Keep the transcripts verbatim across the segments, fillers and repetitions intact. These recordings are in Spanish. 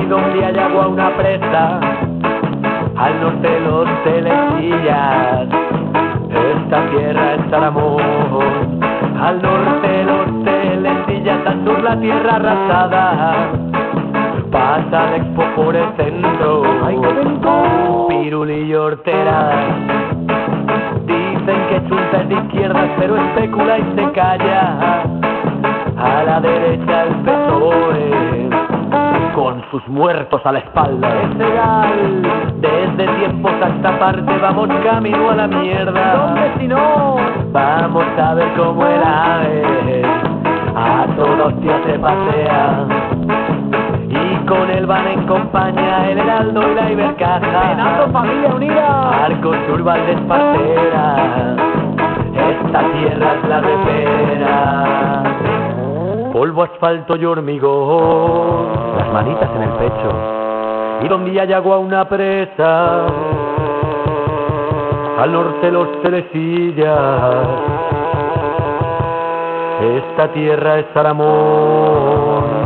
Y donde hay agua una presa, al norte los Telesillas. Esta tierra es Aramón, al norte los Telesillas, al sur la tierra arrasada. Pasa la expo por el centro, ¡ay, qué vengo! Pirulillo Hortera. Dicen que Chunta es de izquierdas, pero especula y se calla. A la derecha el P S O E, con sus muertos a la espalda. Es legal, desde tiempos a esta parte vamos camino a la mierda. ¿Dónde si no? Vamos a ver cómo el ave a todos tíos se pasea. Y con él van en compañía el Heraldo y la Ibercaja. Renato, Familia Unida, Arcos, Urbal de Espartera. Esta tierra es la repera. Polvo, asfalto y hormigón, las manitas en el pecho. Y donde hay agua una presa, al norte los Telesillas. Esta tierra es Aramón.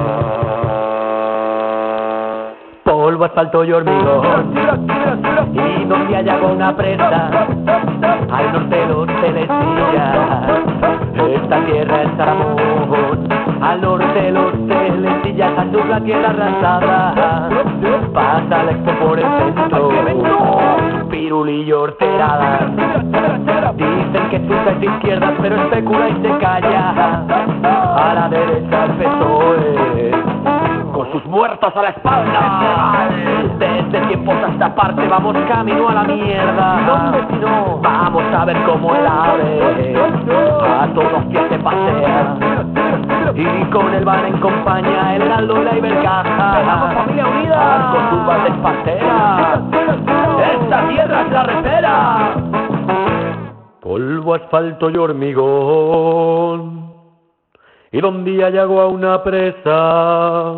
Polvo, asfalto y hormigón. Y donde hay agua una presa, al norte los Telesillas. Esta tierra es Aramón, al norte los Telesillas, al sur la tierra arrasada. Pasa la expo por el centro, Pirulillo Horterada. Dicen que Chunta es de izquierdas, pero especula y se calla. A la derecha el P S O E, con sus muertos a la espalda. Desde tiempos a esta parte vamos camino a la mierda. ¿Dónde si no? Vamos a ver cómo el ave a todos que se pasea. Y con él van en compañía el Heraldo y la Ibercaja. Familia Unida, con Urbal de Espartera. Esta tierra es la repera. Polvo, asfalto y hormigón. Y donde hay agua una presa,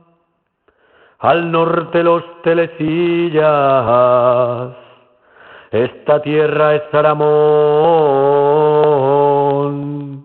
al norte los Telesillas. Esta tierra es Aramón.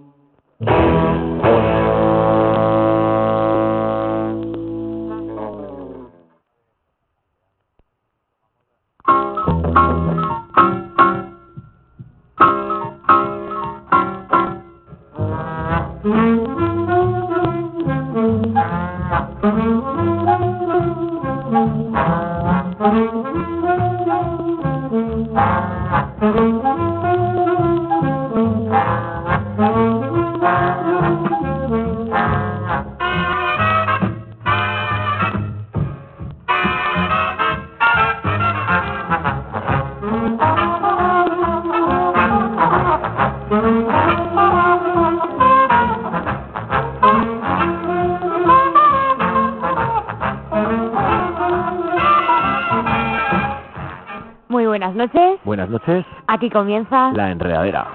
Buenas noches. Aquí comienza La Enredadera.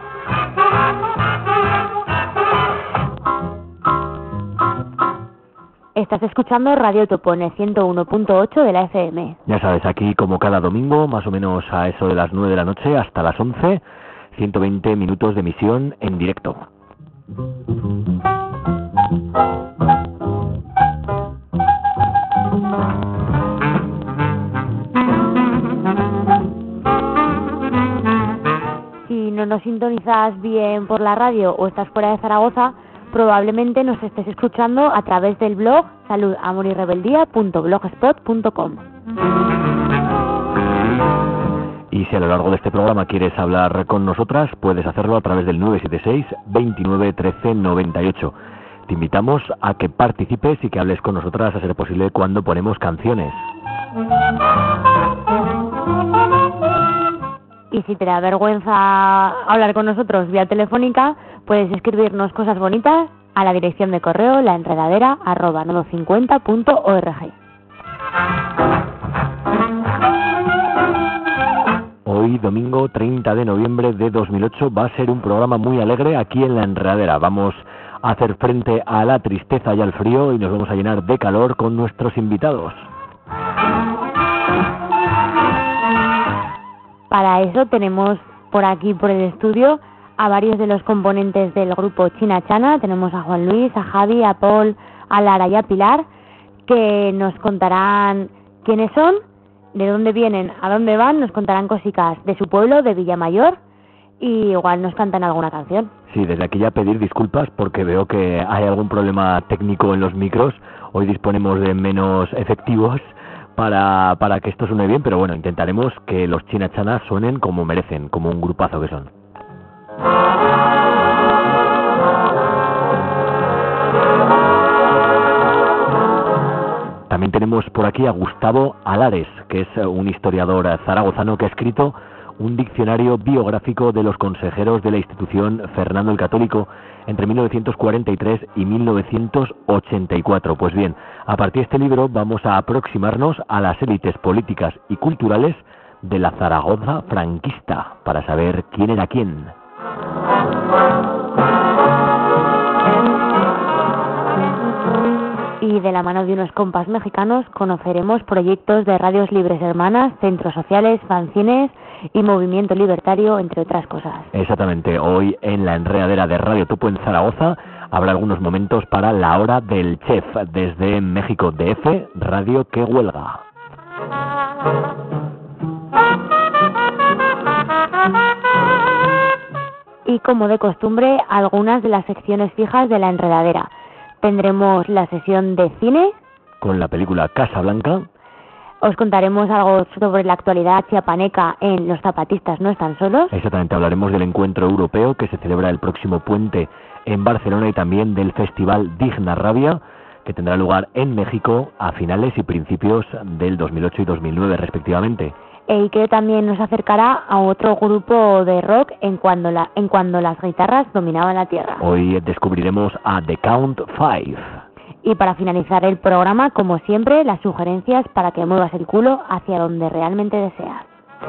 Estás escuchando Radio Topone ciento uno punto ocho de la F M. Ya sabes, aquí como cada domingo, más o menos a eso de las nueve de la noche hasta las once, ciento veinte minutos de emisión en directo. No nos sintonizas bien por la radio o estás fuera de Zaragoza, probablemente nos estés escuchando a través del blog salud amor y rebeldía punto blogspot punto com. Y si a lo largo de este programa quieres hablar con nosotras, puedes hacerlo a través del nueve siete seis, veintinueve, trece, noventa y ocho. Te invitamos a que participes y que hables con nosotras a ser posible cuando ponemos canciones. Y si te da vergüenza hablar con nosotros vía telefónica, puedes escribirnos cosas bonitas a la dirección de correo laenredadera arroba nodo cincuenta punto org. Hoy, domingo treinta de noviembre de dos mil ocho, va a ser un programa muy alegre aquí en La Enredadera. Vamos a hacer frente a la tristeza y al frío y nos vamos a llenar de calor con nuestros invitados. Para eso tenemos por aquí, por el estudio, a varios de los componentes del grupo China Chana. Tenemos a Juan Luis, a Javi, a Paul, a Lara y a Pilar. que nos contarán quiénes son, de dónde vienen, a dónde van, nos contarán cositas de su pueblo, de Villamayor, y igual nos cantan alguna canción. Sí, desde aquí ya pedir disculpas porque veo que hay algún problema técnico en los micros. Hoy disponemos de menos efectivos para, para que esto suene bien, pero bueno, intentaremos que los Chinachana suenen como merecen, como un grupazo que son. También tenemos por aquí a Gustavo Alares, que es un historiador zaragozano que ha escrito un diccionario biográfico de los consejeros de la institución Fernando el Católico entre mil novecientos cuarenta y tres y mil novecientos ochenta y cuatro. Pues bien, a partir de este libro vamos a aproximarnos a las élites políticas y culturales de la Zaragoza franquista para saber quién era quién. Y de la mano de unos compas mexicanos conoceremos proyectos de radios libres hermanas, centros sociales, fanzines y movimiento libertario, entre otras cosas. Exactamente, hoy en la enredadera de Radio Topo en Zaragoza habrá algunos momentos para la hora del chef desde México D F, Radio Que Huelga. Y como de costumbre, algunas de las secciones fijas de la enredadera. Tendremos la sesión de cine con la película Casablanca. Os contaremos algo sobre la actualidad chiapaneca en Los zapatistas no están solos. Exactamente, hablaremos del encuentro europeo que se celebra el próximo puente en Barcelona y también del festival Digna Rabia, que tendrá lugar en México a finales y principios del dos mil ocho y dos mil nueve respectivamente. Y que también nos acercará a otro grupo de rock en cuando, la, en cuando las guitarras dominaban la tierra. Hoy descubriremos a The Count Five. Y para finalizar el programa, como siempre, las sugerencias para que muevas el culo hacia donde realmente deseas.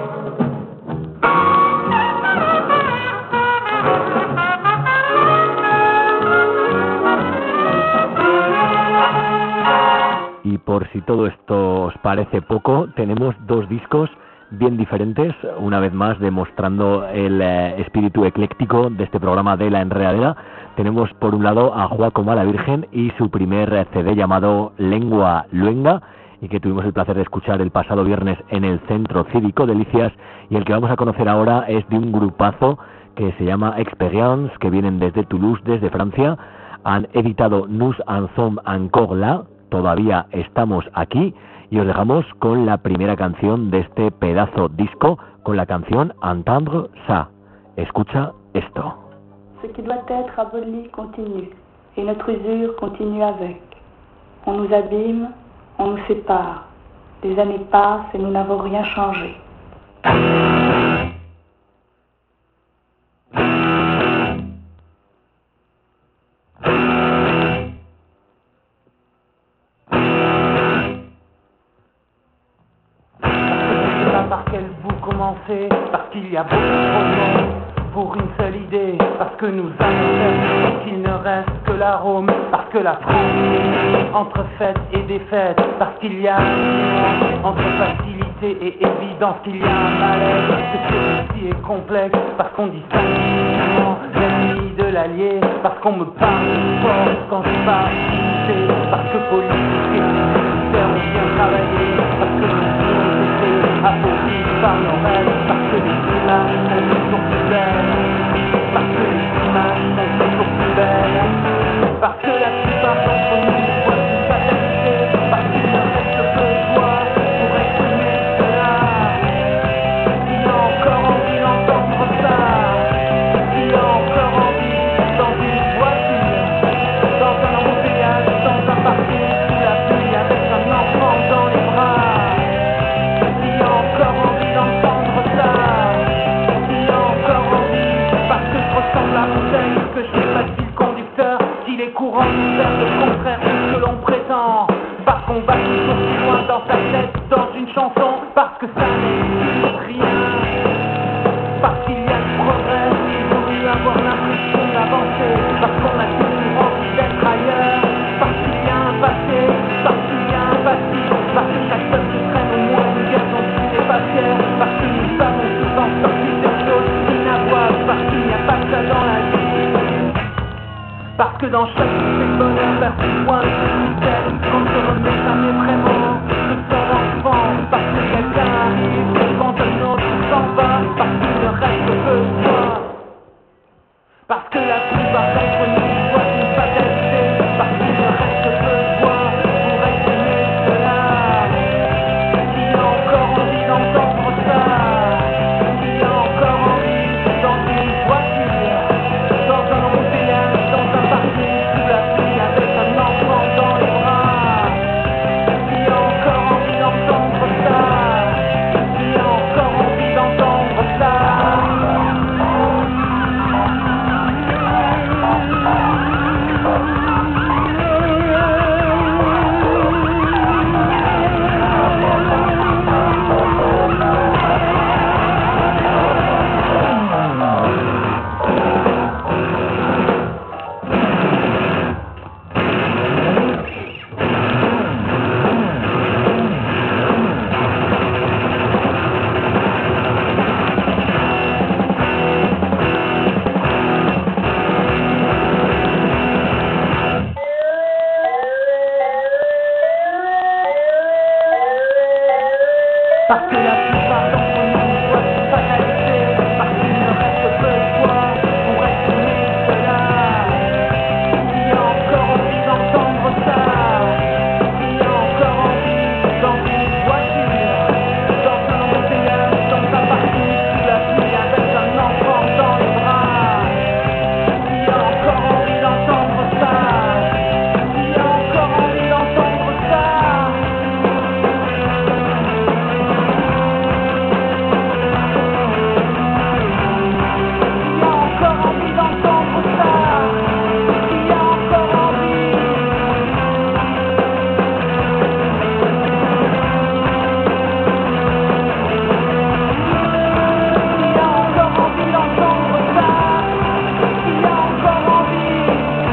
Y por si todo esto os parece poco, tenemos dos discos bien diferentes, una vez más demostrando el eh, espíritu ecléctico de este programa de La Enredadera. Tenemos por un lado a Joaco Malavirgen y su primer C D llamado Lengua Luenga, y que tuvimos el placer de escuchar el pasado viernes en el Centro Cívico Delicias, y el que vamos a conocer ahora es de un grupazo que se llama Experience, que vienen desde Toulouse, desde Francia. Han editado Nous en sommes encore là, todavía estamos aquí, y os dejamos con la primera canción de este pedazo disco, con la canción Entendre ça. Escucha esto. Ce qui doit être aboli continue, et notre usure continue avec. On nous abîme, on nous sépare. Les années passent et nous n'avons rien changé. Par quel bout commencer, parce qu'il y a beaucoup trop de monde pour une seule idée, parce que nous avons fait qu'il ne reste que l'arôme, parce que la France entre fête et défaite, parce qu'il y a entre facilité et évidence qu'il y a un malaise, que celui-ci est complexe, parce qu'on distingue l'ennemi de l'allié, parce qu'on me parle fort quand je parle d'unité, parce que politique et militaire ont bien travaillé, parce que nous avons été applaudis par nos rêves, parce que les images sont toujours plus belles, parce que les images sont toujours plus belles, parce que la plupart d'entre nous voient une fatalité, parce qu'il ne reste que peu de voix pour exprimer cela. Il a encore envie d'entendre ça, il a encore envie dans une voiture, dans un embouteillage, dans un parking, sous la pluie, avec un enfant dans les bras. Il a encore envie d'entendre ça, il a encore envie, parce que je ressemble à bouteille, que je fais pas de fil conducteur, qu'il est courant de faire le contraire de ce que l'on prétend, parce qu'on va toujours plus loin dans sa tête, dans une chanson, parce que ça n'est rien, parce qu'il y a du progrès, j'ai voulu avoir l'impression d'avancer, parce qu'on a toujours envie d'être ailleurs, parce qu'il y a un passé, parce qu'il y a un passif, parce que chaque peuple traîne au moins une guerre dont il n'est pas fier, parce que nous savons tous en sortir des choses inavouables, parce qu'il n'y a pas que ça dans la vie. Parce que dans chaque fait de bonheur, vers ce point de mystère, quand se remet un Parce que la plupart d'entre nous doivent se fataliser, parce qu'il ne reste peu de foi pour exprimer cela. Qui a encore envie d'entendre ça? Qui a encore envie dans une voiture, dans un embouteillage, dans un parking sous la pluie avec un enfant dans les bras? Qui a encore envie d'entendre ça? Qui a encore envie d'entendre ça? Qui a encore envie d'entendre ça? Qui a encore envie? Qui a encore envie d'entendre ça? Qui a encore envie?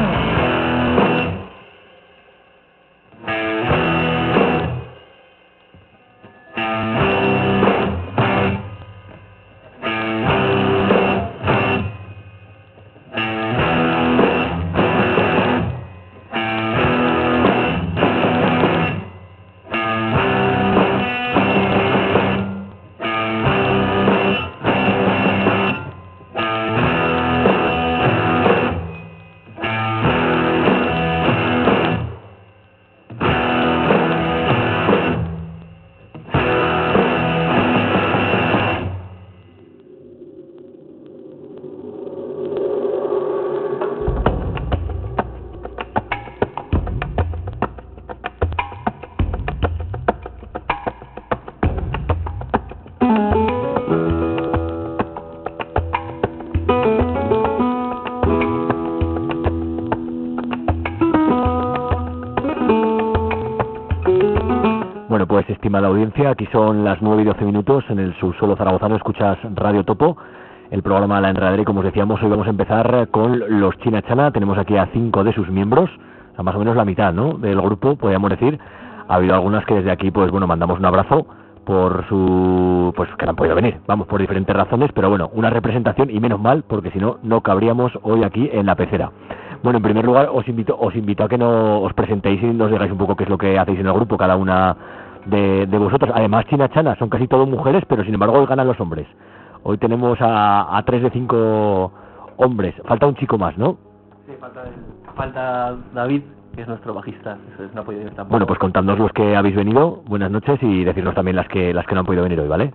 Bueno, pues estimada audiencia, aquí son las nueve y doce minutos en el subsuelo zaragozano, escuchas Radio Topo, el programa La Enredadera, y como os decíamos, hoy vamos a empezar con los Chinachana. Tenemos aquí a cinco de sus miembros, o sea, más o menos la mitad, ¿no?, del grupo, podríamos decir. Ha habido algunas que desde aquí, pues bueno, mandamos un abrazo por su... pues que no han podido venir, vamos, por diferentes razones, pero bueno, una representación, y menos mal, porque si no, no cabríamos hoy aquí en la pecera. Bueno, en primer lugar, os invito os invito a que no os presentéis y nos digáis un poco qué es lo que hacéis en el grupo, cada una de, de vosotros. Además, Chinachana son casi todos mujeres, pero sin embargo hoy ganan los hombres. Hoy tenemos a, a tres de cinco hombres. Falta un chico más, ¿no? Sí, falta, el, falta David, que es nuestro bajista. Eso es, no ha podido venir tampoco. Bueno, pues contadnos los que habéis venido, buenas noches, y decirnos también las que las que no han podido venir hoy, ¿vale?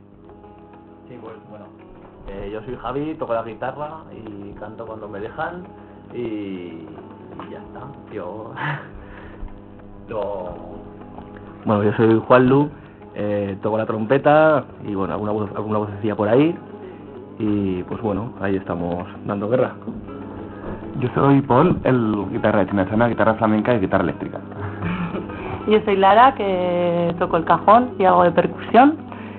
Sí, pues bueno, eh, yo soy Javi, toco la guitarra y canto cuando me dejan, y, y ya está. Yo lo... Bueno, yo soy Juanlu, eh, toco la trompeta y bueno, alguna voz, alguna vocecilla por ahí, y pues bueno, ahí estamos dando guerra. Yo soy Paul, el guitarra de Chinachana, guitarra flamenca y guitarra eléctrica. Yo soy Lara, que toco el cajón y hago de percusión.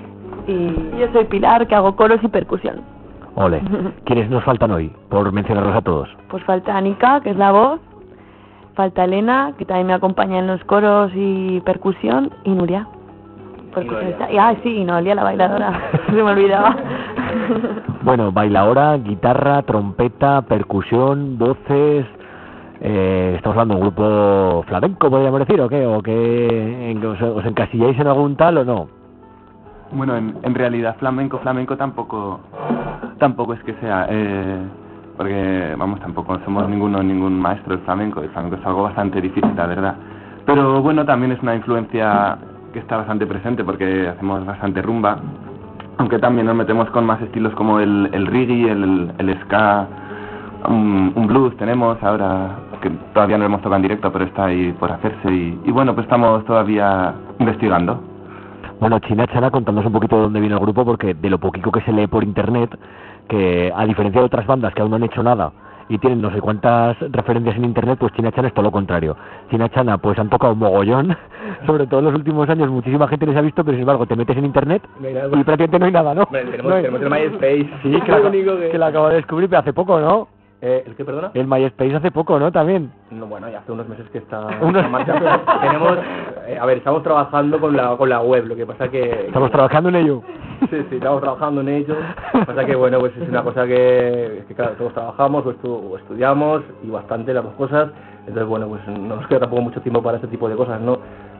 Y yo soy Pilar, que hago coros y percusión. Ole. ¿Quiénes nos faltan hoy, por mencionarlos a todos? Pues falta Anika, que es la voz. Falta Elena, que también me acompaña en los coros y percusión. Y Nuria. Percusionista. Y, ah, sí, y Noelia, la bailadora. Se me olvidaba. Bueno, bailadora, guitarra, trompeta, percusión, voces... Eh, ¿Estamos hablando de un grupo flamenco, podríamos decir, o qué? ¿O que os, os encasilláis en algún tal o no? Bueno, en, en realidad flamenco, flamenco tampoco tampoco es que sea, eh, porque vamos, tampoco somos ninguno ningún maestro del flamenco. El flamenco es algo bastante difícil, la verdad. Pero bueno, también es una influencia que está bastante presente porque hacemos bastante rumba, aunque también nos metemos con más estilos como el, el reggae, el, el ska, un, un blues tenemos ahora, que todavía no lo hemos tocado en directo, pero está ahí por hacerse, y, y bueno, pues estamos todavía investigando. Bueno, Chinachana, contándonos un poquito de dónde viene el grupo, porque de lo poquito que se lee por internet, que a diferencia de otras bandas que aún no han hecho nada y tienen no sé cuántas referencias en internet, pues Chinachana es todo lo contrario. Chinachana pues han tocado un mogollón, sobre todo en los últimos años muchísima gente les ha visto, pero sin embargo te metes en internet no y prácticamente no hay nada, ¿no? Bueno, tenemos, no hay... tenemos el MySpace, sí, que, lo, que... que lo acabo de descubrir, pero hace poco, ¿no? Eh, ¿El qué, perdona? El MySpace hace poco, ¿no? También. No, bueno, ya hace unos meses que está unos... en marcha. Tenemos, eh, a ver, estamos trabajando con la con la web, lo que pasa que... Estamos que... trabajando en ello. Sí, sí, estamos trabajando en ello. Lo que pasa que, bueno, pues es una cosa que, que claro, todos trabajamos o, estu o estudiamos, y bastante las dos cosas. Entonces, bueno, pues no nos queda tampoco mucho tiempo para este tipo de cosas, ¿no?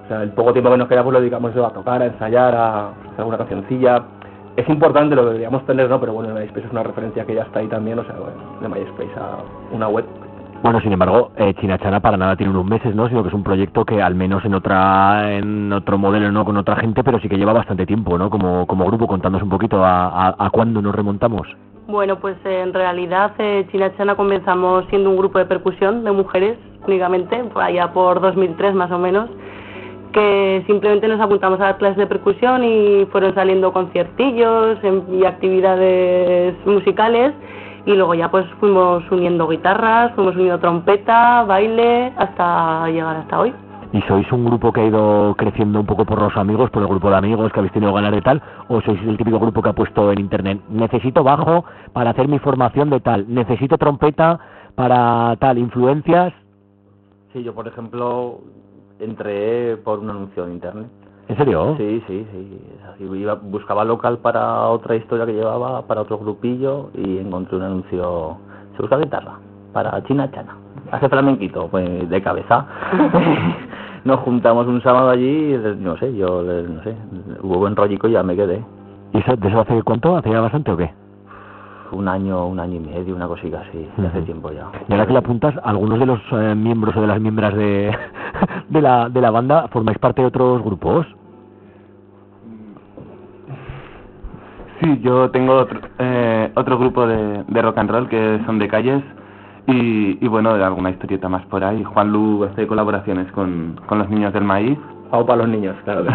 O sea, el poco tiempo que nos queda pues lo dedicamos eso, a tocar, a ensayar, a hacer alguna cancioncilla. Es importante, lo deberíamos tener, ¿no? Pero bueno, MySpace es una referencia que ya está ahí también, o sea, bueno, de MySpace a una web. Bueno, sin embargo, eh, Chinachana para nada tiene unos meses, ¿no? Sino que es un proyecto que al menos en otra en otro modelo, no con otra gente, pero sí que lleva bastante tiempo, ¿no? Como, como grupo, contándonos un poquito a, a, a cuándo nos remontamos. Bueno, pues eh, en realidad eh, Chinachana comenzamos siendo un grupo de percusión de mujeres únicamente, por allá por dos mil tres más o menos, que simplemente nos apuntamos a las clases de percusión y fueron saliendo conciertillos y actividades musicales, y luego ya pues fuimos uniendo guitarras, fuimos uniendo trompeta, baile, hasta llegar hasta hoy. ¿Y sois un grupo que ha ido creciendo un poco por los amigos, por el grupo de amigos que habéis tenido ganas de tal, o sois el típico grupo que ha puesto en internet, necesito bajo para hacer mi formación de tal, necesito trompeta para tal, influencias? Sí, yo por ejemplo entré por un anuncio en internet. ¿En serio? Sí, sí, sí. Es así. Iba, buscaba local para otra historia que llevaba, para otro grupillo, y encontré un anuncio. Se busca guitarra para Chinachana. Hace flamenquito, pues de cabeza. Nos juntamos un sábado allí, y, no sé, yo, no sé, hubo buen rollico y ya me quedé. ¿Y eso, de eso hace cuánto? ¿Hace ya bastante o qué? Un año, un año y medio, una cosita así, uh-huh. Hace tiempo ya. Y ahora que le apuntas, ¿algunos de los eh, miembros o de las miembros de, de, la, de la banda formáis parte de otros grupos? Sí, yo tengo otro, eh, otro grupo de, de rock and roll que son de calles y, y bueno, de alguna historieta más por ahí. Juan Lu hace colaboraciones con, con los niños del maíz. Vamos para los niños, claro que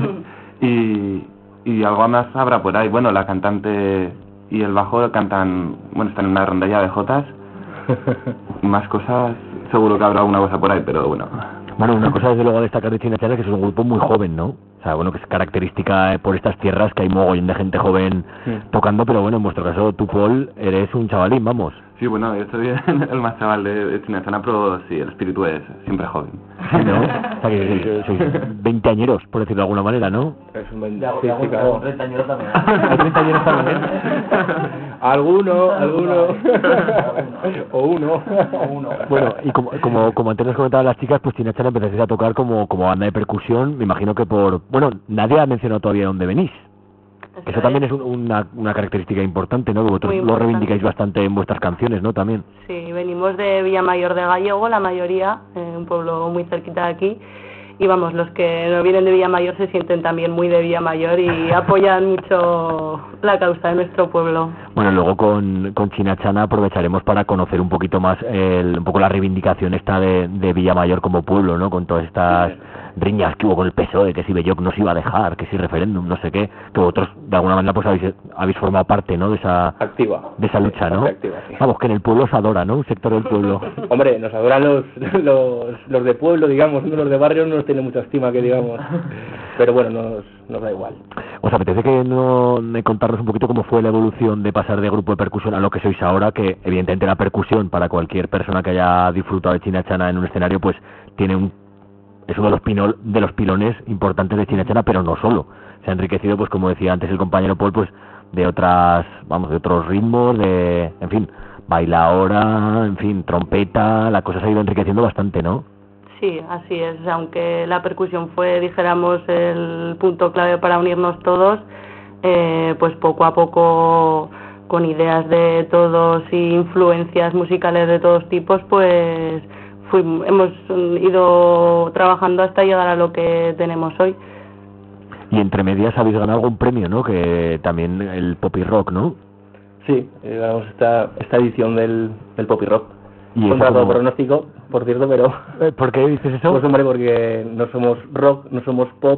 sí. y, y algo más habrá por ahí. Bueno, la cantante y el bajo cantan, bueno, están en una rondalla de jotas. Más cosas, seguro que habrá alguna cosa por ahí, pero bueno. Bueno, una cosa desde luego a destacar de Chinachana es que es un grupo muy joven, ¿no? O sea, bueno, que es característica por estas tierras que hay mogollón de gente joven sí. tocando, pero bueno, en vuestro caso tú, Paul, eres un chavalín, vamos. Sí, bueno, yo soy el más chaval de, de Chinachana, pero sí, el espíritu es siempre joven. Sí, ¿no? O sea, que sois veinteañeros, por decirlo de alguna manera, ¿no? Es un veinte, sí, sí, claro. treintañeros también. ¿Hay treintañeros también? Alguno, alguno. o uno. O uno. Bueno, y como, como, como antes nos comentaban las chicas, pues Chinachana empezasteis a tocar como, como banda de percusión, me imagino que por... Bueno, nadie ha mencionado todavía dónde venís. Eso también es un, una, una característica importante, ¿no? Que vosotros lo reivindicáis bastante en vuestras canciones, ¿no? También. Sí, venimos de Villamayor de Gallego, la mayoría, eh, un pueblo muy cerquita de aquí. Y vamos, los que no vienen de Villamayor se sienten también muy de Villamayor y apoyan mucho la causa de nuestro pueblo. Bueno, luego con, con Chinachana aprovecharemos para conocer un poquito más el, un poco la reivindicación esta de, de Villamayor como pueblo, ¿no? Con todas estas riñas que hubo con el P S O E, que si Belloc nos iba a dejar, que si referéndum, no sé qué, que vosotros de alguna manera pues habéis, habéis formado parte, ¿no? De esa activa, de esa lucha, ¿no? Activa, sí. Vamos, que en el pueblo se adora, ¿no? Un sector del pueblo. Hombre, nos adoran los, los los de pueblo, digamos, ¿no? Los de barrio no nos tiene mucha estima, que digamos, pero bueno, nos, nos da igual. ¿Os apetece que no me contarnos un poquito cómo fue la evolución de pasar de grupo de percusión a lo que sois ahora? Que evidentemente la percusión, para cualquier persona que haya disfrutado de Chinachana en un escenario, pues tiene un es uno de los pinol, de los pilones importantes de Chinachana, pero no solo. Se ha enriquecido, pues como decía antes el compañero Paul, pues de otras, vamos, de otros ritmos, de, en fin, bailaora, en fin, trompeta, la cosa se ha ido enriqueciendo bastante, ¿no? Sí, así es, aunque la percusión fue, dijéramos, el punto clave para unirnos todos, eh, pues poco a poco, con ideas de todos y influencias musicales de todos tipos, pues fuimos, hemos ido trabajando hasta llegar a lo que tenemos hoy. Y entre medias habéis ganado algún premio, ¿no? Que también el Pop y Rock, ¿no? Sí, eh, ganamos esta, esta edición del, del Pop y Rock. Y contra todo como... pronóstico, por cierto, pero... ¿Por qué dices eso? Pues hombre, porque no somos rock, no somos pop.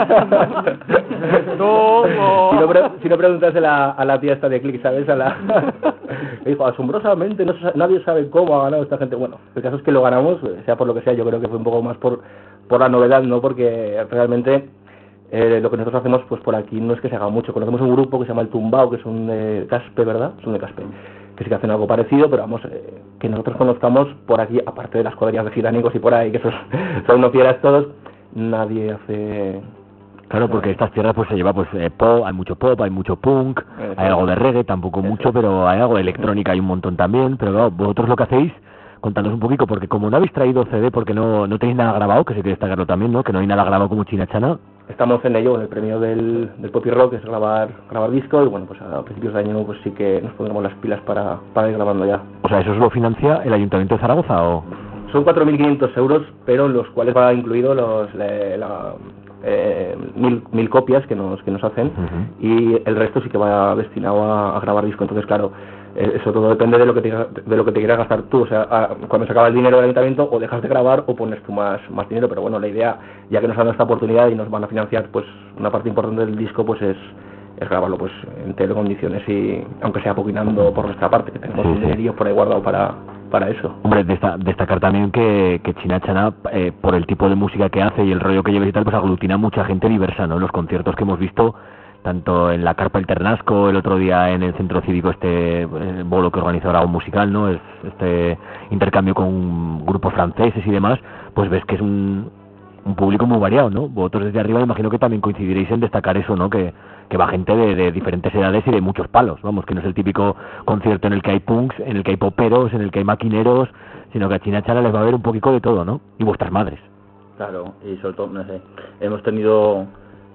no, no. Si no, pre si no preguntas a la, a la tía esta de Click, ¿sabes? A la... Me dijo, asombrosamente, no, nadie sabe cómo ha ganado esta gente. Bueno, el caso es que lo ganamos, sea por lo que sea, yo creo que fue un poco más por, por la novedad, ¿no? Porque realmente... Eh, lo que nosotros hacemos pues por aquí no es que se haga mucho. Conocemos un grupo que se llama El Tumbao, que son de Caspe, ¿verdad? Son de Caspe, que sí que hacen algo parecido, pero vamos, eh, que nosotros conozcamos por aquí, aparte de las cuadrillas de gitánicos y por ahí, que son, son unos fieras todos, nadie hace... Claro, porque estas tierras pues se lleva pues eh, pop, hay mucho pop, hay mucho punk, hay algo de reggae, tampoco mucho, pero hay algo de electrónica, hay un montón también, pero claro, vosotros lo que hacéis contándonos un poquito, porque como no habéis traído C D, porque no, no tenéis nada grabado, que se quiere destacarlo también, ¿no? Que no hay nada grabado como China Chana. Estamos en ello, en el premio del, del Pop y Rock, es grabar grabar disco, y bueno, pues a principios de año pues sí que nos pondremos las pilas para, para ir grabando ya. O sea, ¿eso os lo financia el Ayuntamiento de Zaragoza o...? Son cuatro mil quinientos euros, pero en los cuales va incluido los, la, la, eh, mil, mil copias que nos, que nos hacen, uh-huh. Y el resto sí que va destinado a, a grabar disco. Entonces, claro, eh, eso todo depende de lo que te, de lo que te quieras gastar tú. O sea, a, cuando se acaba el dinero del ayuntamiento, o dejas de grabar o pones tú más, más dinero. Pero bueno, la idea, ya que nos han dado esta oportunidad y nos van a financiar, pues una parte importante del disco pues es, es grabarlo pues entero, en condiciones, y aunque sea poquinando por nuestra parte, que tenemos un dinerillo por ahí guardado para... para eso. Hombre, desta, destacar también que, que China Chana, eh, por el tipo de música que hace y el rollo que lleva y tal, pues aglutina mucha gente diversa, ¿no? Los conciertos que hemos visto, tanto en la Carpa El Ternasco, el otro día en el Centro Cívico, este eh, bolo que organiza Aragón Musical, ¿no? Es, este intercambio con grupos franceses y demás, pues ves que es un, un público muy variado, ¿no? Vosotros desde arriba me imagino que también coincidiréis en destacar eso, ¿no? Que que va gente de, de diferentes edades y de muchos palos, vamos, que no es el típico concierto en el que hay punks, en el que hay poperos, en el que hay maquineros, sino que a China Chana les va a haber un poquito de todo, ¿no? Y vuestras madres. Claro, y sobre todo, no sé, hemos tenido,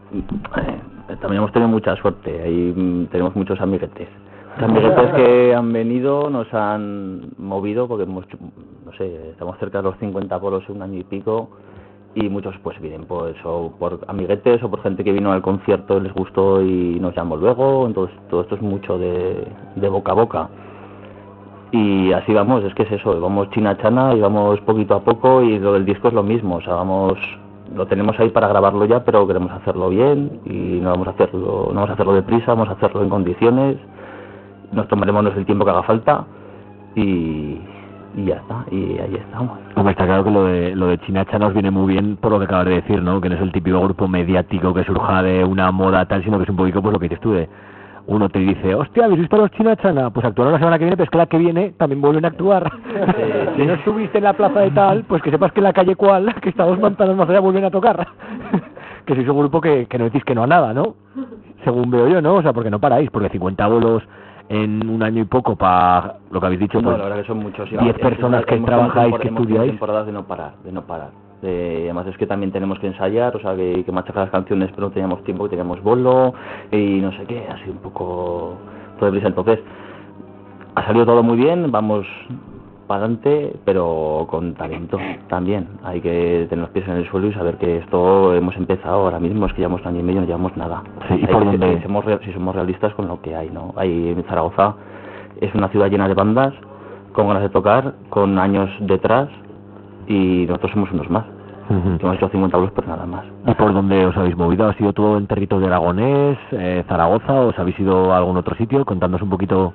eh, también hemos tenido mucha suerte, ahí tenemos muchos amiguetes. Los amiguetes que han venido nos han movido, porque hemos, no sé, estamos cerca de los cincuenta polos en un año y pico, y muchos pues vienen pues o por amiguetes o por gente que vino al concierto, les gustó y nos llamó luego. Entonces todo esto es mucho de, de boca a boca, y así vamos, es que es eso, vamos China Chana y vamos poquito a poco, y lo del disco es lo mismo, o sea, vamos, lo tenemos ahí para grabarlo ya, pero queremos hacerlo bien y no vamos a hacerlo, no vamos a hacerlo deprisa, vamos a hacerlo en condiciones, nos tomaremos el tiempo que haga falta y y ya está, y ahí estamos. Hombre, está claro que lo de lo de China Chana nos viene muy bien por lo que acabas de decir, ¿no? Que no es el típico grupo mediático que surja de una moda tal, sino que es un poquito pues lo que dices tú, de uno te dice, hostia, ¿habéis visto a los China Chana? Pues actuaron la semana que viene, pero es que la que viene también vuelven a actuar. Eh, si no estuviste en la plaza de tal, pues que sepas que en la calle cual, que está dos manzanas más allá, vuelven a tocar. Que sois un grupo que, que no decís que no a nada, ¿no? Según veo yo, ¿no? O sea, porque no paráis, porque cincuenta bolos en un año y poco para lo que habéis dicho, pues no, la verdad que son muchos, diez personas que trabajáis, que estudiáis. Temporadas de no parar, de no parar. Eh, además es que también tenemos que ensayar, o sea, que, que machacar las canciones, pero no teníamos tiempo, que teníamos bolo y no sé qué, así un poco todo deprisa. Entonces ha salido todo muy bien, vamos para adelante, pero con talento también. Hay que tener los pies en el suelo y saber que esto hemos empezado ahora mismo, es que llevamos un año y medio, no llevamos nada. Sí, ¿y por dónde? Si somos, si somos realistas con lo que hay, ¿no? Hay en Zaragoza, es una ciudad llena de bandas, con ganas de tocar, con años detrás, y nosotros somos unos más. Uh-huh. Hemos hecho cincuenta euros, pero nada más. ¿Y por dónde os habéis movido? ¿Ha sido todo en territorio de Aragonés, eh, Zaragoza, o os habéis ido a algún otro sitio? Contándonos un poquito.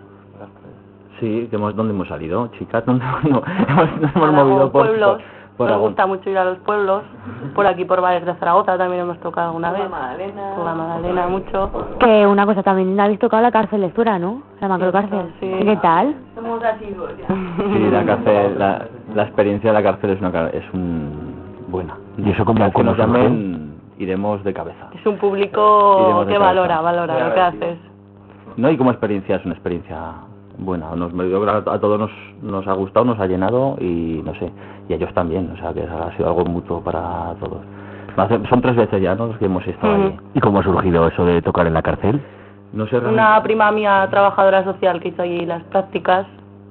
Sí, que hemos, ¿dónde hemos salido? Chicas, ¿dónde no, hemos, nos hemos Aragón, movido por pueblos. Por, por Nos Aragón. gusta mucho ir a los pueblos. Por aquí, por bares de Zaragoza, también hemos tocado alguna Por la vez. Magdalena. Por la Magdalena, mucho. Que una cosa, también habéis tocado la cárcel de Zura, ¿no? La macrocárcel. Sí. ¿Y qué tal? Somos asiduos ya. Sí, la cárcel, la, la experiencia de la cárcel es una car- es un buena. ¿Y eso cómo, Cada vez que cómo nos surgió? llamen, iremos de cabeza. Es un público Iremos de que cabeza. valora, valora lo que haces. No, y como experiencia es una experiencia buena. Nos, yo creo que a todos nos, nos ha gustado, nos ha llenado y no sé, y a ellos también, o sea que ha sido algo mutuo para todos. Hace- Son tres veces ya, ¿no?, los que hemos estado Ujú. allí. ¿Y cómo ha surgido eso de tocar en la cárcel? No sé realmente- Una prima mía trabajadora social que hizo allí las prácticas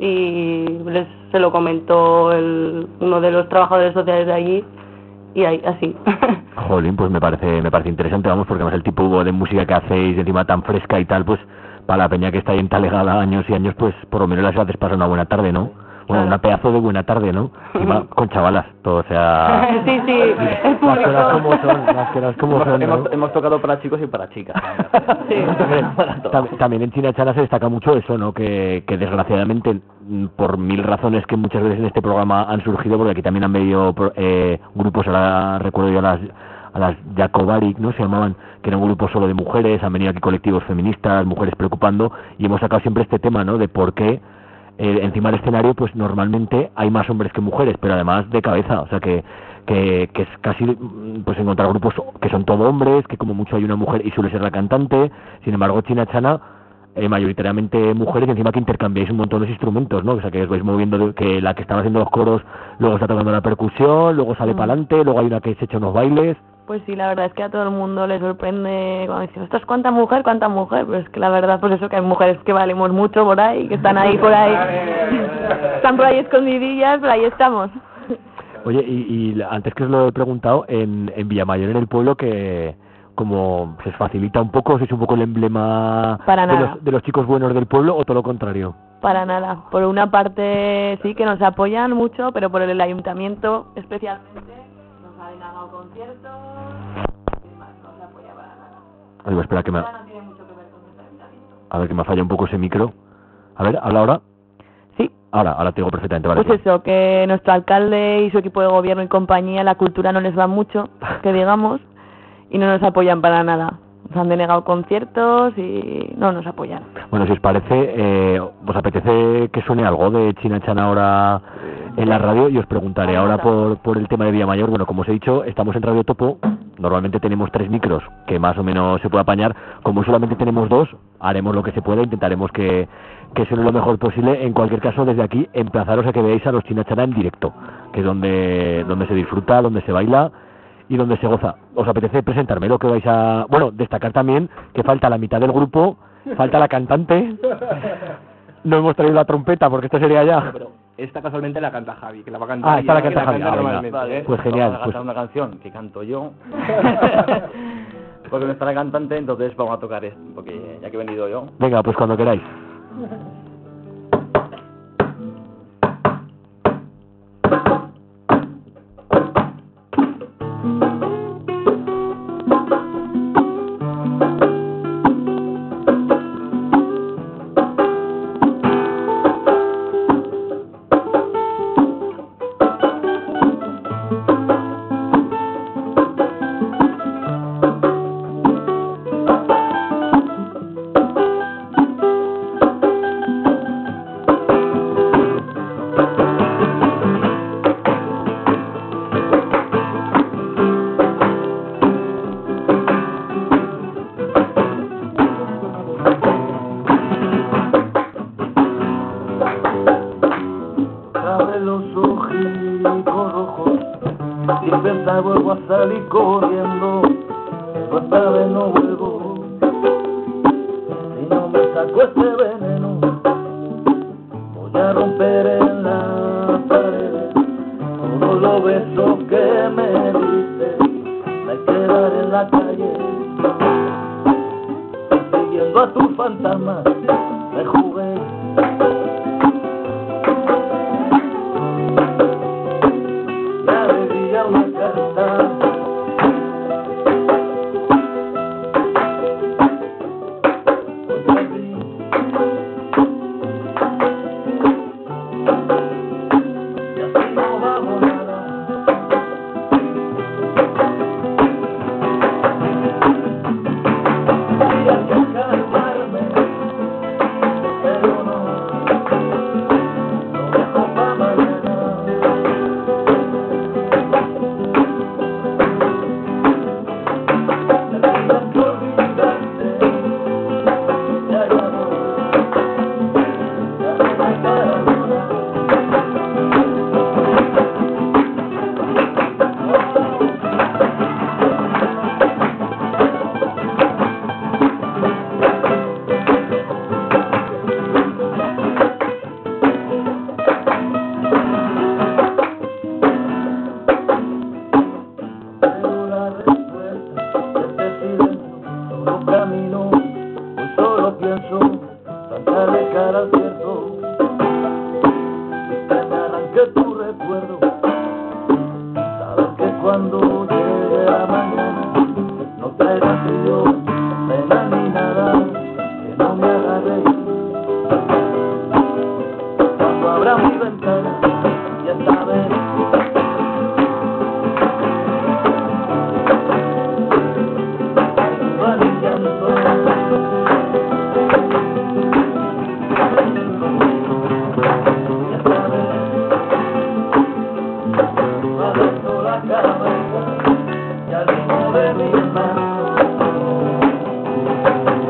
y les, se lo comentó el, uno de los trabajadores sociales de allí y ahí, así. Jolín, pues me parece me parece interesante, vamos, porque además el tipo de música que hacéis, encima tan fresca y tal, pues para la peña que está ahí entalegada años y años, pues por lo menos las haces pasar una buena tarde, ¿no? Bueno, Claro. una pedazo de buena tarde, ¿no? Encima con chavalas, todo, o sea... Sí, sí, el Las cosas como público. son, las cosas como hemos, son, ¿no? hemos, hemos tocado para chicos y para chicas. Sí. Para todos. Tam- También en China Chana se destaca mucho eso, ¿no? Que, que desgraciadamente, mm, por mil razones que muchas veces en este programa han surgido, porque aquí también han venido pro- eh, grupos, ahora recuerdo yo a las, a las Jacobaric, ¿no? Se llamaban, que eran grupos solo de mujeres, han venido aquí colectivos feministas, mujeres preocupando, y hemos sacado siempre este tema, ¿no? De por qué eh, encima del escenario, pues normalmente hay más hombres que mujeres, pero además de cabeza, o sea que que, que es casi mm, pues encontrar grupos que son todo hombres, que como mucho hay una mujer y suele ser la cantante. Sin embargo, China Chana eh, mayoritariamente mujeres y encima que intercambiáis un montón de instrumentos, ¿no? O sea, que os vais moviendo, de, que la que estaba haciendo los coros luego está tocando la percusión, luego sale Mm. para adelante, luego hay una que se echa unos bailes. Pues sí, la verdad es que a todo el mundo le sorprende cuando dicen, ostras, ¿cuánta mujer, cuánta mujer? Pues es que la verdad, pues eso, que hay mujeres que valemos mucho por ahí, que están ahí por ahí, están por ahí escondidillas, pero ahí estamos. Oye, y, y antes que os lo he preguntado, en, en Villamayor, en el pueblo, que como se os facilita un poco, sois un poco el emblema Para de nada. los, de los chicos buenos del pueblo, o todo lo contrario. Para nada. Por una parte sí que nos apoyan mucho, pero por el ayuntamiento especialmente nos ha denegado conciertos y más, no se apoya para nada. Ay, va, espera que me... Ahora no tiene mucho que ver con nuestro ayuntamiento. A ver, que me falla un poco ese micro. A ver, ¿habla ahora? Sí. Ahora, ahora te digo perfectamente. Vale, Pues eso, que nuestro alcalde y su equipo de gobierno y compañía, la cultura no les va mucho, que digamos, y no nos apoyan para nada. Nos han denegado conciertos y no nos apoyan. Bueno, si os parece, eh, ¿os apetece que suene algo de Chinachana ahora en la radio? Y os preguntaré ahora por, por el tema de Villamayor. Bueno, como os he dicho, estamos en Radio Topo. Normalmente tenemos tres micros que más o menos se puede apañar. Como solamente tenemos dos, haremos lo que se pueda. Intentaremos que, que suene lo mejor posible. En cualquier caso, desde aquí, emplazaros a que veáis a los Chinachana en directo, que es donde, donde se disfruta, donde se baila y donde se goza. ¿Os apetece presentarme lo que vais a...? Bueno, destacar también que falta la mitad del grupo, falta la cantante. No hemos traído la trompeta porque esto sería ya... Pero esta casualmente la canta Javi, que la va a cantar. Ah, esta la ella, canta que Javi. Ah, venga. normalmente, Vale, ¿eh? Pues genial, vamos a cantar pues- una canción que canto yo. Porque no está la cantante, entonces vamos a tocar esto, porque ya que he venido yo. Venga, pues cuando queráis. Abre los ojicos rojos, sin pensar vuelvo a salir corriendo, pues esta vez no vuelvo, si no me saco este veneno, voy a romper en la pared, todos los besos que me diste, me quedaré en la calle, siguiendo a tu fantasma, me jugué. La alegría una carta, contra ti. Y así no vamos nada. Había que calmarme, pero no, lo dejo pa' mañana. Pero la respuesta de este silencio, solo camino, hoy solo pienso, plantarle cara al cierto, y que me arranque tu recuerdo, sabes que cuando llegue la mañana, no traigas frío, pena ni nada, que no me haga reír, cuando abra mi ventana, y esta vez la cabeza y al ritmo de mis manos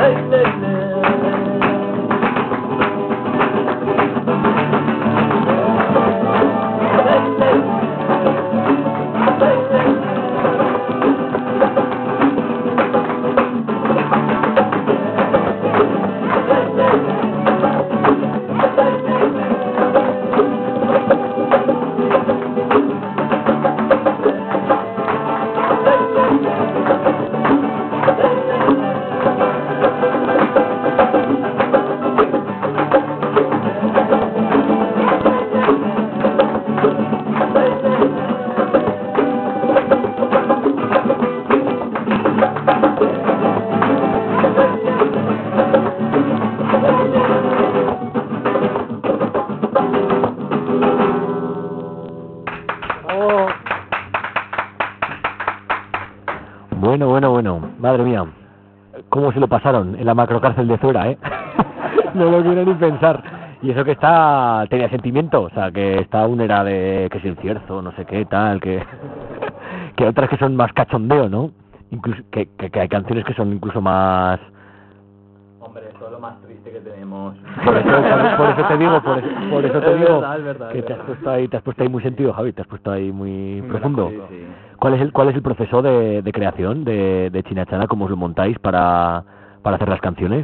Bueno, bueno, bueno, madre mía, cómo se lo pasaron en la macrocárcel de Zuera, ¿eh? No lo quiero ni pensar. Y eso que está, tenía sentimiento, o sea, que está aún era de que si el cierzo, no sé qué, tal, que que otras que son más cachondeo, ¿no? Incluso que, que, que hay canciones que son incluso más... Hombre, eso es lo más triste que tenemos. Por eso, por, por eso te digo, por eso, por eso te es digo verdad, es verdad, que es te has verdad. puesto ahí, te has puesto ahí muy sentido, Javi, te has puesto ahí muy profundo. Sí, sí. ¿Cuál es el cuál es el proceso de, de creación de, de Chinachana? ¿Cómo os lo montáis para, para hacer las canciones?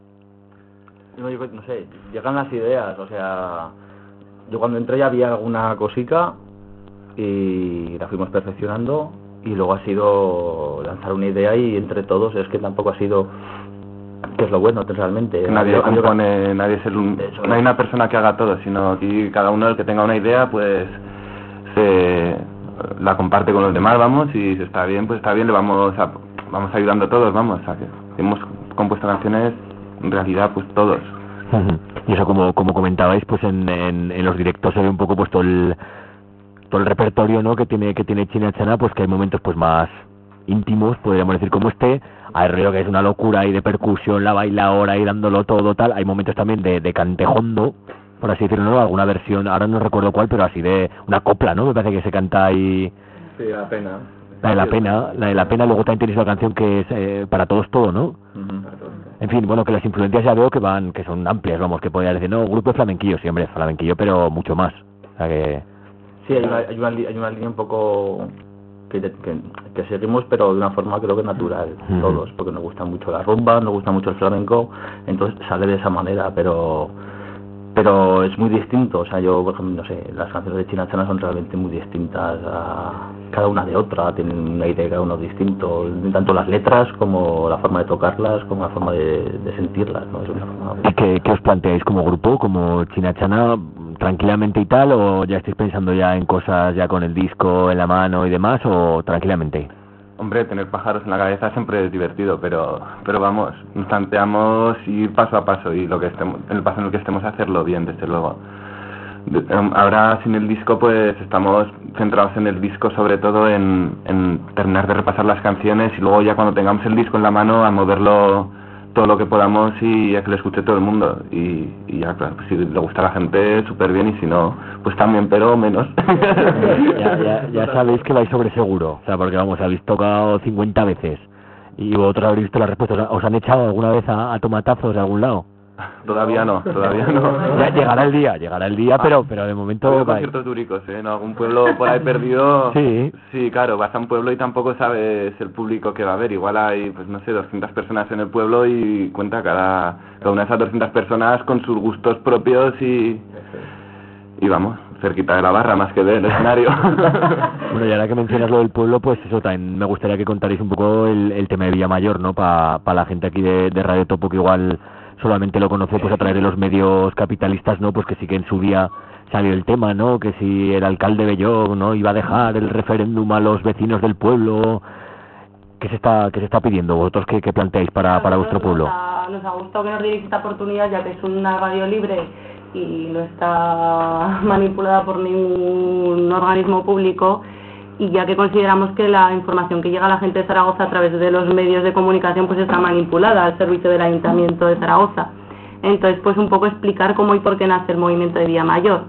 No, yo no sé, llegan las ideas, o sea, yo cuando entré ya había alguna cosica y la fuimos perfeccionando y luego ha sido lanzar una idea y entre todos, es que tampoco ha sido, que es lo bueno realmente. Que nadie Ha habido- compone, nadie es el un- Eso no hay es. una persona que haga todo, sino aquí cada uno el que tenga una idea pues se la comparte con los demás, vamos, y si está bien, pues está bien, le vamos a, vamos ayudando todos, vamos, a que hemos compuesto canciones en realidad pues todos. Ujú. Y eso, como como comentabais, pues en, en, en los directos se ve un poco pues todo el todo el repertorio, ¿no?, que tiene que tiene Chinachana, pues que hay momentos pues más íntimos, podríamos decir, como este. Hay rollo que es una locura y de percusión, la bailaora y dándolo todo tal. Hay momentos también de, de cantejondo, por así decirlo, ¿no? Alguna versión, ahora no recuerdo cuál, pero así de una copla, ¿no? Me parece que se canta ahí. Sí, la pena. La de la pena, la de la pena. Luego también tenéis una canción que es eh, para todos todo, ¿no? Ujú. En fin, bueno, que las influencias ya veo que van, que son amplias, vamos, que podría decir, no, grupo de flamenquillo, sí, hombre, flamenquillo, pero mucho más. O sea que... Sí, hay una, hay una, li- hay una línea un poco que, que, que seguimos, pero de una forma creo que natural, Ujú. todos, porque nos gusta mucho la rumba, nos gusta mucho el flamenco, entonces sale de esa manera, pero pero es muy distinto, o sea, yo, por ejemplo, no sé, las canciones de Chinachana son realmente muy distintas a cada una de otra, tienen una idea cada uno distinto, tanto las letras como la forma de tocarlas, como la forma de, de sentirlas, ¿no? Es una forma... ¿Y qué, qué os planteáis como grupo, como Chinachana, tranquilamente y tal, o ya estáis pensando ya en cosas ya con el disco en la mano y demás, o tranquilamente? Hombre, tener pájaros en la cabeza siempre es divertido, pero pero vamos, nos planteamos ir paso a paso y lo que estemos, en el paso en el que estemos hacerlo bien, desde luego. De- em, Ahora sin el disco pues estamos centrados en el disco, sobre todo en, en terminar de repasar las canciones y luego ya cuando tengamos el disco en la mano a moverlo todo lo que podamos y a que lo escuche todo el mundo y, y ya claro, pues si le gusta a la gente súper bien y si no, pues también, pero menos. ya, ya, ya sabéis que vais sobre seguro, o sea, porque vamos, habéis tocado cincuenta veces y vosotros habréis visto las respuestas. ¿Os han echado alguna vez a, a tomatazos de algún lado? Todavía no, todavía no. Ya llegará el día, llegará el día, pero pero de momento... Hay vais. conciertos duricos, ¿eh? En algún pueblo por ahí perdido. Sí. Sí, claro, vas a un pueblo y tampoco sabes el público que va a haber. Igual hay, pues no sé, doscientas personas en el pueblo y cuenta cada, cada una de esas doscientas personas con sus gustos propios y... Y vamos, cerquita de la barra más que del escenario. Bueno, y ahora que mencionas lo del pueblo, pues eso también me gustaría que contarais un poco el, el tema de Villamayor, ¿no? Para pa la gente aquí de, de Radio Topo, que igual solamente lo conoce pues a través de los medios capitalistas, ¿no? Pues que sí que en su día salió el tema, ¿no? Que si el alcalde Belló, ¿no?, iba a dejar el referéndum a los vecinos del pueblo. ¿Qué se está, qué se está pidiendo? ¿Vosotros qué, qué planteáis para, para vuestro pueblo? Nos ha, nos ha gustado que nos dierais esta oportunidad, ya que es una radio libre y no está manipulada por ningún organismo público, y ya que consideramos que la información que llega a la gente de Zaragoza a través de los medios de comunicación pues está manipulada al servicio del Ayuntamiento de Zaragoza. Entonces, pues un poco explicar cómo y por qué nace el movimiento de Villamayor.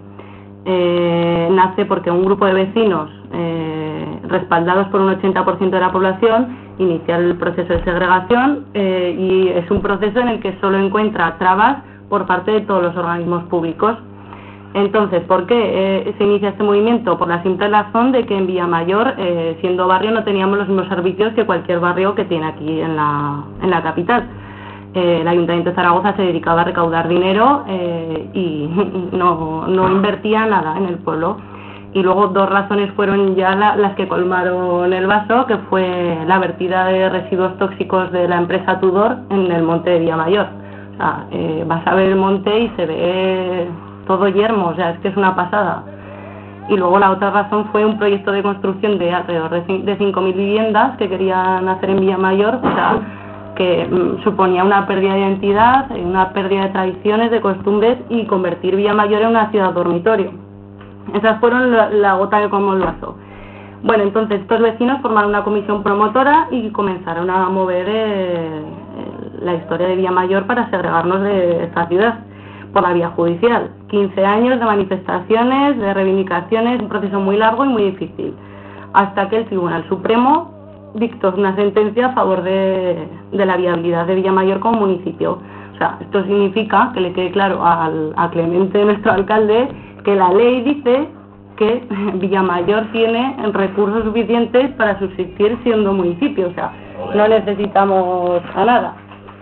Eh, nace porque un grupo de vecinos, eh, respaldados por un ochenta por ciento de la población, iniciar el proceso de segregación eh, y es un proceso en el que solo encuentra trabas por parte de todos los organismos públicos. Entonces, ¿por qué eh, se inicia este movimiento? Por la simple razón de que en Villamayor, eh, siendo barrio, no teníamos los mismos servicios que cualquier barrio que tiene aquí en la, en la capital. Eh, el Ayuntamiento de Zaragoza se dedicaba a recaudar dinero eh, y no, no invertía nada en el pueblo. Y luego dos razones fueron ya la, las que colmaron el vaso, que fue la vertida de residuos tóxicos de la empresa Tudor en el monte de Villamayor. O sea, eh, vas a ver el monte y se ve todo yermo, o sea, es que es una pasada. Y luego la otra razón fue un proyecto de construcción de alrededor de cinco mil viviendas que querían hacer en Villamayor, o sea, que mm, suponía una pérdida de identidad, una pérdida de tradiciones, de costumbres y convertir Villamayor en una ciudad dormitorio. Esas fueron la, la gota que colmó el vaso. Bueno, entonces estos vecinos formaron una comisión promotora y comenzaron a mover eh, la historia de Villamayor para segregarnos de esta ciudad por la vía judicial. quince años de manifestaciones, de reivindicaciones, un proceso muy largo y muy difícil, hasta que el Tribunal Supremo dictó una sentencia a favor de, de la viabilidad de Villamayor como municipio. O sea, esto significa que le quede claro al, a Clemente, nuestro alcalde, que la ley dice que Villamayor tiene recursos suficientes para subsistir siendo municipio, o sea, no necesitamos a nada.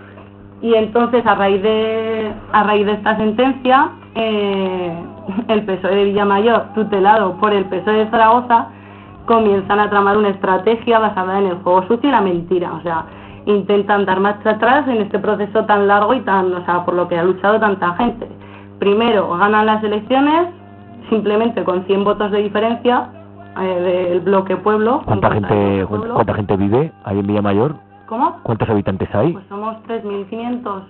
Y entonces, a raíz de a raíz de esta sentencia, eh, el P S O E de Villamayor, tutelado por el P S O E de Zaragoza, comienzan a tramar una estrategia basada en el juego sucio y la mentira. O sea, intentan dar marcha atrás en este proceso tan largo y tan, o sea, por lo que ha luchado tanta gente. Primero, ganan las elecciones, simplemente con cien votos de diferencia eh, del bloque pueblo. ¿Cuánta gente, pueblo. ¿Cuánta gente vive ahí en Villamayor? ¿Cómo? ¿Cuántos habitantes hay? Pues somos tres mil quinientos,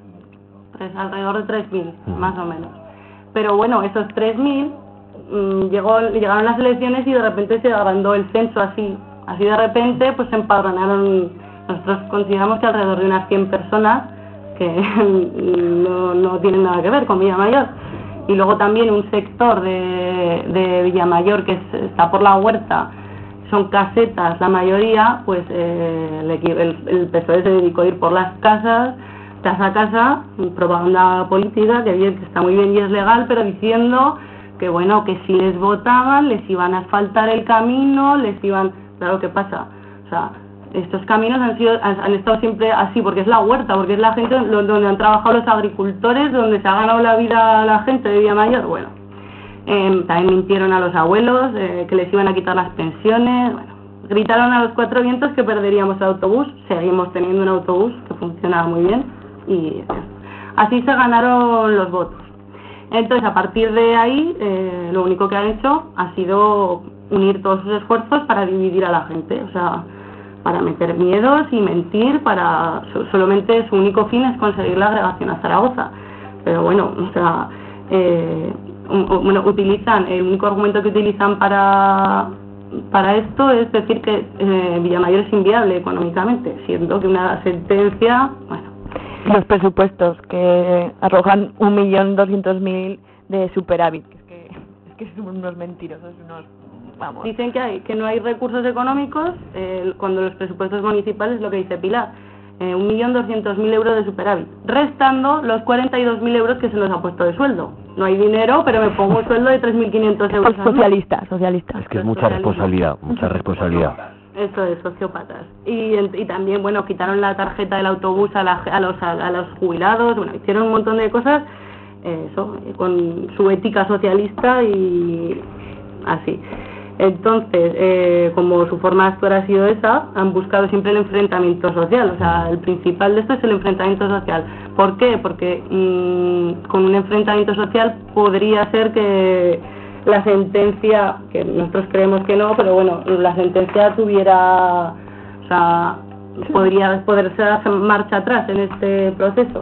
tres, alrededor de tres mil, mm. más o menos. Pero bueno, esos tres mil, mmm, llegó, llegaron las elecciones y de repente se agrandó el censo así. Así de repente pues se empadronaron, nosotros consideramos que alrededor de unas cien personas que no, no tienen nada que ver con Villamayor. Y luego también un sector de, de Villamayor que es, está por la huerta, son casetas la mayoría, pues eh, el, el, el P S O E se dedicó a ir por las casas, casa a casa, propaganda política, que bien, que está muy bien y es legal, pero diciendo que bueno, que si les votaban, les iban a asfaltar el camino, les iban... Claro, ¿qué pasa? O sea, estos caminos han sido han, han estado siempre así, porque es la huerta, porque es la gente donde han trabajado los agricultores, donde se ha ganado la vida la gente de Villamayor. Bueno, eh, también mintieron a los abuelos, eh, que les iban a quitar las pensiones. Bueno, gritaron a los cuatro vientos que perderíamos el autobús. Seguimos teniendo un autobús que funcionaba muy bien y eh, así se ganaron los votos. Entonces, a partir de ahí, eh, lo único que han hecho ha sido unir todos sus esfuerzos para dividir a la gente, o sea, para meter miedos y mentir, para solamente su único fin es conseguir la agregación a Zaragoza. Pero bueno, o sea, eh, bueno, utilizan, el único argumento que utilizan para para esto es decir que eh, Villamayor es inviable económicamente, siendo que una sentencia, bueno. Los presupuestos que arrojan un millón doscientos mil de superávit, que es que, es que son unos mentirosos, unos... Vamos. Dicen que hay que no hay recursos económicos eh, cuando los presupuestos municipales, lo que dice Pilar, eh, un millón doscientos mil euros de superávit, restando los cuarenta y dos mil euros que se nos ha puesto de sueldo. No hay dinero, pero me pongo un sueldo de tres mil quinientos euros. Socialista, socialista. Es que es mucha responsabilidad, mucha responsabilidad. Eso es, sociópatas. Y, y también, bueno, quitaron la tarjeta del autobús a, la, a, los, a, a los jubilados, bueno, hicieron un montón de cosas, eh, eso, con su ética socialista y así. Entonces, eh, como su forma de actuar ha sido esa, han buscado siempre el enfrentamiento social. O sea, el principal de esto es el enfrentamiento social. ¿Por qué? Porque mmm, con un enfrentamiento social podría ser que la sentencia, que nosotros creemos que no, pero bueno, la sentencia tuviera, o sea, podría poderse hacer marcha atrás en este proceso.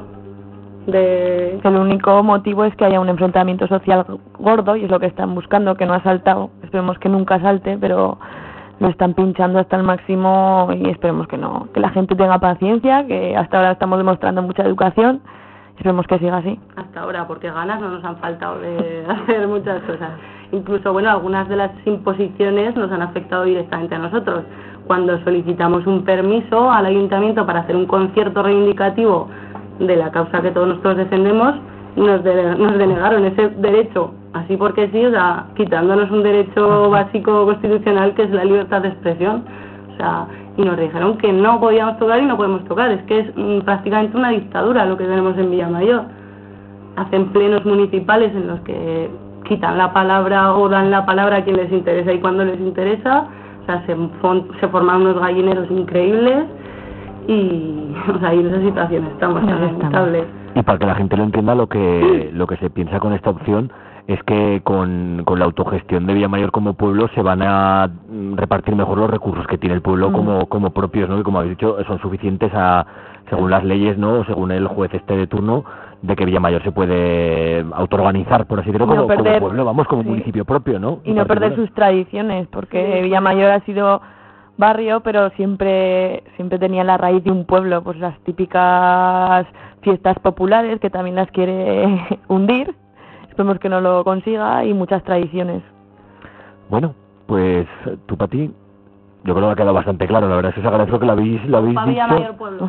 De... El único motivo es que haya un enfrentamiento social gordo y es lo que están buscando, que no ha saltado. Esperemos que nunca salte, pero lo están pinchando hasta el máximo y esperemos que no, que la gente tenga paciencia, que hasta ahora estamos demostrando mucha educación. Esperemos que siga así. Hasta ahora, porque ganas no nos han faltado de hacer muchas cosas. Incluso, bueno, algunas de las imposiciones nos han afectado directamente a nosotros. cuando solicitamos un permiso al ayuntamiento para hacer un concierto reivindicativo de la causa que todos nosotros defendemos, nos, de, nos denegaron ese derecho, así porque sí, o sea, quitándonos un derecho básico constitucional que es la libertad de expresión, o sea, y nos dijeron que no podíamos tocar y no podemos tocar, es que es mm, prácticamente una dictadura lo que tenemos en Villamayor. Hacen plenos municipales en los que quitan la palabra o dan la palabra a quien les interesa y cuando les interesa, o sea, se, se forman unos gallineros increíbles y, o sea, y en esa situación estamos tan lamentables. Y para que la gente lo entienda, lo que lo que se piensa con esta opción es que con, con la autogestión de Villamayor como pueblo se van a repartir mejor los recursos que tiene el pueblo mm. como como propios, ¿no? Y como habéis dicho, son suficientes a según las leyes, ¿no? Según el juez este de turno, de que Villamayor se puede autoorganizar, por así decirlo, como, no perder, como pueblo, vamos, como sí. municipio propio, ¿no? Y no perder sus tradiciones, porque sí. Villamayor ha sido barrio, pero siempre siempre tenía la raíz de un pueblo, pues las típicas fiestas populares, que también las quiere hundir, esperemos que no lo consiga, y muchas tradiciones. Bueno, pues tú, Pati, yo creo que ha quedado bastante claro, la verdad es que os agradezco que lo habéis, lo habéis dicho. Villamayor pueblo.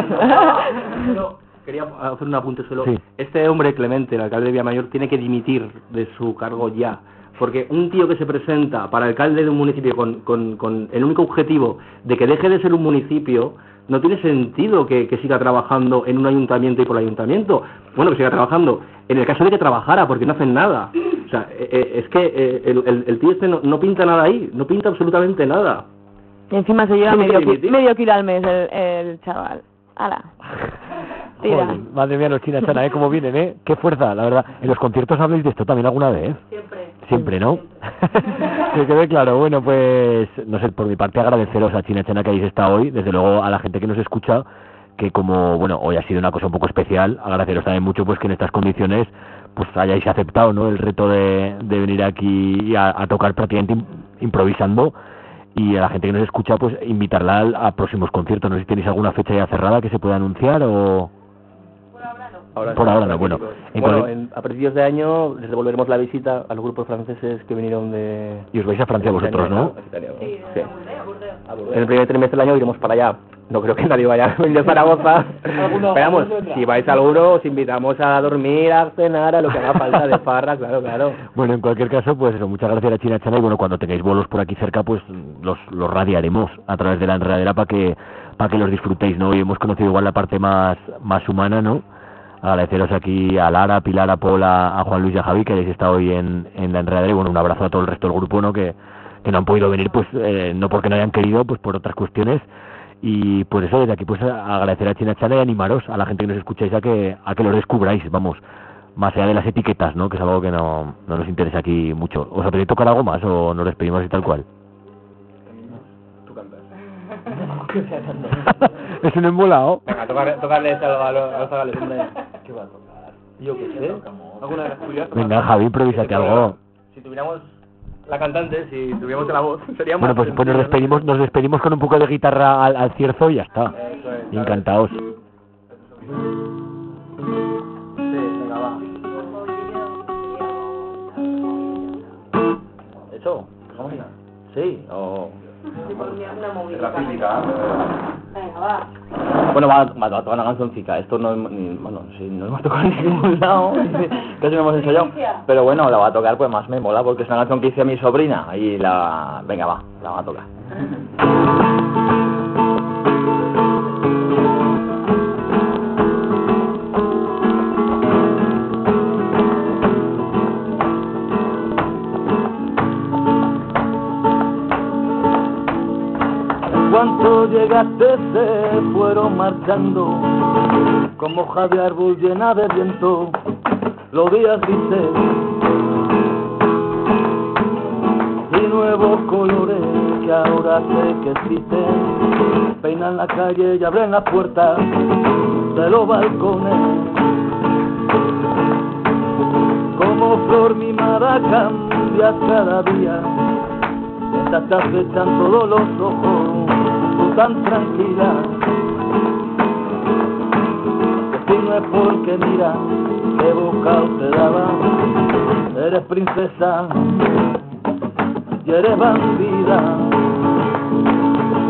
Pero quería hacer un apunte solo. Sí. Este hombre, Clemente, el alcalde de Villamayor, tiene que dimitir de su cargo ya. Porque un tío que se presenta para alcalde de un municipio con, con, con el único objetivo de que deje de ser un municipio, no tiene sentido que, que siga trabajando en un ayuntamiento y por el ayuntamiento. Bueno, que siga trabajando. En el caso de que trabajara, porque no hacen nada. O sea, eh, es que eh, el, el, el tío este no, no pinta nada ahí, no pinta absolutamente nada. Y encima se lleva medio, ki medio kilo al mes el, el chaval. ¡Hala! Tira. Joder, madre mía, los China Chana, ¿eh? ¿Cómo vienen, eh? Qué fuerza, la verdad. ¿En los conciertos habléis de esto también alguna vez? Siempre. Siempre, ¿no? Que quede claro. Bueno, pues, no sé, por mi parte agradeceros a China Chana que habéis estado hoy, desde luego a la gente que nos escucha, que como, bueno, hoy ha sido una cosa un poco especial, agradeceros también mucho pues que en estas condiciones pues hayáis aceptado, ¿no?, el reto de, de venir aquí a, a tocar prácticamente improvisando, y a la gente que nos escucha pues invitarla a, a próximos conciertos. No sé si tenéis alguna fecha ya cerrada que se pueda anunciar o... Por ahora no. Ahora Por sí, ahora no, bueno. En bueno, cual... en, a principios de año les devolveremos la visita a los grupos franceses que vinieron de... Y os vais a Francia vosotros, ¿no? Sí, sí. a Burdeos. En el primer trimestre del año iremos para allá. No creo que nadie vaya a venir de Zaragoza. Esperamos, si vais alguno, os invitamos a dormir, a cenar, a lo que haga falta de farra, claro, claro. Bueno, en cualquier caso, pues eso, muchas gracias a China Chana, y bueno, cuando tengáis bolos por aquí cerca, pues los, los radiaremos a través de la enredadera para que para que los disfrutéis, ¿no? Y hemos conocido igual la parte más más humana, ¿no? Agradeceros aquí a Lara, a Pilar, a Paul, a, a Juan Luis y a Javi, que habéis estado hoy en, en la enredadera, y bueno, un abrazo a todo el resto del grupo, ¿no? Que, que no han podido venir, pues eh, no porque no hayan querido, pues por otras cuestiones. Y por eso desde aquí pues agradecer a China Chana y animaros a la gente que nos escucháis a que a que los descubráis, vamos, más allá de las etiquetas, ¿no?, que es algo que no, no nos interesa aquí mucho. ¿Os apetece tocar algo más o nos despedimos y tal cual? Tú cantas. Es un embolado. Venga, tocarle, tocarles a los, a los, a los zagales, hombre. ¿Qué va a tocar? Yo qué sé. ¿Alguna de las tuyas? Venga, Javi, improvísate algo. Si tuviéramos la cantante, si tuviéramos la voz, sería bueno, más... pues, pues nos despedimos nos despedimos con un poco de guitarra al, al cierzo y ya está. Eso es, encantados. Sí, venga, va. ¿Eso? ¿Cómo se llama? Sí, o... Una movida. La física. Venga, va. Bueno, va, va, va a tocar una cancioncica. Esto no, ni, bueno, sí, no hemos tocado en ningún lado, casi no hemos ensayado. Pero bueno, la va a tocar, pues más me mola, porque es una canción que hice a mi sobrina. Y la... Venga, va, la va a tocar. Cuando llegaste se fueron marchando como hoja de árbol llena de viento los días grises y nuevos colores que ahora sé que existen, peinan la calle y abren las puertas de los balcones. Como flor mimada cambias cada día, mientras te acechan todos los ojos, tú tan tranquila, que si no es porque mira qué boca te daba, eres princesa y eres bandida.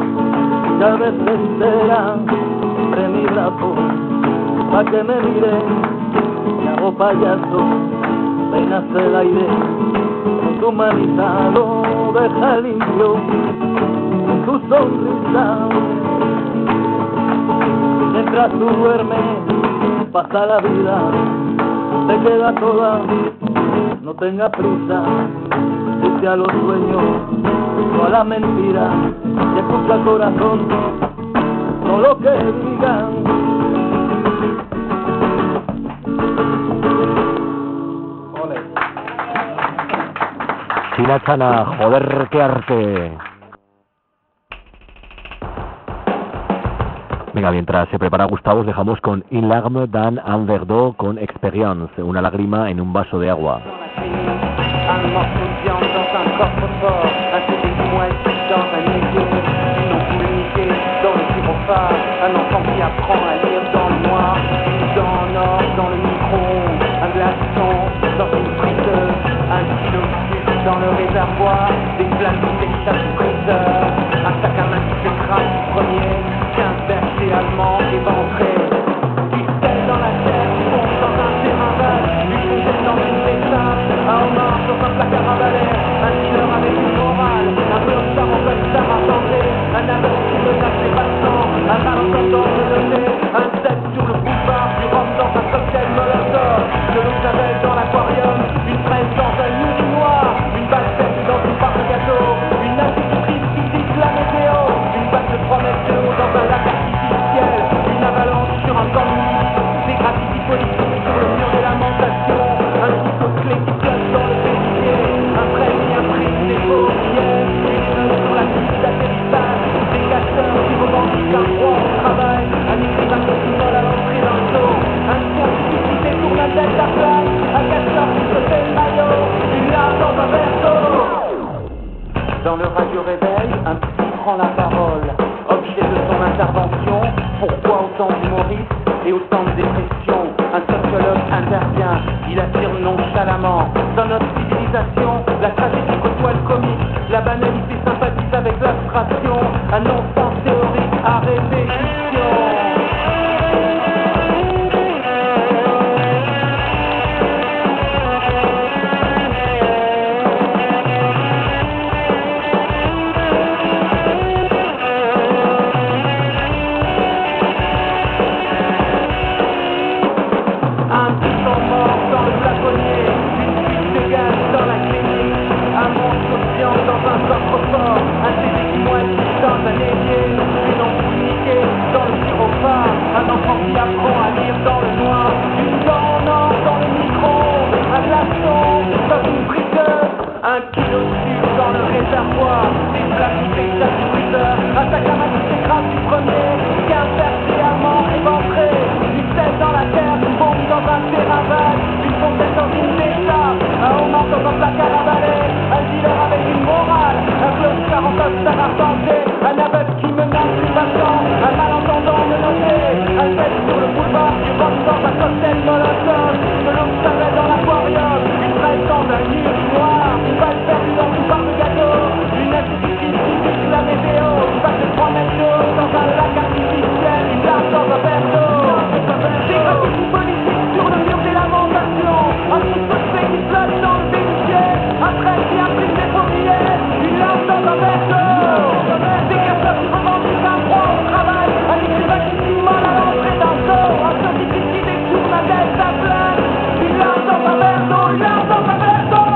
y a veces será entre mi brazo, pa' que me mire, me hago payaso, peinas el aire, con tu manita lo deja limpio, con tu sonrisa. Mientras tú duermes, pasa la vida, te queda toda, no tenga prisa, dice a los sueños, no a la mentira, y escucha al corazón, no lo que digan. Ole. China Chana, joder, qué arte. Venga, mientras se prepara Gustavo, os dejamos con In larme d'un un verre d'eau con Experience, una lágrima en un vaso de agua. Un morceau de viande dans un coffre-fort, un C D moisi dans un évier, une ampoule niquée dans le gyrophare, un enfant qui apprend à lire dans le noir, une dent en or dans le micro, un glaçon dans une friteuse, un kilo de sucre dans le réservoir, des flammes qui s'échappent du briseur, un sac à main qui s'écrase du premier, quinze bergers allemands éventrés, du sel dans la terre, qui fond dans un terrain vague, du fontaine dans une pétale, un homard dans un placard à balai, un dealer avec une morale, un clochard en costard à tenter, un aveugle qui menace les passants, un malentendant menotté, un set sur le boulevard, du rhum dans un cocktail molotov, de l'eau de javel dans l'aquarium, une fraise dans un urinoir, une balle perdue dans une barre de gâteau, une institutrice qui dit la météo, une balle de trois mètres de haut dans un lac artificiel, une avalanche sur un camp de milice, des graffitis politiques sur le mur de lamentation, un couteau de clé qui flotte dans le pédivier, un prémis, un prix, des faux billets, une émeute sur la piste d'atterrissage, des casseurs qui revendiquent un droit au travail, un écrivain qui vole à l'entrée d'un zoo, un scientifique qui détourne la tête à place, un casseur qui se fait le maillot, une larme dans un verre d'eau. Dans le radio réveil, un psy prend la parole, objet de son intervention, pourquoi autant d'humoristes et autant de dépression? Un sociologue intervient, il affirme nonchalamment, dans notre civilisation, la tragédie côtoie le comique, la banalité sympathise avec l'abstraction, un non-sens théorique à répétition. Un piston mort dans le plafonnier, une fuite de gaz dans la clinique, un monstre de viande dans un coffre-fort, un C D qui moisit dans un évier, une ampoule niquée dans le gyrophare, un enfant qui apprend à lire dans le noir, une dent en or dans le micro, un glaçon dans une friteuse, un kilo de sucre dans le réservoir, des flammes qui s'échappent du briseur, un sac à main qui s'écrase du premier, quinze bergers allemands éventrés, du sel dans la terre, une bombe dans un terrain vague, une fontaine dans une pétard, un homard dans un placard à balai, un dealer avec une morale, un clochard en costard argenté, un aveugle qui menace les passants, un malentendant menotté, un set sur le boulevard, du rhum dans un cocktail molotov, de l'eau de javel dans l'aquarium, une fraise dans un urinoir, une balle perdue dans une barre de gâteau, une institutrice qui dit la météo, une balle de trois mètres d'eau dans un lac artificiel, une larme dans un verre d'eau. Des graffitis politiques sur le mur des lamentations, un couteau de fée qui flotte dans le bénitier, un trait qui imprime des faux billets, une larme dans un verre d'eau. Des casseurs qui revendiquent un droit au travail, un écrivain qui s'immole à l'entrée d'un zoo, un scientifique qui détourne la tête à place, une larme dans un verre d'eau, une larme dans un verre d'eau.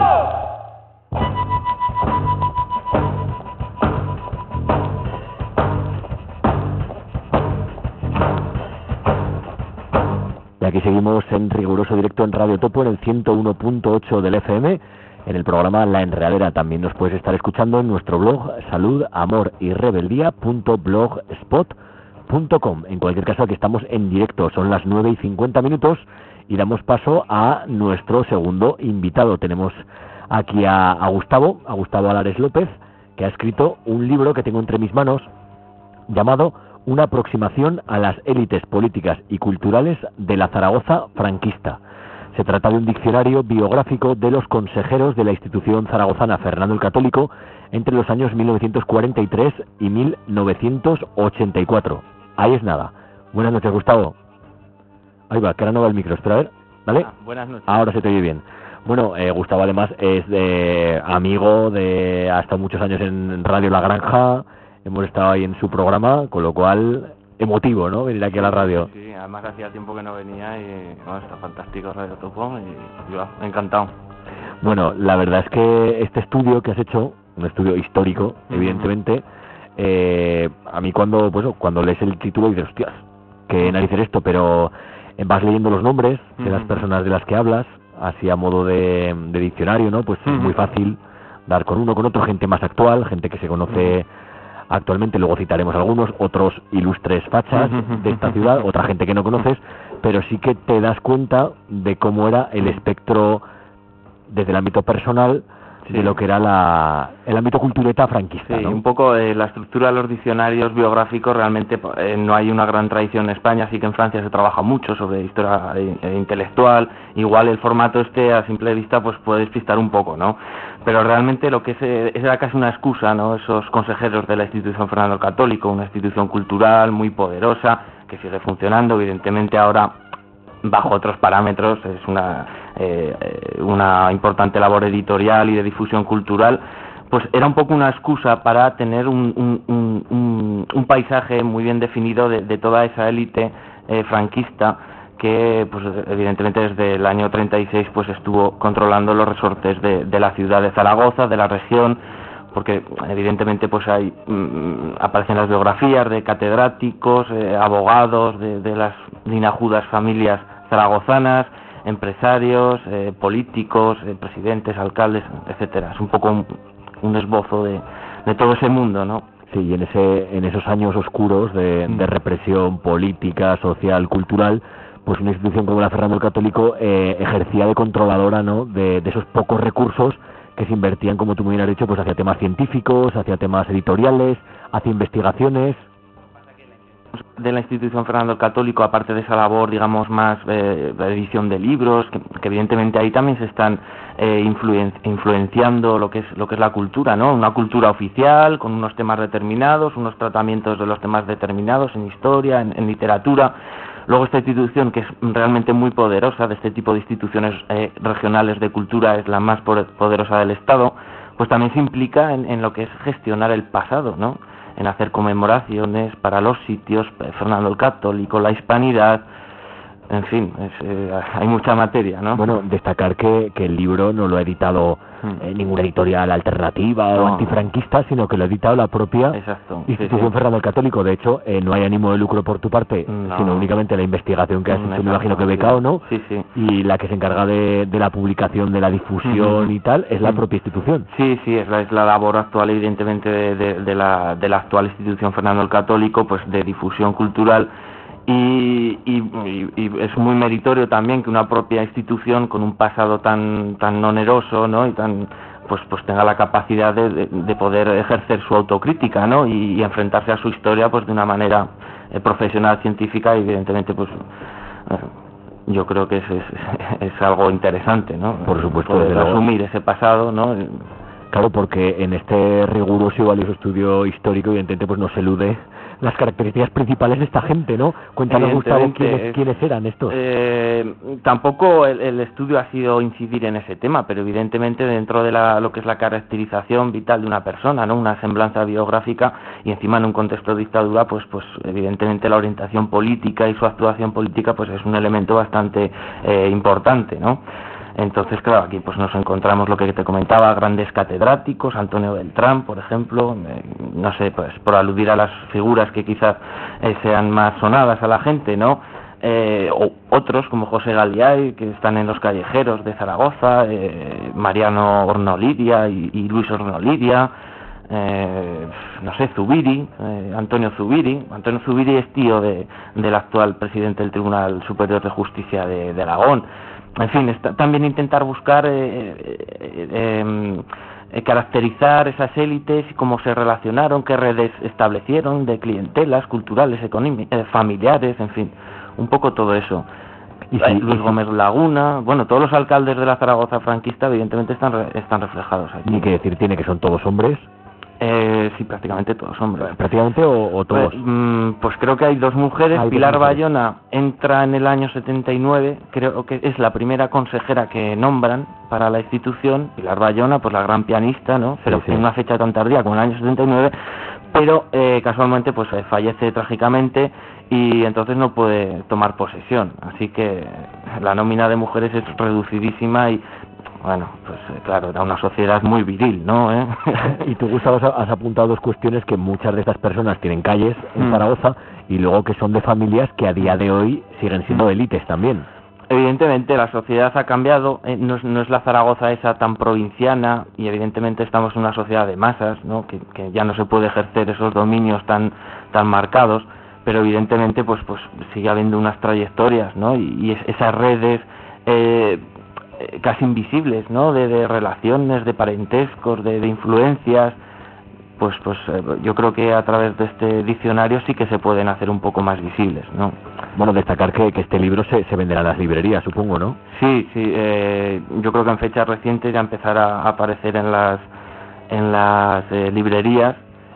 Y aquí seguimos en riguroso directo en Radio Topo en el ciento uno punto ocho del F M, en el programa La Enredadera. También nos puedes estar escuchando en nuestro blog salud amor y rebeldía punto blogspot punto com. En cualquier caso, aquí estamos en directo, son las nueve y cincuenta minutos y damos paso a nuestro segundo invitado. Tenemos aquí a, a Gustavo, a Gustavo Alares López, que ha escrito un libro que tengo entre mis manos llamado Una aproximación a las élites políticas y culturales de la Zaragoza franquista. Se trata de un diccionario biográfico de los consejeros de la institución zaragozana Fernando el Católico entre los años mil novecientos cuarenta y tres y mil novecientos ochenta y cuatro. Ahí es nada. Buenas noches, Gustavo. Ahí va, que ahora no va el micro, espera a ver. ¿Vale? Ah, buenas noches. Ahora se te oye bien. Bueno, eh, Gustavo además es de amigo de... ha estado muchos años en Radio La Granja, hemos estado ahí en su programa, con lo cual... emotivo, ¿no? Venir aquí a la radio. Sí, además hacía tiempo que no venía y bueno, está fantástico Radio Topo y yo encantado. Bueno, la verdad es que este estudio que has hecho, un estudio histórico, uh-huh. evidentemente, eh, a mí cuando, pues, cuando lees el título dices, hostias, qué narices esto, pero vas leyendo los nombres de uh-huh. las personas de las que hablas, así a modo de, de diccionario, ¿no? Pues uh-huh. es muy fácil dar con uno, con otro, gente más actual, gente que se conoce... Uh-huh. actualmente, luego citaremos algunos, otros ilustres fachas de esta ciudad, otra gente que no conoces, pero sí que te das cuenta de cómo era el espectro desde el ámbito personal sí. de lo que era la, el ámbito cultureta franquista. Sí, ¿no? Un poco eh, la estructura de los diccionarios biográficos, realmente eh, no hay una gran tradición en España, así que en Francia se trabaja mucho sobre historia eh, intelectual, igual el formato este a simple vista pues puede despistar un poco, ¿no? Pero realmente lo que es, era casi una excusa, ¿no? Esos consejeros de la institución Fernando el Católico, una institución cultural muy poderosa, que sigue funcionando, evidentemente ahora bajo otros parámetros, es una, eh, una importante labor editorial y de difusión cultural, pues era un poco una excusa para tener un, un, un, un, un paisaje muy bien definido de, de toda esa élite eh, franquista, que pues evidentemente desde el año treinta y seis pues estuvo controlando los resortes de, de la ciudad de Zaragoza, de la región, porque evidentemente pues hay mmm, aparecen las biografías de catedráticos, eh, abogados de, de las linajudas familias zaragozanas, empresarios, eh, políticos, eh, presidentes, alcaldes, etcétera. Es un poco un, un esbozo de, de todo ese mundo, ¿no? Sí, y en ese en esos años oscuros de, de represión política, social, cultural, pues una institución como la Fernando el Católico eh, ejercía de controladora, ¿no? De, de esos pocos recursos que se invertían, como tú muy bien has dicho, pues hacia temas científicos, hacia temas editoriales, hacia investigaciones. De la institución Fernando el Católico, aparte de esa labor, digamos, más eh, de edición de libros, que, que evidentemente ahí también se están eh, influen, influenciando lo que es lo que es la cultura, ¿no? Una cultura oficial, con unos temas determinados, unos tratamientos de los temas determinados en historia, en, en literatura. Luego esta institución, que es realmente muy poderosa, de este tipo de instituciones eh, regionales de cultura, es la más poderosa del Estado, pues también se implica en, en lo que es gestionar el pasado, ¿no? En hacer conmemoraciones para los sitios, Fernando el Católico, la hispanidad, en fin, es, eh, hay mucha materia, ¿no? Bueno, destacar que, que el libro no lo ha editado eh, ninguna editorial alternativa no. o antifranquista, sino que lo ha editado la propia Exacto, institución sí, sí. Fernando el Católico. De hecho, eh, no hay ánimo de lucro por tu parte, no. sino únicamente la investigación que has hecho, me imagino que becado, ¿no? Sí, sí. Y la que se encarga de, de la publicación, de la difusión uh-huh. y tal, es la uh-huh. propia institución. Sí, sí, es la, es la labor actual, evidentemente, de, de, de, la, de la actual institución Fernando el Católico, pues de difusión cultural. Y, y, y es muy meritorio también que una propia institución con un pasado tan tan oneroso, ¿no? Y tan pues pues tenga la capacidad de, de, de poder ejercer su autocrítica, ¿no? Y, y enfrentarse a su historia pues de una manera eh, profesional, científica, y evidentemente pues eh, yo creo que es, es, es algo interesante, ¿no? Por supuesto, poder asumir ese pasado, ¿no? Claro, porque en este riguroso y valioso estudio histórico, evidentemente, pues nos elude las características principales de esta gente, ¿no? Cuéntanos, Gustavo, ¿quiénes, ¿quiénes eran estos? Eh, tampoco el, el estudio ha sido incidir en ese tema, pero evidentemente dentro de la, lo que es la caracterización vital de una persona, ¿no? Una semblanza biográfica, y encima en un contexto de dictadura, pues pues evidentemente la orientación política y su actuación política pues es un elemento bastante eh, importante, ¿no? Entonces, claro, aquí pues nos encontramos lo que te comentaba, grandes catedráticos, Antonio Beltrán, por ejemplo, eh, no sé, pues por aludir a las figuras que quizás eh, sean más sonadas a la gente, ¿no? Eh, o otros como José Galiay, que están en los callejeros de Zaragoza, eh, Mariano Hornolidia y, y Luis Hornolidia, eh, no sé, Zubiri, eh, Antonio Zubiri. Antonio Zubiri es tío de, del actual presidente del Tribunal Superior de Justicia de, de Aragón. En fin, está, también intentar buscar, eh, eh, eh, caracterizar esas élites y cómo se relacionaron, qué redes establecieron de clientelas culturales, económicas, eh, familiares, en fin, un poco todo eso. Y Hay si- Luis y si- Gómez Laguna, bueno, todos los alcaldes de la Zaragoza franquista evidentemente están re- están reflejados aquí. Ni que decir tiene que son todos hombres, Eh, sí, prácticamente todos hombres. prácticamente, o, o todos. Pues, mm, pues creo que hay dos mujeres. Hay dos Pilar mujeres. Bayona entra en el año setenta y nueve, creo que es la primera consejera que nombran para la institución. Pilar Bayona, pues la gran pianista, ¿no? Pero Sí, sí. en una fecha tan tardía como el año setenta y nueve, pero eh, casualmente pues eh, fallece trágicamente y entonces no puede tomar posesión. Así que la nómina de mujeres es reducidísima y, bueno, pues eh, claro, era una sociedad muy viril, ¿no? ¿Eh? Y tú, Gustavo, has- has apuntado dos cuestiones: que muchas de estas personas tienen calles en Mm. Zaragoza, y luego que son de familias que a día de hoy siguen siendo élites también. Evidentemente la sociedad ha cambiado, eh, no, es, no es la Zaragoza esa tan provinciana y evidentemente estamos en una sociedad de masas, ¿no? que, que ya no se puede ejercer esos dominios tan tan marcados, pero evidentemente pues pues sigue habiendo unas trayectorias, ¿no? y, y es- esas redes eh, eh, casi invisibles, ¿no? de, de relaciones, de parentescos, de, de influencias, pues pues eh, yo creo que a través de este diccionario sí que se pueden hacer un poco más visibles, ¿no? Bueno, destacar que, que este libro se, se venderá en las librerías, supongo, ¿no? Sí, sí, eh, yo creo que en fechas recientes ya empezará a aparecer en las en las eh, librerías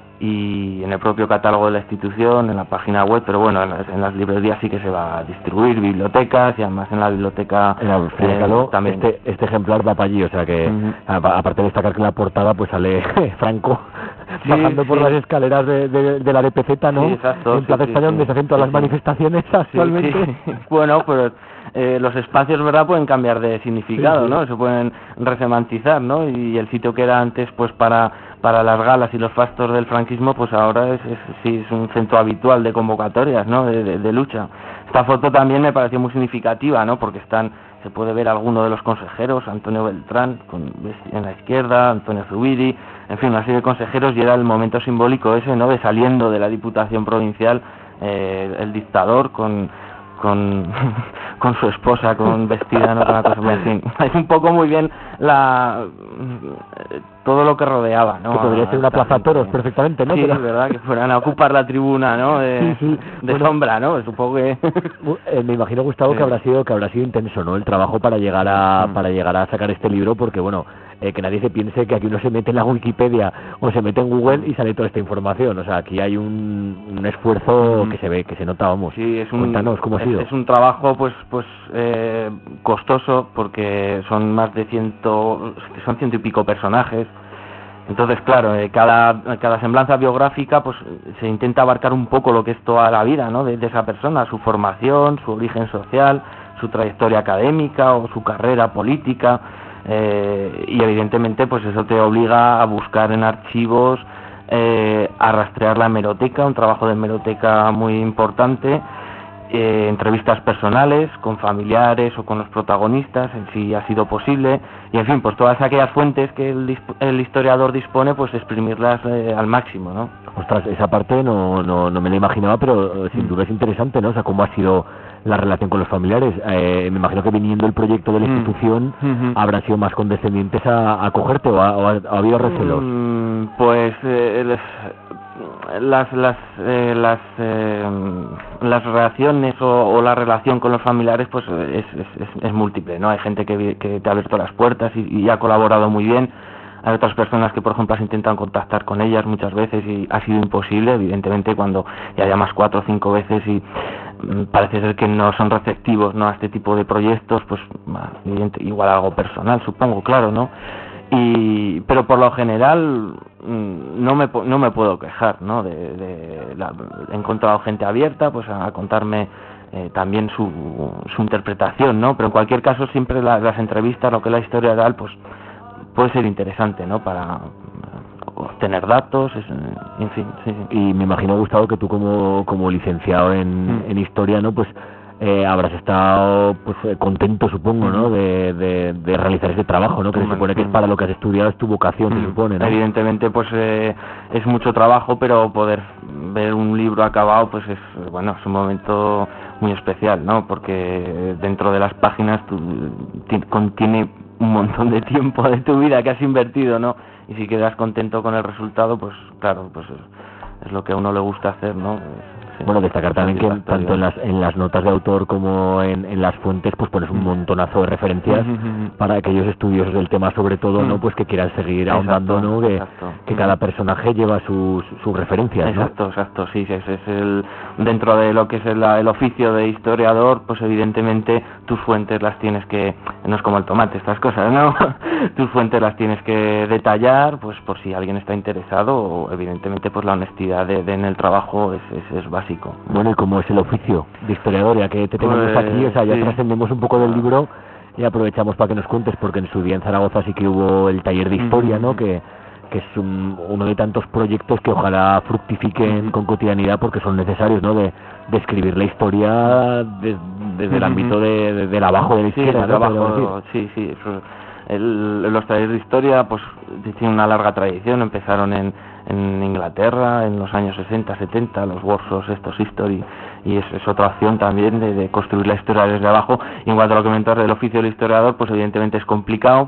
y en el propio catálogo de la institución, en la página web, pero bueno, en las, en las librerías sí que se va a distribuir, bibliotecas, y además en la biblioteca En la Frida eh, Kahlo, también. este, este ejemplar va para allí, o sea que, Ujú. a- aparte de destacar que en la portada pues sale Franco Sí, bajando por sí. las escaleras de, de, de la D P Z, ¿no? Sí, exacto, En Plaza sí, sí, España, sí. donde se hacen todas Sí, las sí. manifestaciones Sí, actualmente. sí. Bueno, pues eh, los espacios, ¿verdad?, pueden cambiar de significado, Sí, sí. ¿no? Se pueden resemantizar, ¿no? Y el sitio que era antes, pues para para las galas y los fastos del franquismo, pues ahora es, es sí es un centro habitual de convocatorias, ¿no? De, de, de lucha. Esta foto también me pareció muy significativa, ¿no? Porque están se puede ver alguno de los consejeros, Antonio Beltrán con, en la izquierda, Antonio Zubiri, en fin, una serie de consejeros, y era el momento simbólico ese, ¿no?, de saliendo de la Diputación Provincial, eh, el dictador con con con su esposa, con vestida, ¿no?, con la cosa, en fin, es un poco muy bien la todo lo que rodeaba, ¿no? Que podría ser una Esta plaza gente. toros perfectamente, ¿no? Sí, Pero- es verdad, que fueran a ocupar la tribuna, ¿no? De, Sí, sí. de Bueno. sombra, ¿no? Supongo que Eh, me imagino, Gustavo, Sí. que habrá sido que habrá sido intenso, ¿no? El trabajo para llegar a Mm. para llegar a sacar este libro, porque bueno, eh, que nadie se piense que aquí uno se mete en la Wikipedia o se mete en Google y sale toda esta información. O sea, aquí hay un, un esfuerzo Mm. que se ve, que se nota, vamos. Sí, es un, Cuéntanos, ¿cómo ha es, sido? es un trabajo pues pues eh, costoso, porque son más de ciento, son ciento y pico personajes. Entonces, claro, eh, cada, cada semblanza biográfica pues se intenta abarcar un poco lo que es toda la vida, ¿no?, de, de esa persona, su formación, su origen social, su trayectoria académica o su carrera política, eh, y evidentemente pues eso te obliga a buscar en archivos, eh, a rastrear la hemeroteca, un trabajo de hemeroteca muy importante, eh, entrevistas personales con familiares o con los protagonistas, en si ha sido posible, y en fin, pues todas aquellas fuentes que el, disp- el historiador dispone, pues exprimirlas eh, al máximo, ¿no? Ostras, esa parte no, no, no me la imaginaba, pero eh, sin Mm. duda es interesante, ¿no? O sea, cómo ha sido la relación con los familiares. Eh, me imagino que viniendo el proyecto de la Mm. institución Ujú. habrán sido más condescendientes a a acogerte, o ha, o ha- ha habido recelos. Mm, Pues eh, les- las las eh, las eh, las reacciones o, o la relación con los familiares pues es, es, es, es múltiple, ¿no? Hay gente que, vi- que te ha abierto las puertas y, y ha colaborado muy bien. Hay otras personas que, por ejemplo, has intentado contactar con ellas muchas veces y ha sido imposible, evidentemente, cuando ya llamas cuatro o cinco veces y mm, parece ser que no son receptivos, ¿no?, a este tipo de proyectos, pues bah, evidente- igual algo personal, supongo, claro, ¿no? Y pero por lo general mm, no me po- no me puedo quejar, ¿no? De, de la- he encontrado gente abierta, pues a, a contarme eh, también su, su interpretación, ¿no? Pero en cualquier caso siempre la- las entrevistas, lo que es la historia real, pues puede ser interesante, ¿no?, para obtener datos, es, en fin, sí, sí. Y me imagino, Gustavo, que tú como, como licenciado en, Mm. en historia, ¿no? Pues eh, habrás estado pues eh, contento, supongo, ¿no? Mm. De, de, de realizar ese trabajo, ¿no? Que se Hombre, supone que es mm. para lo que has estudiado, es tu vocación, se Mm. supone, ¿no? Evidentemente, pues eh, es mucho trabajo, pero poder ver un libro acabado, pues es bueno, es un momento muy especial, ¿no? Porque dentro de las páginas tú, ti- contiene un montón de tiempo de tu vida que has invertido, ¿no? Y si quedas contento con el resultado, pues claro, pues es, es lo que a uno le gusta hacer, ¿no? Pues, sí. Bueno, destacar también que tanto en las en las notas de autor como en, en las fuentes pues pones un montonazo de referencias Mm. para aquellos estudiosos del tema, sobre todo, Mm. ¿no? Pues que quieran seguir Exacto, ahondando, ¿no? Que, exacto. que Mm. cada personaje lleva sus sus referencias, ¿no? Exacto, exacto, sí, es, es el dentro de lo que es el, el oficio de historiador, pues evidentemente tus fuentes las tienes que, no es como el tomate, estas cosas, ¿no? Tus fuentes las tienes que detallar, pues por si alguien está interesado, o evidentemente pues la honestidad de, de en el trabajo es, es, es básico. Bueno, y como es el oficio de historiador, ya que te tenemos Pues, aquí, o sea, ya sí. trascendemos un poco del libro y aprovechamos para que nos cuentes, porque en su día en Zaragoza sí que hubo el taller de historia, ¿no? Que, que es un- uno de tantos proyectos que ojalá fructifiquen con cotidianidad, porque son necesarios, ¿no? De, de escribir la historia des- desde el Ujú. ámbito de, de- del abajo de la Sí, izquierda, desde ¿no? Podríamos abajo, sí, sí. Eso, el- los talleres de historia, pues tienen una larga tradición. Empezaron en, en Inglaterra en los años sesenta, setenta, los Warsaw estos History, y es, es otra opción también de, de construir la historia desde abajo. Y en cuanto a lo que comentas del oficio del historiador, pues evidentemente es complicado,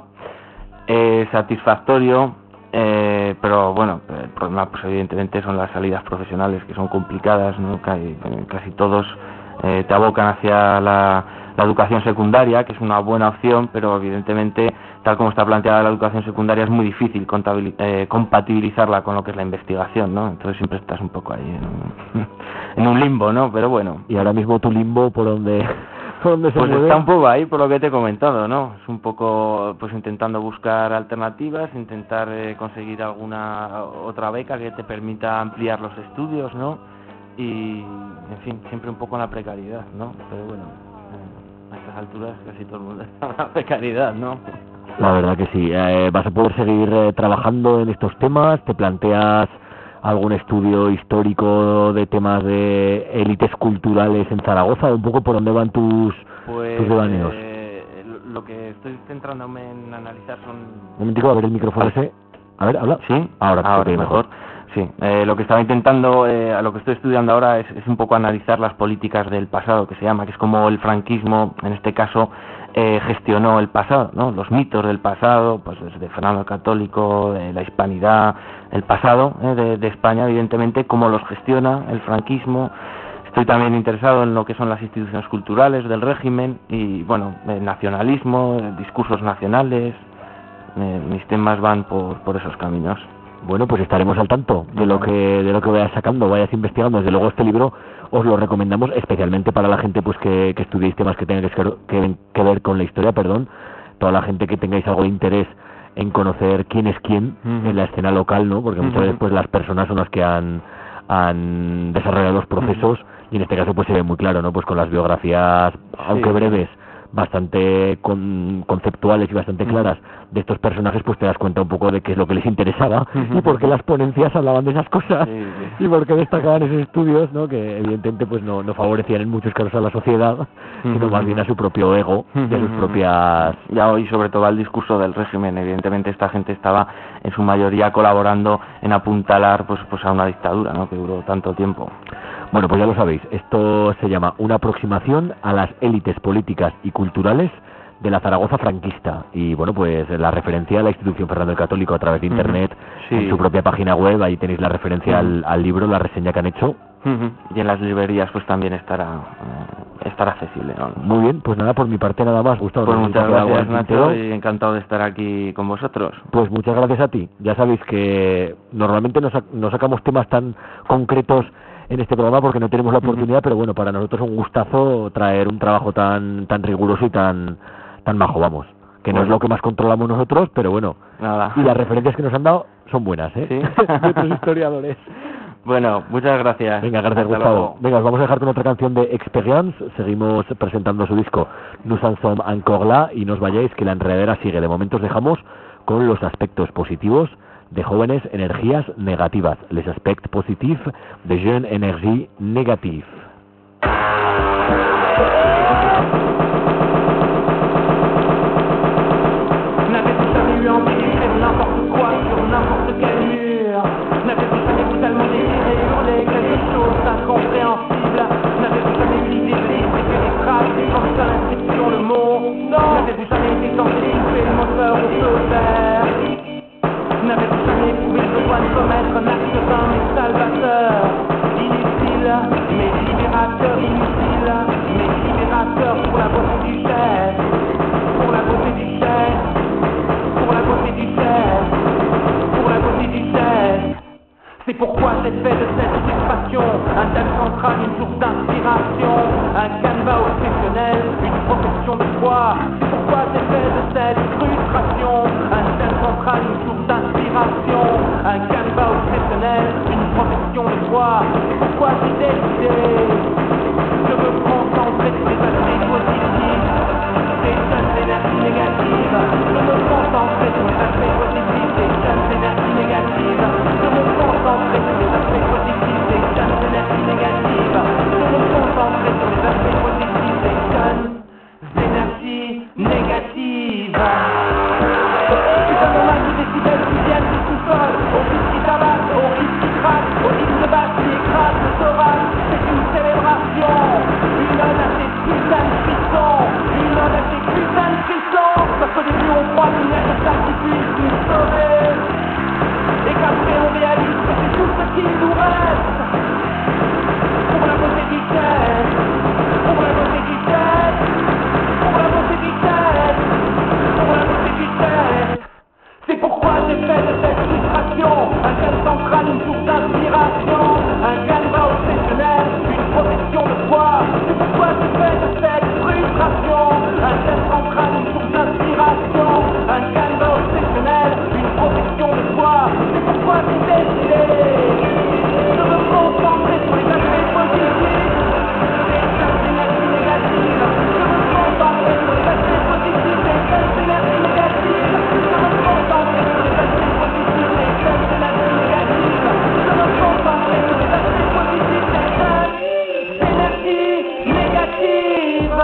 es satisfactorio, eh, pero bueno, el problema pues evidentemente son las salidas profesionales, que son complicadas, ¿no? Casi, casi todos eh, te abocan hacia la, la educación secundaria, que es una buena opción, pero evidentemente, tal como está planteada la educación secundaria, es muy difícil contabil- eh, compatibilizarla con lo que es la investigación, ¿no? Entonces siempre estás un poco ahí en un, en un limbo, ¿no? Pero bueno. Y ahora mismo tu limbo, ¿por donde por donde se Pues mueve? está un poco ahí por lo que te he comentado, ¿no? Es un poco pues intentando buscar alternativas, intentar eh, conseguir alguna otra beca que te permita ampliar los estudios, ¿no? Y, en fin, siempre un poco en la precariedad, ¿no? Pero bueno, eh, a estas alturas casi todo el mundo está en la precariedad, ¿no? La verdad que sí. Eh, ¿Vas a poder seguir eh, trabajando en estos temas? ¿Te planteas algún estudio histórico de temas de élites culturales en Zaragoza? ¿Un poco por dónde van tus, Pues tus devaneos? eh, lo- lo que estoy centrándome en analizar son... Un momentico, a ver el micrófono ese. A ver, habla. ¿Sí? Ahora, te ahora oigo mejor. Sí, eh, lo que estaba intentando, eh, a lo que estoy estudiando ahora es, es un poco analizar las políticas del pasado, que se llama, que es como el franquismo, en este caso, eh, gestionó el pasado, ¿no? Los mitos del pasado, pues desde Fernando el Católico, de la hispanidad, el pasado eh, de, de España, evidentemente, cómo los gestiona el franquismo. Estoy también interesado en lo que son las instituciones culturales del régimen y, bueno, el nacionalismo, eh, discursos nacionales. Eh, mis temas van por, por esos caminos. Bueno, pues estaremos al tanto de lo que de lo que vayas sacando, vayas investigando. Desde luego este libro os lo recomendamos especialmente para la gente pues que, que estudiéis temas que tengan que, que, que ver con la historia, perdón. Toda la gente que tengáis algo de interés en conocer quién es quién Ujú. en la escena local, ¿no? Porque muchas Ujú. veces pues las personas son las que han han desarrollado los procesos y en este caso pues se ve muy claro, ¿no? Pues con las biografías, aunque Sí. breves, bastante con, conceptuales y bastante Ujú. claras de estos personajes, pues te das cuenta un poco de qué es lo que les interesaba Ujú. y por qué las ponencias hablaban de esas cosas Sí, sí. y por qué destacaban esos estudios, ¿no? Que evidentemente pues no, no favorecían en muchos casos a la sociedad, sino Ujú. más bien a su propio ego y a sus Ujú. propias... Ya hoy sobre todo al discurso del régimen. Evidentemente esta gente estaba en su mayoría colaborando en apuntalar pues pues a una dictadura, ¿no? Que duró tanto tiempo. Bueno, pues ya lo sabéis, esto se llama Una aproximación a las élites políticas y culturales de la Zaragoza franquista. Y bueno, pues la referencia a la institución Fernando el Católico a través de Ujú. internet, Sí. en su propia página web, ahí tenéis la referencia Ujú. al, al libro, la reseña que han hecho. Ujú. Y en las librerías pues también estará eh, estará accesible, ¿no? Muy bien, pues nada, por mi parte nada más, Gustavo. Pues no sé si muchas te queda algo gracias, en el tintero. Nacho, y encantado de estar aquí con vosotros. Pues muchas gracias a ti. Ya sabéis que normalmente no, sac- no sacamos temas tan concretos en este programa porque no tenemos la oportunidad, pero bueno, para nosotros es un gustazo traer un trabajo tan tan riguroso y tan tan majo, vamos. Que no es Bueno. lo que más controlamos nosotros, pero bueno. Nada. Y las referencias que nos han dado son buenas, ¿eh? Sí. De otros historiadores. Bueno, muchas gracias. Venga, gracias, Hasta Gustavo. luego. Venga, os vamos a dejar con otra canción de Experience. Seguimos presentando su disco Nous en sommes encore là y no os vayáis que la enredadera sigue. De momento os dejamos con los aspectos positivos de jóvenes energías negativas. Les aspects positifs de jeunes énergies négatives. N'avez-vous jamais eu envie d'écrire n'importe quoi sur n'importe quel mur? N'avez-vous jamais totalement désiré hurler quelque chose d'incompréhensible? N'avez-vous jamais eu l'idée de distribuer des phrases comme ça l'inscription, le mot? Non. N'avez-vous jamais été tenté d'étouffer le moteur au feu vert? N'avez-vous jamais éprouvé le besoin de commettre un acte vain mais salvateur? Inutile mais fidélité. Je veux me concentrer sur les aspects positifs, des jeunes énergies négatives. Je veux me concentrer sur les aspects positifs, des jeunes énergies négatives. Je veux me concentrer sur les aspects positifs, des jeunes énergies négatives. Je veux me concentrer sur les aspects positifs, des jeunes énergies négatives. C'est un hommage aux décibels qui viennent du sous-sol, aux fils qui tabassent, aux fils qui craquent, aux hymnes de basse qui écrasent le thorax. C'est une célébration, une ode à ces putains de frissons, une ode à ces putains de frissons. Parce qu'au début on croit qu'il n'y a que ça qui puisse nous sauver, et qu'après on réalise que c'est tout ce qui nous reste. Pour la beauté du geste, pour la beauté du geste, pour la beauté du geste, pour la beauté du geste. C'est pourquoi j'ai fait de cette frustration un thème central, une source d'inspiration, un canevas obsessionnel, une profession de foi. C'est pourquoi j'ai fait de cette frustration un thème central, une source d'inspiration, un canevas obsessionnel, une profession de foi. C'est pourquoi j'ai décidé de me concentrer sur les aspects positifs, des jeunes énergies négatives. Je me concentrer sur les aspects positifs, des jeunes énergies négatives. Je me concentrer sur les aspects positifs, des jeunes énergies négatives. Je me concentrer sur les aspects positifs, des jeunes énergies négatives.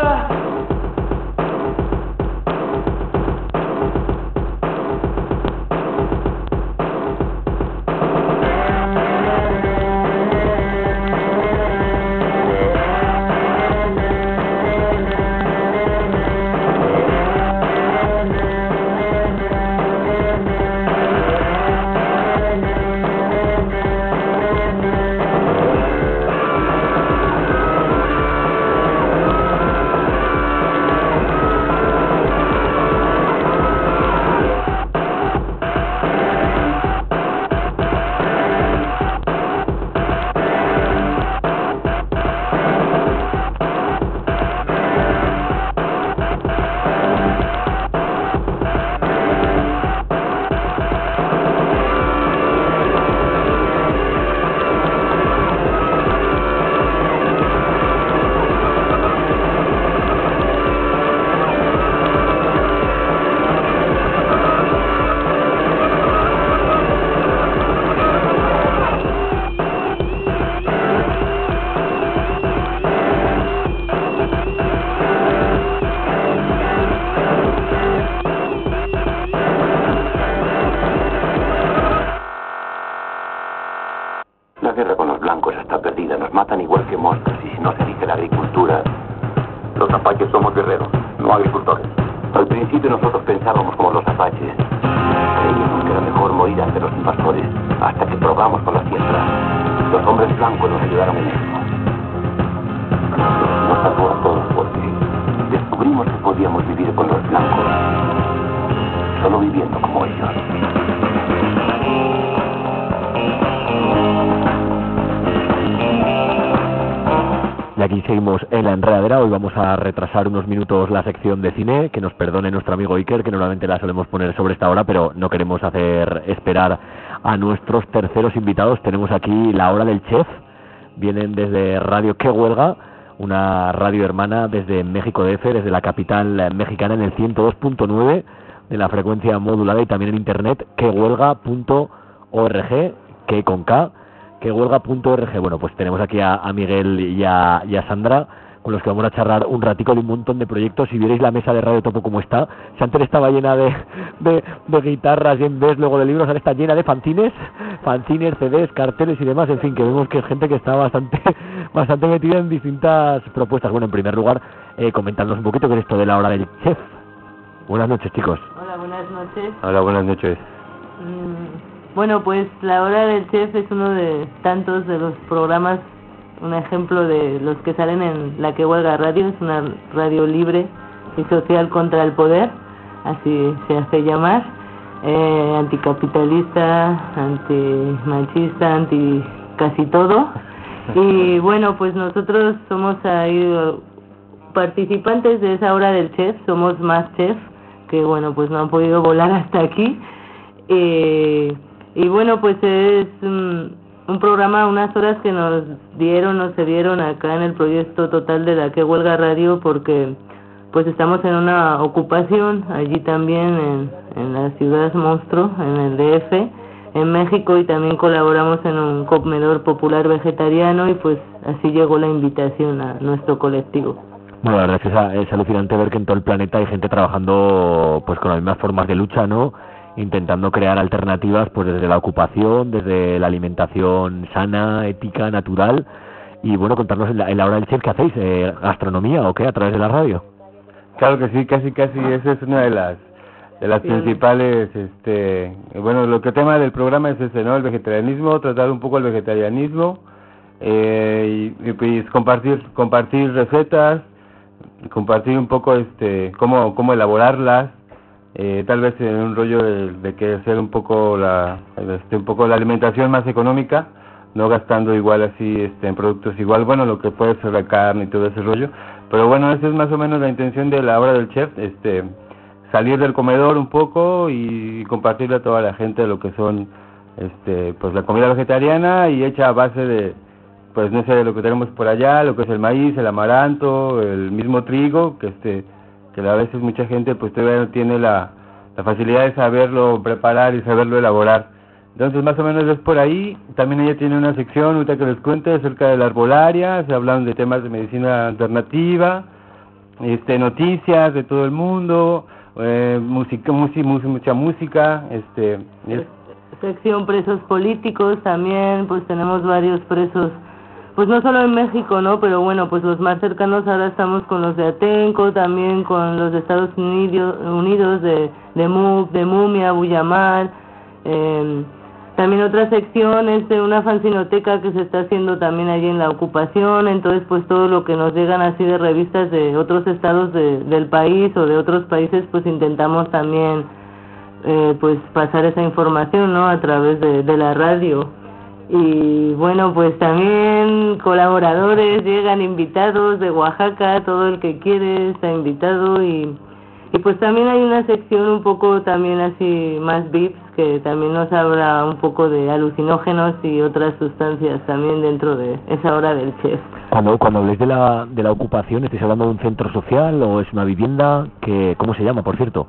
La guerra con los blancos está perdida, nos matan igual que moscas, y si no se dice la agricultura... Los apaches somos guerreros, no agricultores. Al principio nosotros pensábamos como los apaches. Creíamos que era mejor morir ante los invasores, hasta que probamos con la siembra. Los hombres blancos nos ayudaron en eso. Nos salvó a todos porque descubrimos que podíamos vivir con los blancos, solo viviendo como ellos. Y aquí seguimos en la enredadera. Hoy vamos a retrasar unos minutos la sección de cine, que nos perdone nuestro amigo Iker, que normalmente la solemos poner sobre esta hora, pero no queremos hacer esperar a nuestros terceros invitados. Tenemos aquí La Hora del Chef, vienen desde Radio Que Huelga, una radio hermana desde México D F, desde la capital mexicana, en el ciento dos punto nueve de la frecuencia modulada, y también en internet que huelga punto org, que con K, que huelga punto org. Bueno, pues tenemos aquí a, a Miguel y a, y a Sandra, con los que vamos a charlar un ratico de un montón de proyectos. Si vierais la mesa de Radio Topo como está, si antes estaba llena de, de, de guitarras y en vez luego de libros, ahora está llena de fanzines, fanzines, C Ds, carteles y demás. En fin, que vemos que es gente que está bastante bastante metida en distintas propuestas. Bueno, en primer lugar, eh, comentadnos un poquito qué es esto de La Hora del Chef. Buenas noches, chicos. Hola, buenas noches. Hola, buenas noches. Mm, bueno, pues La Hora del Chef es uno de tantos de los programas, un ejemplo de los que salen en La Que Huelga Radio. Es una radio libre y social contra el poder, así se hace llamar, eh, anticapitalista, antimachista, anti casi todo. Y bueno, pues nosotros somos ahí participantes de esa Hora del Chef, somos más chef, que bueno, pues no han podido volar hasta aquí. Eh, y bueno, pues es um, un programa, unas horas que nos dieron, nos cedieron acá en el proyecto Total de la Que Huelga Radio, porque pues estamos en una ocupación allí también en, en la ciudad monstruo, en el D F, en México, y también colaboramos en un comedor popular vegetariano, y pues así llegó la invitación a nuestro colectivo. Bueno, la verdad es que es, es alucinante ver que en todo el planeta hay gente trabajando pues con las mismas formas de lucha, ¿no? Intentando crear alternativas pues desde la ocupación, desde la alimentación sana, ética, natural. Y bueno, contarnos en la, en la hora del chef, ¿qué hacéis? Eh, ¿Gastronomía o qué? ¿A través de la radio? Claro que sí, casi casi esa es una de las de las Bien. principales, este, bueno, lo que tema del programa es ese, ¿no? El vegetarianismo, tratar un poco el vegetarianismo, eh, y, y pues compartir compartir recetas, compartir un poco este cómo cómo elaborarlas, eh, tal vez en un rollo de, de que hacer un poco la este un poco la alimentación más económica, no gastando igual así este en productos igual, bueno, lo que puede ser la carne y todo ese rollo, pero bueno, esa es más o menos la intención de la hora del chef, este salir del comedor un poco y compartirle a toda la gente lo que son este pues la comida vegetariana, y hecha a base de pues no sé, de lo que tenemos por allá, lo que es el maíz, el amaranto, el mismo trigo, que este que a veces mucha gente pues todavía no tiene la, la facilidad de saberlo preparar y saberlo elaborar. Entonces más o menos es por ahí. También ella tiene una sección, ahorita que les cuente, acerca de la arbolaria, se hablan de temas de medicina alternativa, este noticias de todo el mundo, eh, música, música, mucha música, este es... sección presos políticos también, pues tenemos varios presos, pues no solo en México, ¿no? Pero bueno, pues los más cercanos ahora estamos con los de Atenco, también con los de Estados Unidos, Unidos de, de M U C, de Mumia, Buyamar, eh, también otra sección es de una fanzinoteca que se está haciendo también allí en la ocupación, entonces pues todo lo que nos llegan así de revistas de otros estados de, del país o de otros países, pues intentamos también eh, pues pasar esa información, ¿no? A través de, de la radio. Y bueno, pues también colaboradores, llegan invitados de Oaxaca, todo el que quiere está invitado, y, y pues también hay una sección un poco también así más V I Ps, que también nos habla un poco de alucinógenos y otras sustancias también dentro de esa hora del chef. Cuando cuando habléis de la de la ocupación, ¿estáis hablando de un centro social o es una vivienda? Que ¿cómo se llama, por cierto?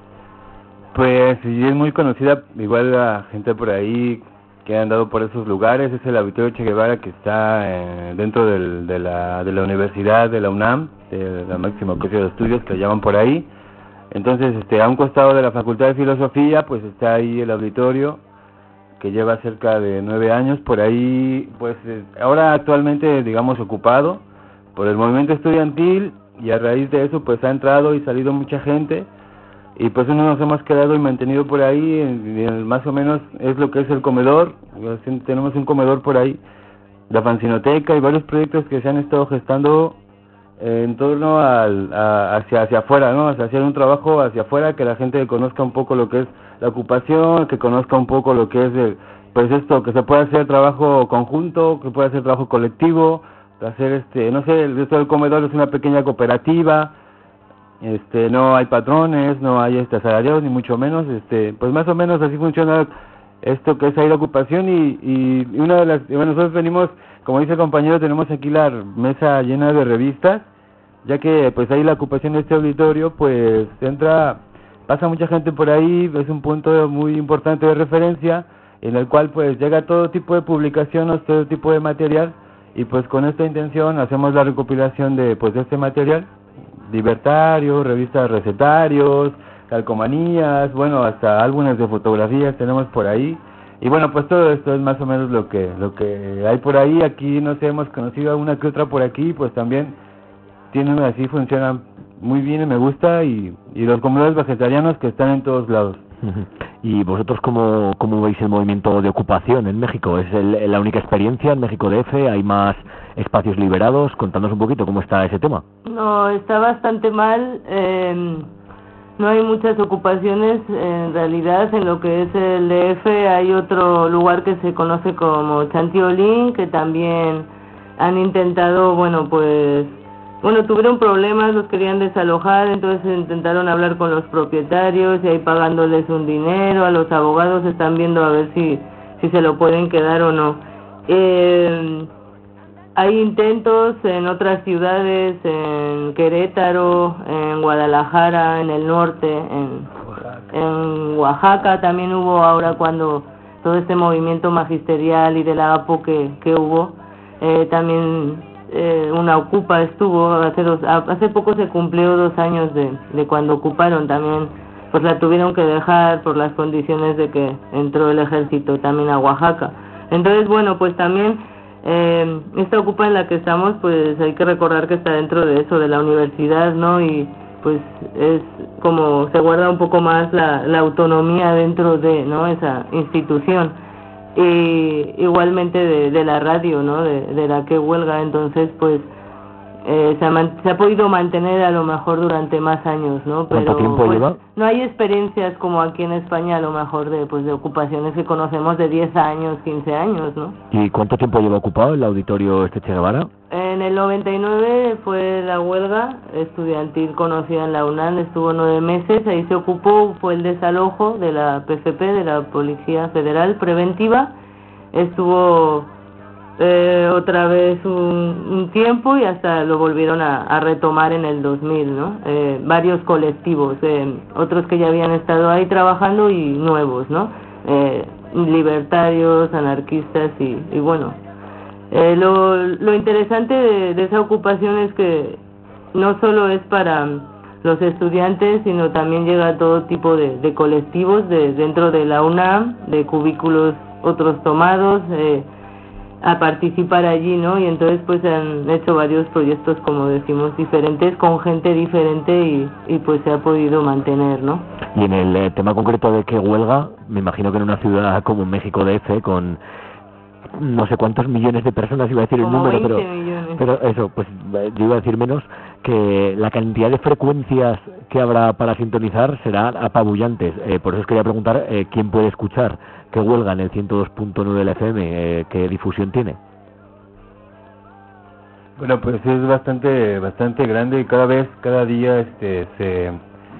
Pues sí, es muy conocida, igual la gente por ahí que ha andado por esos lugares, es el Auditorio Che Guevara, que está eh, dentro del, de la de la Universidad de la UNAM, de la máxima curso de estudios que llaman por ahí. Entonces, este a un costado de la Facultad de Filosofía, pues está ahí el auditorio, que lleva cerca de nueve años por ahí, pues eh, ahora actualmente, digamos, ocupado por el movimiento estudiantil, y a raíz de eso, pues ha entrado y salido mucha gente, y pues uno nos hemos quedado y mantenido por ahí, en, en, más o menos es lo que es el comedor, tenemos un comedor por ahí, la fanzinoteca y varios proyectos que se han estado gestando en torno al, a, hacia hacia afuera, ¿no? Hacia hacer un trabajo hacia afuera, que la gente conozca un poco lo que es la ocupación, que conozca un poco lo que es el, pues esto, que se puede hacer trabajo conjunto, que puede hacer trabajo colectivo, hacer este, no sé, el resto del comedor es una pequeña cooperativa, este, no hay patrones, no hay este asalariados, ni mucho menos, este, pues más o menos así funciona esto que es ahí la ocupación, y, y una de las, bueno, nosotros venimos, como dice el compañero, tenemos aquí la mesa llena de revistas, ya que pues ahí la ocupación de este auditorio, pues entra, pasa mucha gente por ahí, es un punto muy importante de referencia, en el cual pues llega todo tipo de publicaciones, todo tipo de material, y pues con esta intención hacemos la recopilación de pues de este material, libertario, revistas recetarios, calcomanías, bueno, hasta álbumes de fotografías tenemos por ahí. Y bueno, pues todo esto es más o menos lo que lo que hay por ahí. Aquí no sé, hemos conocido a una que otra por aquí, pues también tienen así, funcionan muy bien y me gusta, y, y los comedores vegetarianos que están en todos lados. ¿Y vosotros cómo, cómo veis el movimiento de ocupación en México? ¿Es el, la única experiencia en México D F? ¿Hay más espacios liberados? Contadnos un poquito cómo está ese tema. No, está bastante mal. Eh, no hay muchas ocupaciones en realidad en lo que es el D F. Hay otro lugar que se conoce como Chantiolín, que también han intentado, bueno, pues Bueno, tuvieron problemas, los querían desalojar, entonces intentaron hablar con los propietarios y ahí pagándoles un dinero, a los abogados están viendo a ver si, si se lo pueden quedar o no. Eh, hay intentos en otras ciudades, en Querétaro, en Guadalajara, en el norte, en, en Oaxaca también hubo ahora cuando todo este movimiento magisterial y de la A P O que, que hubo, eh, también eh, una Ocupa estuvo, hace, dos, hace poco se cumplió dos años de, de cuando ocuparon también, pues la tuvieron que dejar por las condiciones de que entró el ejército también a Oaxaca. Entonces, bueno, pues también eh, esta Ocupa en la que estamos, pues hay que recordar que está dentro de eso, de la universidad, ¿no? Y pues es como se guarda un poco más la, la autonomía dentro de, ¿no?, esa institución. Y igualmente de, de la radio, ¿no?, de, de la que huelga. Entonces, pues eh, se, ha man, se ha podido mantener a lo mejor durante más años, ¿no? Pero ¿cuánto tiempo pues, lleva? no hay experiencias como aquí en España a lo mejor de pues de ocupaciones que conocemos de diez años, quince años, ¿no? ¿Y cuánto tiempo lleva ocupado el auditorio este Che Guevara? En el noventa y nueve fue la huelga estudiantil conocida en la UNAM, estuvo nueve meses, ahí se ocupó, fue el desalojo de la P F P, de la Policía Federal Preventiva, estuvo eh, otra vez un, un tiempo y hasta lo volvieron a, a retomar en el dos mil, ¿no? Eh, varios colectivos, eh, otros que ya habían estado ahí trabajando y nuevos, ¿no? Eh, libertarios, anarquistas y, y bueno, eh, lo, lo interesante de, de esa ocupación es que no solo es para los estudiantes, sino también llega a todo tipo de, de colectivos de, dentro de la UNAM, de cubículos otros tomados, eh, a participar allí, ¿no? Y entonces pues han hecho varios proyectos, como decimos, diferentes, con gente diferente y, y pues se ha podido mantener, ¿no? Y en el eh, tema concreto de que huelga, me imagino que en una ciudad como México D F, con no sé cuántos millones de personas, iba a decir Como el número, pero, millones. pero eso, pues yo iba a decir menos, que la cantidad de frecuencias que habrá para sintonizar serán apabullantes. Eh, por eso os quería preguntar eh, quién puede escuchar que huelga en el ciento dos punto nueve del F M, eh, qué difusión tiene. Bueno, pues es bastante bastante grande y cada vez, cada día este se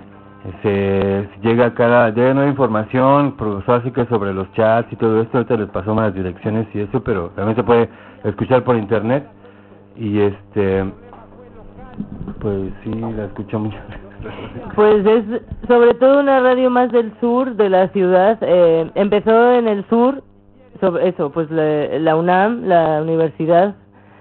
se llega cada llega nueva información, profesor, así que sobre los chats y todo esto. Ahorita les pasó más direcciones y eso, pero también se puede escuchar por internet y este pues sí, la escucho mucho. Pues es sobre todo una radio más del sur de la ciudad. Eh, empezó en el sur, sobre eso, pues la, la UNAM, la universidad.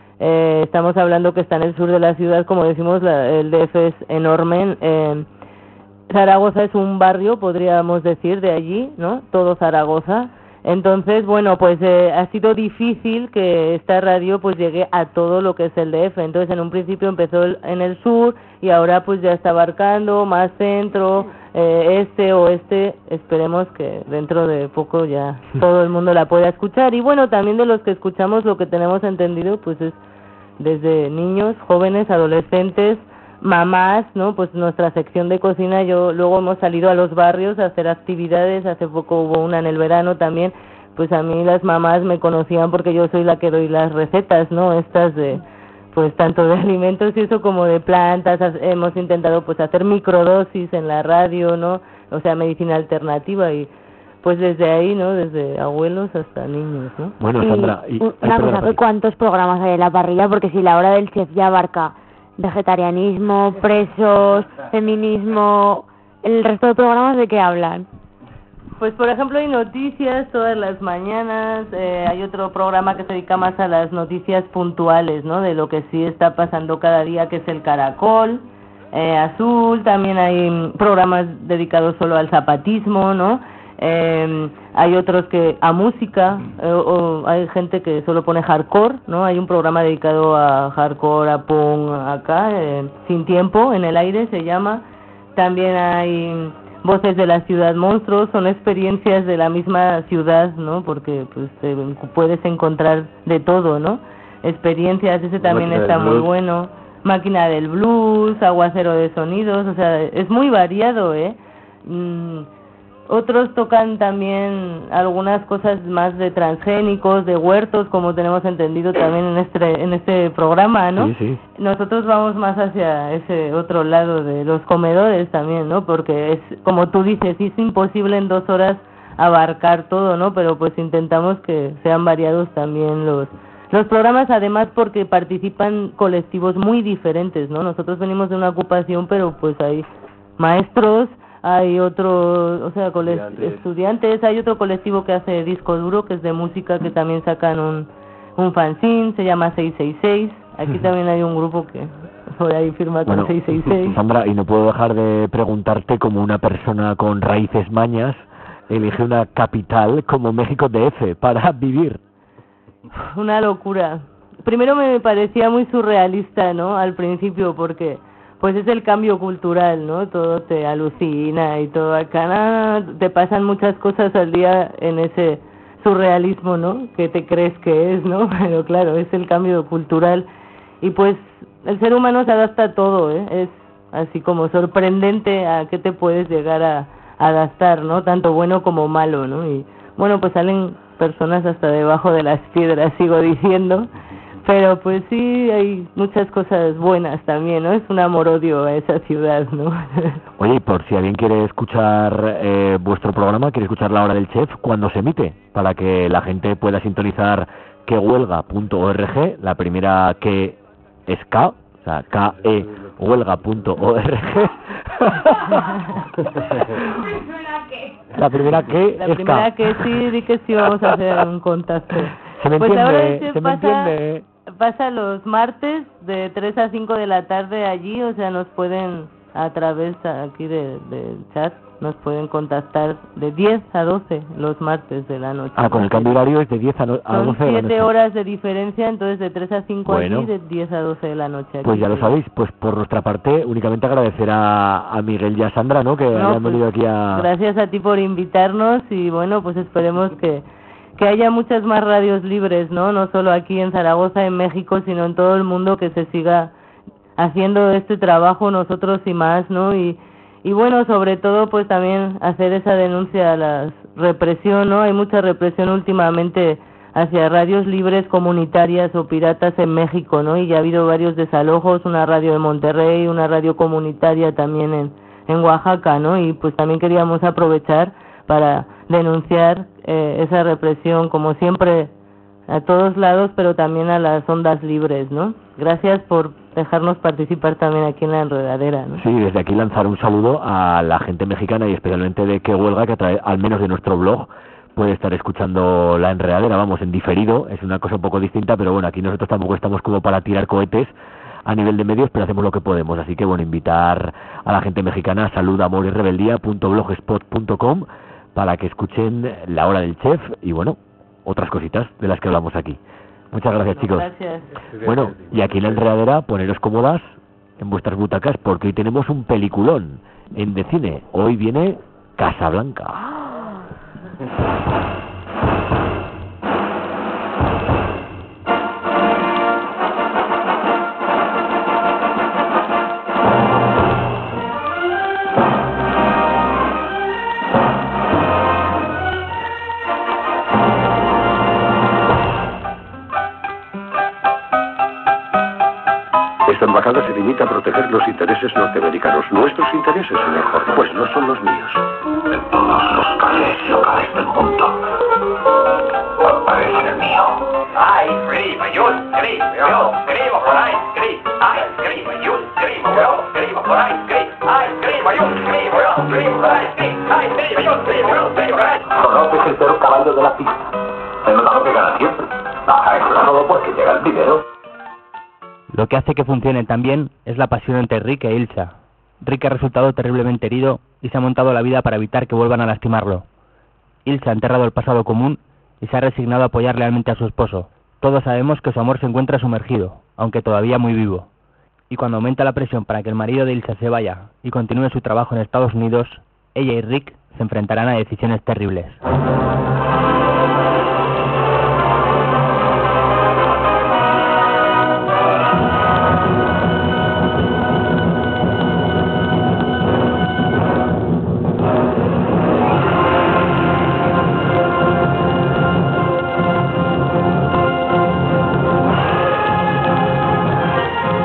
Eh, estamos hablando que está en el sur de la ciudad, como decimos, la, el D F es enorme. Eh, Zaragoza es un barrio, podríamos decir, de allí, ¿no? Todo Zaragoza. Entonces, bueno, pues eh, ha sido difícil que esta radio pues llegue a todo lo que es el D F. Entonces, en un principio empezó el, en el sur y ahora pues ya está abarcando más centro, eh, este, oeste. Esperemos que dentro de poco ya todo el mundo la pueda escuchar. Y bueno, también de los que escuchamos, lo que tenemos entendido pues es desde niños, jóvenes, adolescentes, mamás, ¿no? Pues nuestra sección de cocina, yo luego hemos salido a los barrios a hacer actividades, hace poco hubo una en el verano también, pues a mí las mamás me conocían porque yo soy la que doy las recetas, ¿no? Estas de, pues tanto de alimentos y eso como de plantas, hemos intentado pues hacer microdosis en la radio, ¿no? O sea, medicina alternativa y pues desde ahí, ¿no? Desde abuelos hasta niños, ¿no? Bueno, Sandra, y, una ay, cosa, perdona, ¿cuántos programas hay en la parrilla? Porque si la hora del chef ya abarca vegetarianismo, presos, feminismo, ¿el resto de programas de qué hablan? Pues por ejemplo hay noticias todas las mañanas, eh, hay otro programa que se dedica más a las noticias puntuales, ¿no? De lo que sí está pasando cada día, que es el Caracol eh, Azul. También hay programas dedicados solo al zapatismo, ¿no? Eh, hay otros que a música, eh, o hay gente que solo pone hardcore, ¿no? Hay un programa dedicado a hardcore, a punk, acá, eh, Sin Tiempo, en el aire se llama. También hay Voces de la Ciudad Monstruos, son experiencias de la misma ciudad, ¿no? Porque pues eh, puedes encontrar de todo, ¿no? Experiencias, ese también Máquina está del muy Blues. bueno. Máquina del Blues, Aguacero de Sonidos, o sea, es muy variado, ¿eh? Mm, Otros tocan también algunas cosas más de transgénicos, de huertos, como tenemos entendido también en este en este programa, ¿no? Sí, sí. Nosotros vamos más hacia ese otro lado de los comedores también, ¿no? Porque es, como tú dices, es imposible en dos horas abarcar todo, ¿no? Pero pues intentamos que sean variados también los los programas, además porque participan colectivos muy diferentes, ¿no? Nosotros venimos de una ocupación, pero pues hay maestros, hay otro, o sea, cole- Estudiantes. estudiantes, hay otro colectivo que hace disco duro, que es de música, que también sacan un, un fanzine, se llama seis seis seis. Aquí también hay un grupo que por ahí firma con Bueno, seis seis seis. Sandra, y no puedo dejar de preguntarte, como una persona con raíces mañas, elige una capital como México D F para vivir. Una locura. Primero me parecía muy surrealista, ¿no? Al principio, porque pues es el cambio cultural, ¿no? Todo te alucina y todo acá, nada, te pasan muchas cosas al día en ese surrealismo, ¿no? Que te crees que es, ¿no? Pero claro, es el cambio cultural y pues el ser humano se adapta a todo, ¿eh? Es así como sorprendente a qué te puedes llegar a, a adaptar, ¿no? Tanto bueno como malo, ¿no? Y bueno, pues salen personas hasta debajo de las piedras, sigo diciendo, pero pues sí, hay muchas cosas buenas también, ¿no? Es un amor-odio a esa ciudad, ¿no? Oye, y por si alguien quiere escuchar eh, vuestro programa, quiere escuchar La Hora del Chef, ¿cuándo se emite? Para que la gente pueda sintonizar que huelga punto org, la primera que es K, o sea, K E huelga punto org. La primera que La es primera K. que sí, di que sí vamos a hacer un contacto. Se me Pues ahora entiende, se se me pasa, entiende. pasa los martes de tres a cinco de la tarde allí, o sea, nos pueden a través aquí de, del chat, nos pueden contactar de diez a doce los martes de la noche. Ah, con el cambio horario es de diez a, no- a Son doce de la siete noche. horas de diferencia, entonces de tres a cinco Bueno. allí, de diez a doce de la noche aquí. Pues ya lo sabéis, pues por nuestra parte únicamente agradecer a, a Miguel y a Sandra, ¿no? Que No, hayan pues, venido aquí a... Gracias a ti por invitarnos y bueno, pues esperemos que, que haya muchas más radios libres, ¿no? No solo aquí en Zaragoza, en México, sino en todo el mundo, que se siga haciendo este trabajo nosotros y más, ¿no? Y, y bueno, sobre todo pues también hacer esa denuncia a la represión, ¿no? Hay mucha represión últimamente hacia radios libres comunitarias o piratas en México, ¿no? Y ya ha habido varios desalojos, una radio de Monterrey, una radio comunitaria también en, en Oaxaca, ¿no? Y pues también queríamos aprovechar para denunciar eh, esa represión, como siempre, a todos lados, pero también a las ondas libres, ¿no? Gracias por dejarnos participar también aquí en la enredadera, ¿no? Sí, desde aquí lanzar un saludo a la gente mexicana y especialmente de Que Huelga, que a través, al menos de nuestro blog, puede estar escuchando la enredadera, vamos, en diferido, es una cosa un poco distinta, pero bueno, aquí nosotros tampoco estamos como para tirar cohetes a nivel de medios, pero hacemos lo que podemos, así que bueno, invitar a la gente mexicana a salud, amor y rebeldía punto blogspot punto com para que escuchen La Hora del Chef y bueno, otras cositas de las que hablamos aquí. Muchas gracias, chicos. Gracias. Bueno, y aquí en la enredadera, poneros cómodas en vuestras butacas porque hoy tenemos un peliculón en de cine. Hoy viene Casablanca. Esta embajada se limita a proteger los intereses norteamericanos. Nuestros intereses, señor Jorge, pues no son los míos. De todos los calles y hogares del mundo, aparece el mío. Ay, escribo, yo escribo, yo escribo por ahí, escribo. Ay, escribo, yo escribo, yo escribo por ahí, escribo. Ay, escribo, yo escribo, yo escribo por ahí, escribo. Ay, escribo, yo escribo, yo escribo por ahí. Rope es el peor caballo de la pista. Se nota lo que gana siempre. Ah, claro, porque llega el dinero. Lo que hace que funcionen tan bien es la pasión entre Rick e Ilsa. Rick ha resultado terriblemente herido y se ha montado la vida para evitar que vuelvan a lastimarlo. Ilsa ha enterrado el pasado común y se ha resignado a apoyar lealmente a su esposo. Todos sabemos que su amor se encuentra sumergido, aunque todavía muy vivo. Y cuando aumenta la presión para que el marido de Ilsa se vaya y continúe su trabajo en Estados Unidos, ella y Rick se enfrentarán a decisiones terribles.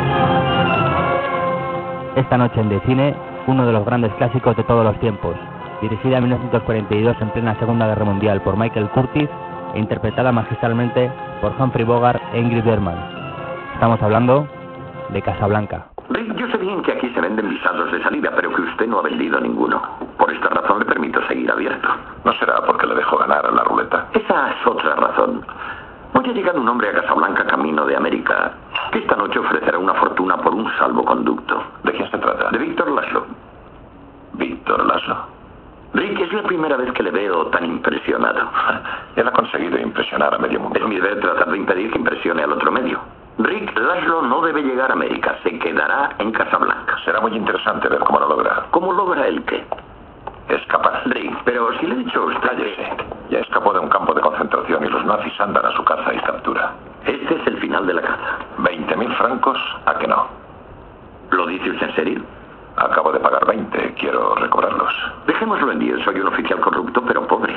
Esta noche en De Cine, uno de los grandes clásicos de todos los tiempos, dirigida en mil novecientos cuarenta y dos en plena Segunda Guerra Mundial por Michael Curtiz e interpretada magistralmente por Humphrey Bogart e Ingrid Bergman. Estamos hablando de Casablanca. Rick, yo sé bien que aquí se venden visados de salida, pero que usted no ha vendido ninguno. Por esta razón le permito seguir abierto. ¿No será porque le dejo ganar a la ruleta? Esa es otra razón. Hoy ha llegado un hombre a Casablanca camino de América, que esta noche ofrecerá una fortuna por un salvoconducto. ¿De quién se trata? De Víctor Laszlo. ¿Víctor Laszlo? Rick, es la primera vez que le veo tan impresionado. Él ha conseguido impresionar a medio mundo. Es mi deber tratar de impedir que impresione al otro medio. Rick, Laszlo no debe llegar a América, se quedará en Casablanca. Será muy interesante ver cómo lo logra. ¿Cómo logra el qué? Escapar. Rick, pero si le he dicho a usted... Cállese. Ya escapó de un campo de concentración y los nazis andan a su caza y captura. Este es el final de la caza. ¿Veinte mil francos? ¿A que no? ¿Lo dice usted en serio? Acabo de pagar veinte, quiero recobrarlos. Dejémoslo en diez, soy un oficial corrupto, pero pobre.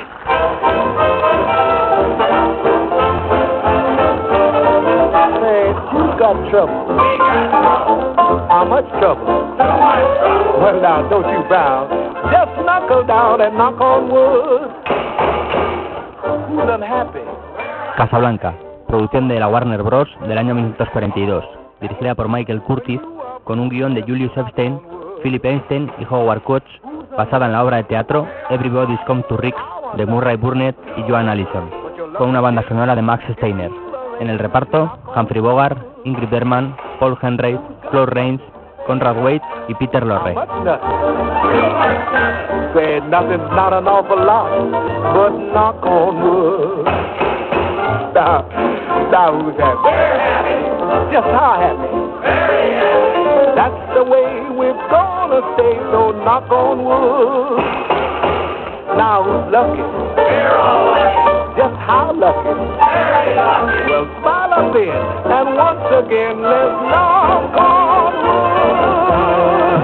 You got trouble. We got trouble. How much trouble? So much trouble. Well, now, don't you frown. Just knuckle down and knock on wood. Who's unhappy? Casablanca, producción de la Warner Bros. Del año mil novecientos cuarenta y dos, dirigida por Michael Curtiz, con un guión de Julius Epstein, Philip Einstein y Howard Koch, basada en la obra de teatro Everybody's Come to Rick de Murray Burnett y Joan Allison, con una banda sonora de Max Steiner. En el reparto, Humphrey Bogart, Ingrid Bergman, Paul Henreid, Claude Rains, Conrad Wade y Peter Lorre. Say nothing's not an awful lot, but knock on wood. Now, now who's happy? Very happy. Just how happy? Very happy. That's the way we're gonna stay, so knock on wood. Now who's lucky? We're all lucky. Just how lucky? Very lucky. Well, smile up in, and once again, let's knock on wood.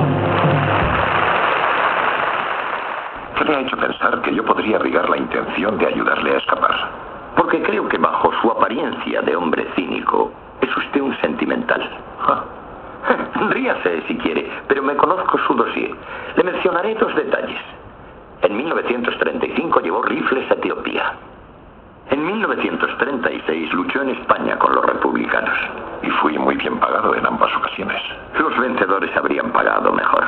¿Qué le ha hecho pensar que yo podría abrigar la intención de ayudarle a escapar? Porque creo que bajo su apariencia de hombre cínico, es usted un sentimental. Ah. Ríase si quiere, pero me conozco su dossier. Le mencionaré dos detalles. En mil novecientos treinta y cinco llevó rifles a Etiopía. En mil novecientos treinta y seis luchó en España con los republicanos. Y fui muy bien pagado en ambas ocasiones. Los vencedores habrían pagado mejor.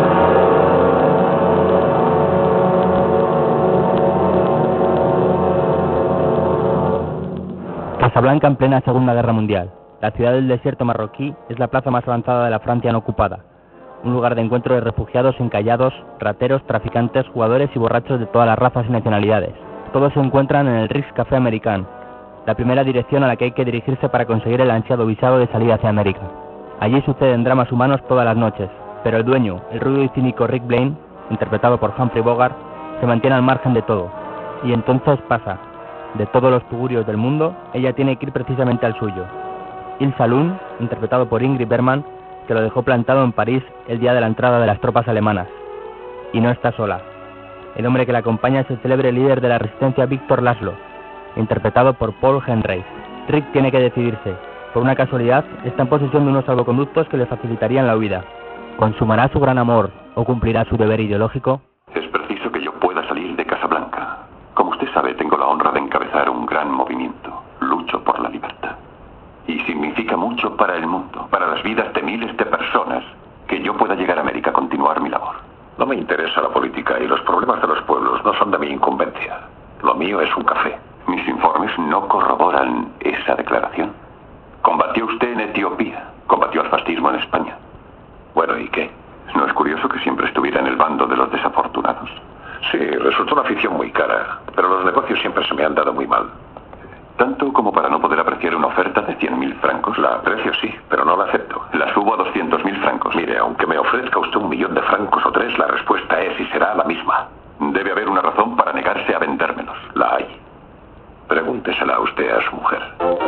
Casablanca en plena Segunda Guerra Mundial. La ciudad del desierto marroquí es la plaza más avanzada de la Francia no ocupada. Un lugar de encuentro de refugiados, encallados, rateros, traficantes, jugadores y borrachos de todas las razas y nacionalidades. Todos se encuentran en el Ritz Café American, la primera dirección a la que hay que dirigirse para conseguir el ansiado visado de salida hacia América. Allí suceden dramas humanos todas las noches, pero el dueño, el rudo y cínico Rick Blaine, interpretado por Humphrey Bogart, se mantiene al margen de todo. Y entonces pasa. De todos los tugurios del mundo, ella tiene que ir precisamente al suyo. Il Saloon, interpretado por Ingrid Bergman, que lo dejó plantado en París el día de la entrada de las tropas alemanas. Y no está sola. El hombre que la acompaña es el célebre líder de la resistencia Víctor Laszlo, interpretado por Paul Henreid. Rick tiene que decidirse. Por una casualidad, está en posesión de unos salvoconductos que le facilitarían la huida. ¿Consumará su gran amor o cumplirá su deber ideológico? Es preciso que yo pueda salir de Casablanca. Como usted sabe, tengo la honra de encabezar un gran movimiento. Lucho por la libertad. Y significa mucho para el mundo, para las vidas de miles de personas, que yo pueda llegar a América a continuar mi labor. No me interesa la política y los problemas de los pueblos no son de mi incumbencia. Lo mío es un café. Mis informes no corroboran esa declaración. Combatió usted en Etiopía, combatió al fascismo en España. Bueno, ¿y qué? ¿No es curioso que siempre estuviera en el bando de los desafortunados? Sí, resultó una afición muy cara, pero los negocios siempre se me han dado muy mal. Tanto como para no poder apreciar una oferta de cien mil francos. La aprecio, sí, pero no la acepto. La subo a doscientos mil francos. Mire, aunque me ofrezca usted un millón de francos o tres, la respuesta es y será la misma. Debe haber una razón para negarse a vendérmelos. La hay. Pregúntesela usted a su mujer.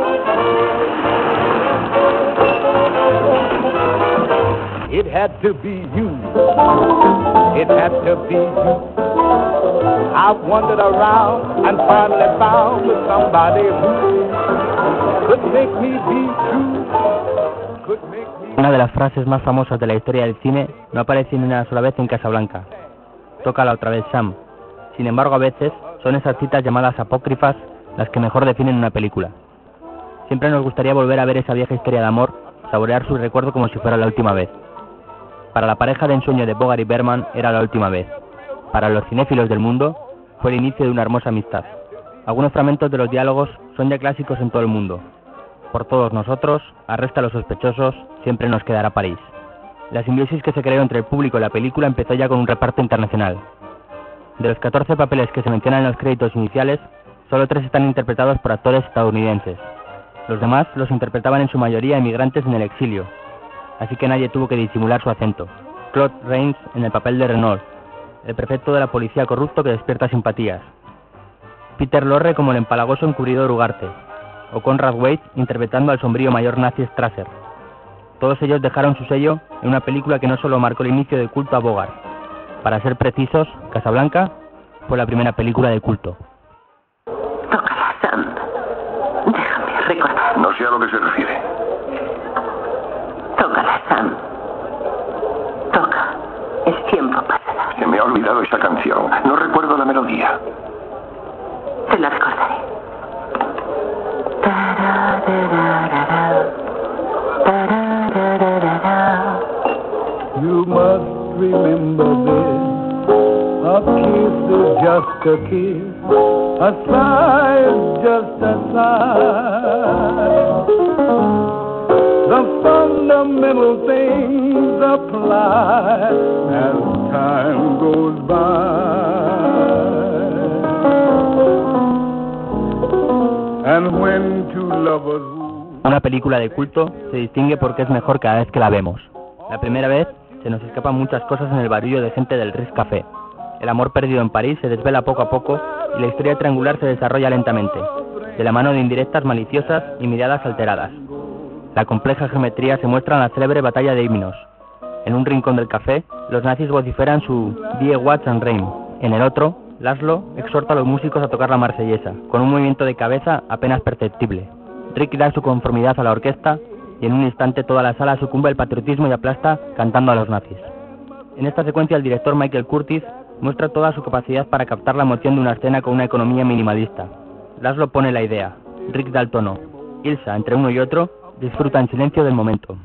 It had to be you. It had to be you. I've wandered around and finally found somebody who could make me be true. Could make me... Una de las frases más famosas de la historia del cine no aparece ni una sola vez en Casablanca. tócala otra vez Sam. Sin embargo, a veces son esas citas llamadas apócrifas las que mejor definen una película. Siempre nos gustaría volver a ver esa vieja historia de amor, saborear su recuerdo como si fuera la última vez. Para la pareja de ensueño de Bogart y Berman era la última vez. Para los cinéfilos del mundo fue el inicio de una hermosa amistad. Algunos fragmentos de los diálogos son ya clásicos en todo el mundo. Por todos nosotros, arresta a los sospechosos, siempre nos quedará París. La simbiosis que se creó entre el público y la película empezó ya con un reparto internacional. De los catorce papeles que se mencionan en los créditos iniciales, solo tres están interpretados por actores estadounidenses. Los demás los interpretaban en su mayoría emigrantes en el exilio, así que nadie tuvo que disimular su acento. Claude Rains en el papel de Renault, el prefecto de la policía corrupto que despierta simpatías. Peter Lorre como el empalagoso encubridor Ugarte, o Conrad Wade interpretando al sombrío mayor nazi Strasser. Todos ellos dejaron su sello en una película que no solo marcó el inicio del culto a Bogart. Para ser precisos, Casablanca fue la primera película de culto. Tócala, Sam. Déjame recordar. No sé a lo que se refiere. Tócala, Sam. Toca. El tiempo pasará. Se me ha olvidado esa canción. No recuerdo la melodía. Te la recordaré. You must remember this. A kiss is just a kiss. A sigh is just a sigh. The fundamental things apply as time goes by. And when two lovers... Una película de culto se distingue porque es mejor cada vez que la vemos. La primera vez se nos escapan muchas cosas en el barullo de gente del Ritz Café. El amor perdido en París se desvela poco a poco y la historia triangular se desarrolla lentamente, de la mano de indirectas maliciosas y miradas alteradas. La compleja geometría se muestra en la célebre batalla de himnos. En un rincón del café, los nazis vociferan su Die Watch and Reim. En el otro, Laszlo exhorta a los músicos a tocar la marsellesa, con un movimiento de cabeza apenas perceptible. Rick da su conformidad a la orquesta y en un instante toda la sala sucumbe al patriotismo y aplasta cantando a los nazis. En esta secuencia el director Michael Curtiz muestra toda su capacidad para captar la emoción de una escena con una economía minimalista. Laszlo pone la idea, Rick da el tono. Ilsa, entre uno y otro, disfruta en silencio del momento.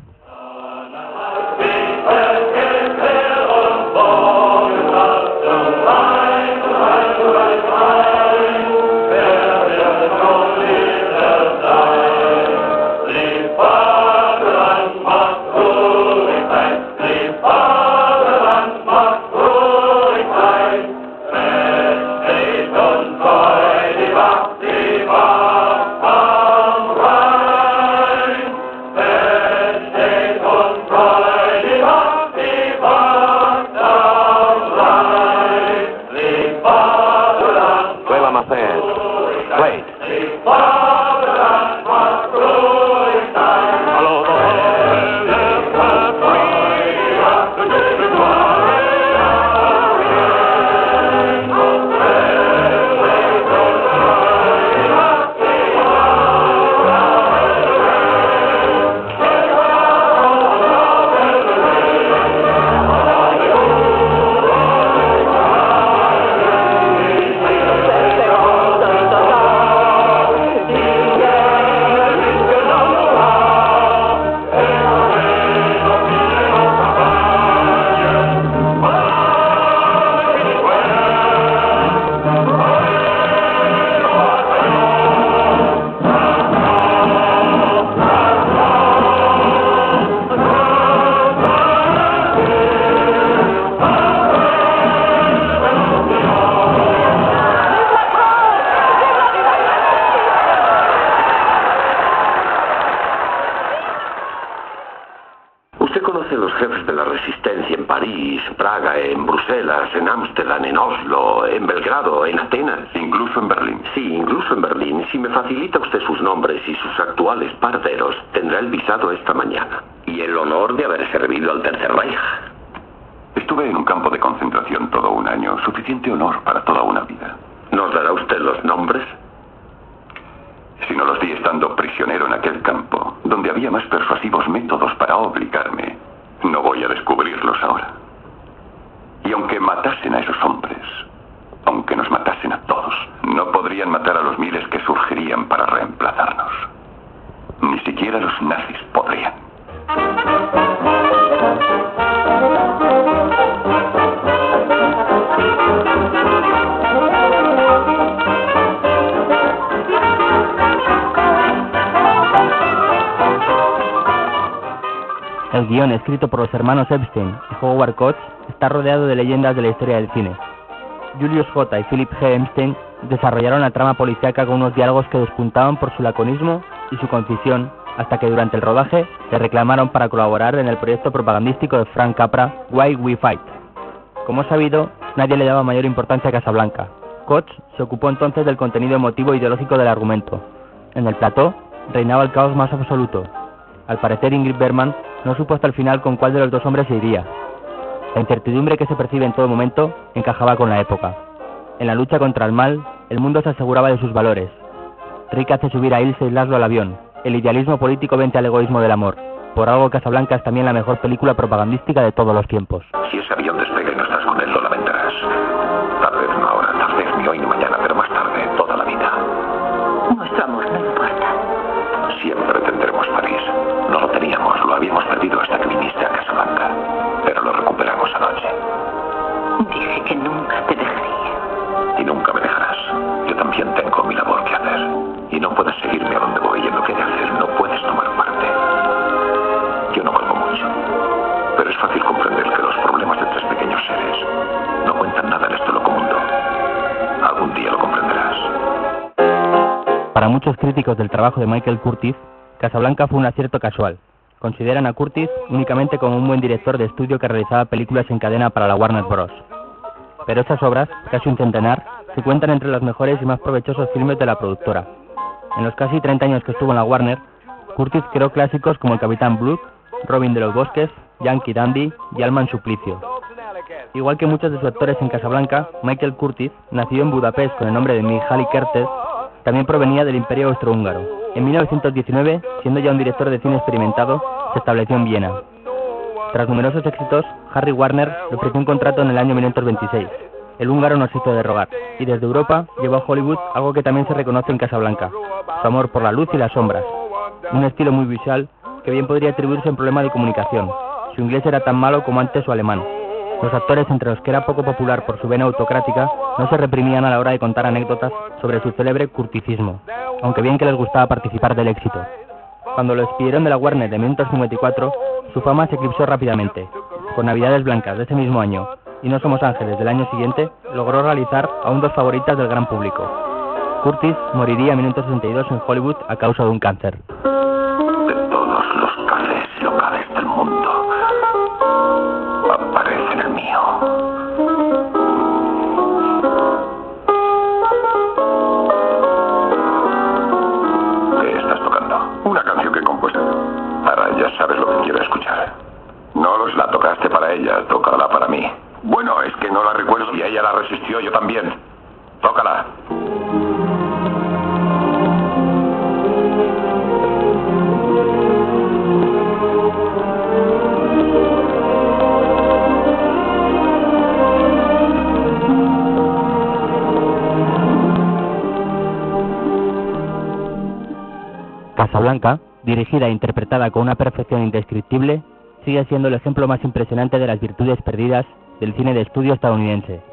Praga, en Bruselas, en Ámsterdam, en Oslo, en Belgrado, en Atenas. Incluso en Berlín. Sí, incluso en Berlín. Si me facilita usted sus nombres y sus actuales paraderos, tendrá el visado esta mañana. Y el honor de haber servido al Tercer Reich. Estuve en un campo de concentración todo un año. Suficiente honor para toda una vida. ¿Nos dará usted los nombres? Si no los di estando prisionero en aquel campo, donde había más persuasivos métodos para obligarme, no voy a descubrirlos ahora. Y aunque matasen a esos hombres, aunque nos matasen a todos, no podrían matar a los miles que surgirían para reemplazarnos. Ni siquiera los nazis podrían. El guión, escrito por los hermanos Epstein y Howard Koch, está rodeado de leyendas de la historia del cine. Julius J. y Philip G. Epstein desarrollaron la trama policíaca con unos diálogos que despuntaban por su laconismo y su concisión, hasta que durante el rodaje le reclamaron para colaborar en el proyecto propagandístico de Frank Capra, Why We Fight. Como es sabido, nadie le daba mayor importancia a Casablanca. Koch se ocupó entonces del contenido emotivo e ideológico del argumento. En el plató reinaba el caos más absoluto. Al parecer, Ingrid Bergman no supo hasta el final con cuál de los dos hombres se iría. La incertidumbre que se percibe en todo momento encajaba con la época. En la lucha contra el mal, el mundo se aseguraba de sus valores. Rick hace subir a Ilse y Laszlo al avión. El idealismo político vence al egoísmo del amor. Por algo, Casablanca es también la mejor película propagandística de todos los tiempos. Si ese avión despega y no estás con él, lo lamentarás. Tal vez no ahora, tal vez ni hoy ni mañana, pero más tarde, toda la vida. Nuestro amor no importa. Siempre tendremos París. No lo teníamos, lo habíamos perdido hasta que viniste a Casablanca. Pero lo recuperamos anoche. Dije que nunca te dejaría. Y nunca me dejarás. Yo también tengo mi labor que hacer. Y no puedes seguirme a donde voy y en lo que he de hacer. No puedes tomar parte. Yo no valgo mucho. Pero es fácil comprender que los problemas de tres pequeños seres no cuentan nada en este loco mundo. Algún día lo comprenderás. Para muchos críticos del trabajo de Michael Curtiz, Casablanca fue un acierto casual. Consideran a Curtiz únicamente como un buen director de estudio que realizaba películas en cadena para la Warner Bros. Pero estas obras, casi un centenar, se cuentan entre los mejores y más provechosos filmes de la productora. En los casi treinta años que estuvo en la Warner, Curtiz creó clásicos como El Capitán Blood, Robin de los Bosques, Yankee Dandy y Alma en Suplicio. Igual que muchos de sus actores en Casablanca, Michael Curtiz, nacido en Budapest con el nombre de Mihály Kertész, también provenía del Imperio Austrohúngaro. En mil novecientos diecinueve, siendo ya un director de cine experimentado, se estableció en Viena. Tras numerosos éxitos, Harry Warner le ofreció un contrato en el año mil novecientos veintiséis. El húngaro no se hizo de rogar, y desde Europa llevó a Hollywood algo que también se reconoce en Casablanca: su amor por la luz y las sombras. Un estilo muy visual que bien podría atribuirse a un problema de comunicación. Su inglés era tan malo como antes su alemán. Los actores, entre los que era poco popular por su vena autocrática, no se reprimían a la hora de contar anécdotas sobre su célebre curticismo, aunque bien que les gustaba participar del éxito. Cuando lo despidieron de la Warner de mil novecientos cincuenta y cuatro, su fama se eclipsó rápidamente. Con Navidades Blancas de ese mismo año y No Somos Ángeles del año siguiente, logró realizar aún dos favoritas del gran público. Curtiz moriría en mil novecientos sesenta y dos en Hollywood a causa de un cáncer. De todos los cafés y locales del mundo, aparece en el mío. ¿Qué estás tocando? Una canción que he compuesto. Ahora ya sabes lo que quiero escuchar. No los la tocaste para ella, tócala para mí. Bueno, es que no la recuerdo y ella la resistió, yo también. Tócala. Casablanca, dirigida e interpretada con una perfección indescriptible, sigue siendo el ejemplo más impresionante de las virtudes perdidas del cine de estudio estadounidense.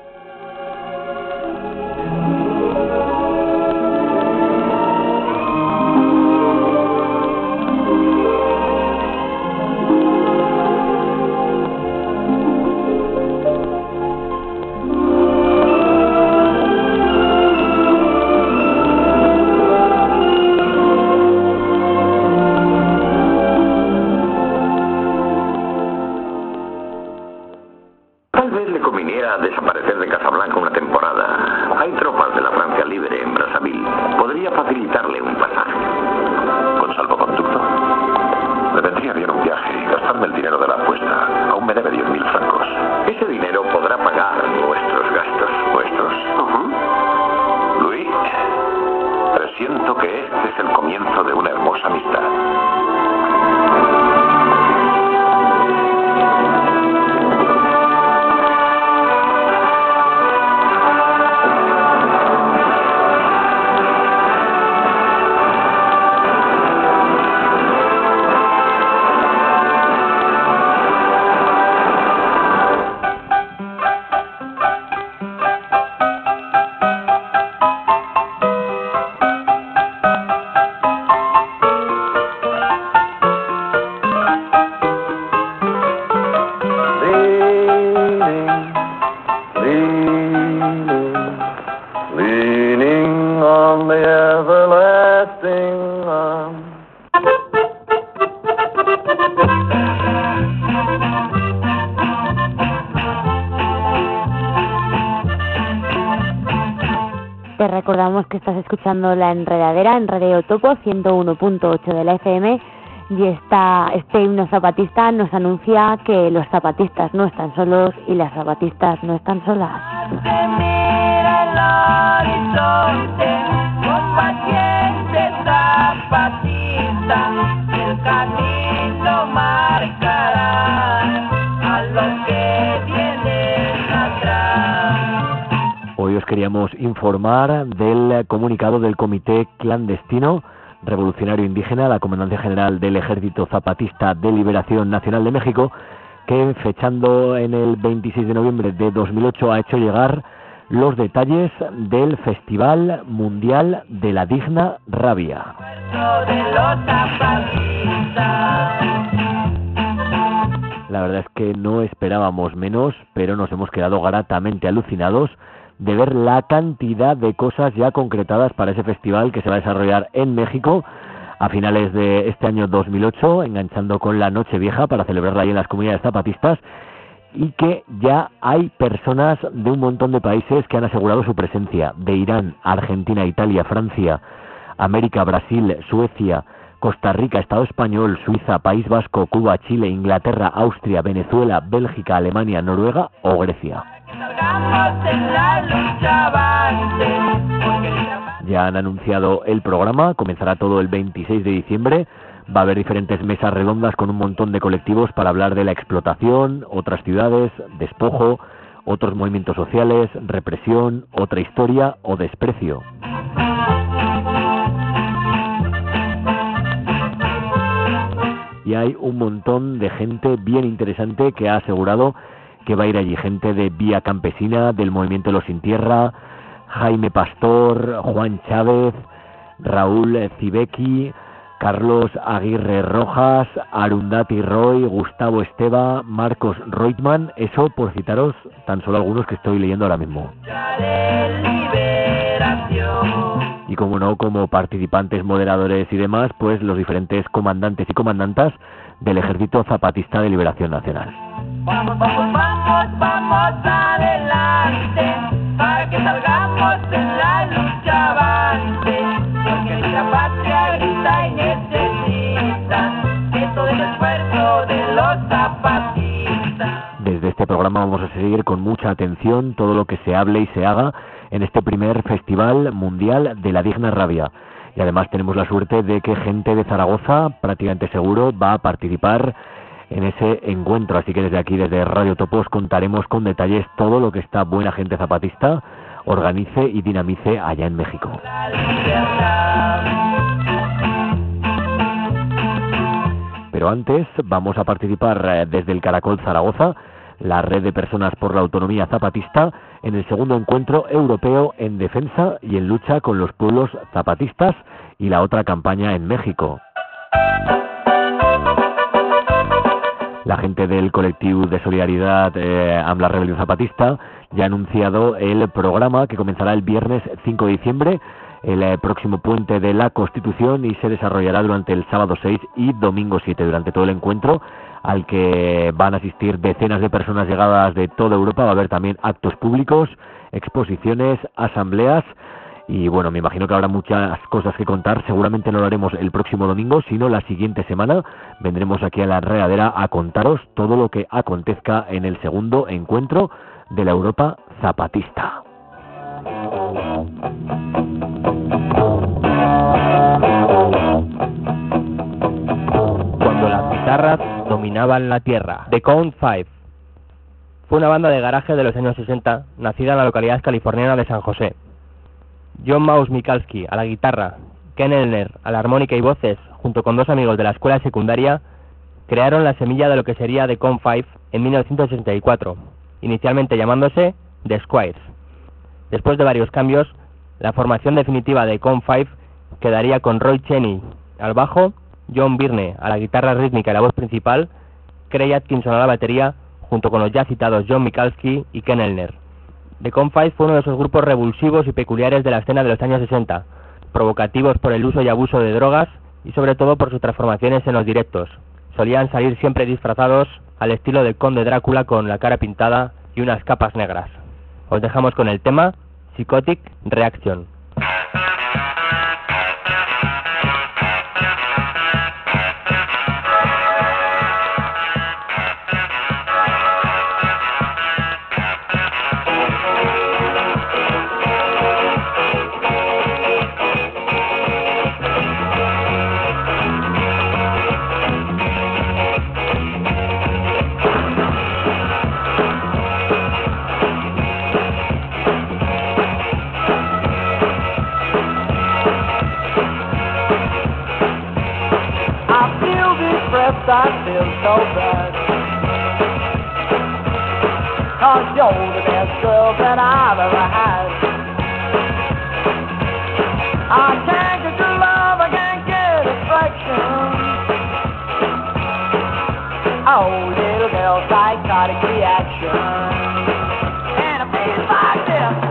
Tal vez le conviniera desaparecer de Casablanca una temporada. Hay tropas de la Francia Libre en Brazzaville. Podría facilitarle un pasaje. ¿Con salvoconducto? Me vendría bien un viaje y gastarme el dinero de la apuesta. Aún me debe diez mil francos. Ese dinero podrá pagar nuestros gastos. ¿Vuestros? Uh-huh. Luis, presiento que este es el comienzo de una hermosa amistad. leaning, leaning on the everlasting arm. Te recordamos que estás escuchando La Enredadera en Radio Topo ciento uno punto ocho de la F M y esta, este himno zapatista nos anuncia que los zapatistas no están solos y las zapatistas no están solas. Mira el horizonte con paciente zapatista, el camino marcará a los que vienen atrás. Hoy os queríamos informar del comunicado del Comité Clandestino Revolucionario Indígena, la Comandancia General del Ejército Zapatista de Liberación Nacional de México, que fechando en el veintiséis de noviembre de dos mil ocho ha hecho llegar los detalles del Festival Mundial de la Digna Rabia. La verdad es que no esperábamos menos, pero nos hemos quedado gratamente alucinados de ver la cantidad de cosas ya concretadas para ese festival que se va a desarrollar en México a finales de este año dos mil ocho, enganchando con la Nochevieja para celebrarla ahí en las comunidades zapatistas, y que ya hay personas de un montón de países que han asegurado su presencia: de Irán, Argentina, Italia, Francia, América, Brasil, Suecia, Costa Rica, Estado Español, Suiza, País Vasco, Cuba, Chile, Inglaterra, Austria, Venezuela, Bélgica, Alemania, Noruega o Grecia. Ya han anunciado el programa, comenzará todo el veintiséis de diciembre, va a haber diferentes mesas redondas con un montón de colectivos para hablar de la explotación, otras ciudades, despojo, otros movimientos sociales, represión, otra historia o desprecio. Y hay un montón de gente bien interesante que ha asegurado que va a ir allí, gente de Vía Campesina, del Movimiento Los Sin Tierra, Jaime Pastor, Juan Chávez, Raúl Cibeki, Carlos Aguirre Rojas, Arundhati Roy, Gustavo Esteva, Marcos Reutemann, eso por citaros tan solo algunos que estoy leyendo ahora mismo. Y como no, como participantes, moderadores y demás, pues los diferentes comandantes y comandantas del Ejército Zapatista de Liberación Nacional. Vamos, vamos, vamos, vamos adelante, para que salgamos en la lucha avante, porque nuestra patria grita y necesita que todo el esfuerzo de los zapatistas. Desde este programa vamos a seguir con mucha atención todo lo que se hable y se haga en este primer Festival Mundial de la Digna Rabia. Y además tenemos la suerte de que gente de Zaragoza, prácticamente seguro, va a participar en ese encuentro. Así que desde aquí, desde Radio Topo, os contaremos con detalles todo lo que esta buena gente zapatista organice y dinamice allá en México. Pero antes vamos a participar desde el Caracol Zaragoza, la red de personas por la autonomía zapatista, en el segundo encuentro europeo en defensa y en lucha con los pueblos zapatistas y la otra campaña en México. La gente del colectivo de solidaridad eh, amb la Rebelión Zapatista ya ha anunciado el programa que comenzará el viernes cinco de diciembre, el eh, próximo puente de la Constitución, y se desarrollará durante el sábado seis y domingo siete, durante todo el encuentro, al que van a asistir decenas de personas llegadas de toda Europa. Va a haber también actos públicos, exposiciones, asambleas, y bueno, me imagino que habrá muchas cosas que contar. Seguramente no lo haremos el próximo domingo, sino la siguiente semana. Vendremos aquí a la Enredadera a contaros todo lo que acontezca en el segundo encuentro de la Europa zapatista. Cuando las guitarras dominaban la tierra. The Count Five fue una banda de garaje de los años sesenta, nacida en la localidad californiana de San José. John Maus Mikalski a la guitarra, Ken Elner a la armónica y voces, junto con dos amigos de la escuela secundaria, crearon la semilla de lo que sería The Count Five en mil novecientos sesenta y cuatro, inicialmente llamándose The Squires. Después de varios cambios, la formación definitiva de Count Five quedaría con Roy Cheney al bajo, John Byrne a la guitarra rítmica y la voz principal, Craig Atkinson a la batería, junto con los ya citados John Mikalski y Ken Elner. The Confides fue uno de esos grupos revulsivos y peculiares de la escena de los años sesenta, provocativos por el uso y abuso de drogas y sobre todo por sus transformaciones en los directos. Solían salir siempre disfrazados al estilo del conde Drácula con la cara pintada y unas capas negras. Os dejamos con el tema Psychotic Reaction. I feel so bad, 'cause you're the best girl that I've ever had. I can't get your love, I can't get a fraction. Oh, little girl, psychotic reaction. And it feels like this.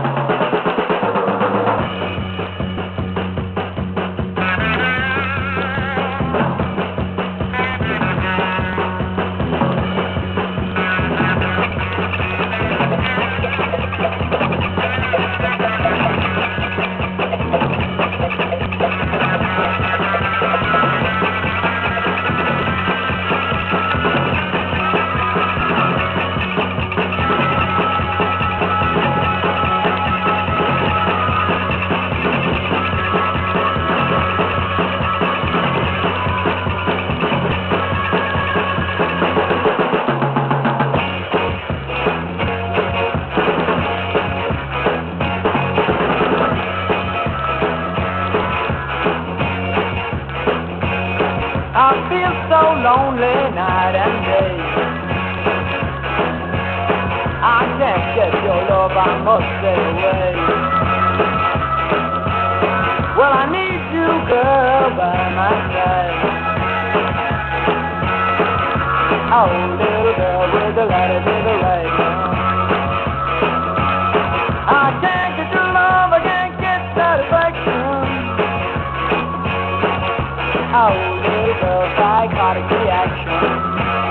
Lonely night and day. I can't get your love, I must stay away. Well, I need you, girl, by my side. Oh, little girl with the light, with the light on. I can't get your love, I can't get satisfaction. Oh, little girl, psychotic reaction.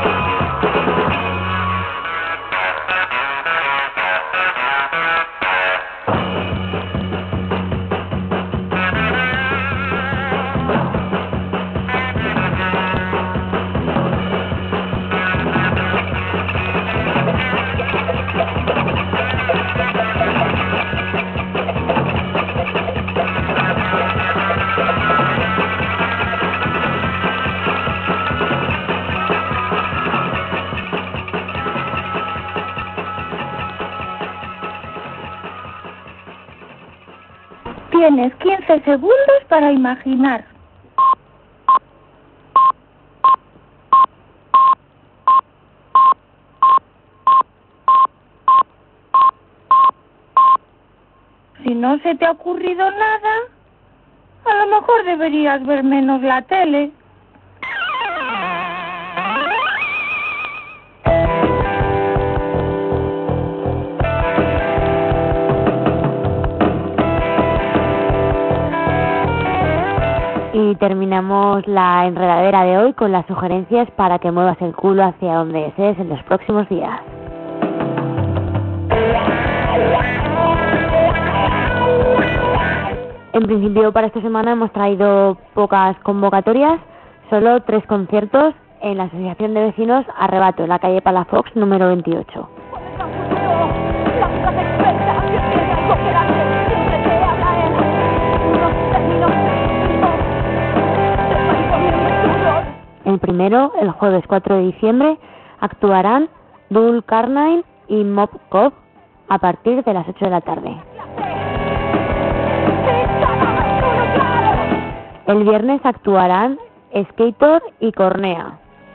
Tienes quince segundos para imaginar. Si no se te ha ocurrido nada, a lo mejor deberías ver menos la tele. Y terminamos la enredadera de hoy con las sugerencias para que muevas el culo hacia donde desees en los próximos días. En principio para esta semana hemos traído pocas convocatorias, solo tres conciertos en la Asociación de Vecinos Arrebato, en la calle Palafox número veintiocho. El primero, el jueves cuatro de diciembre, actuarán Dul Carnine y Mob Cop a partir de las ocho de la tarde. El viernes actuarán Skator y Cornea.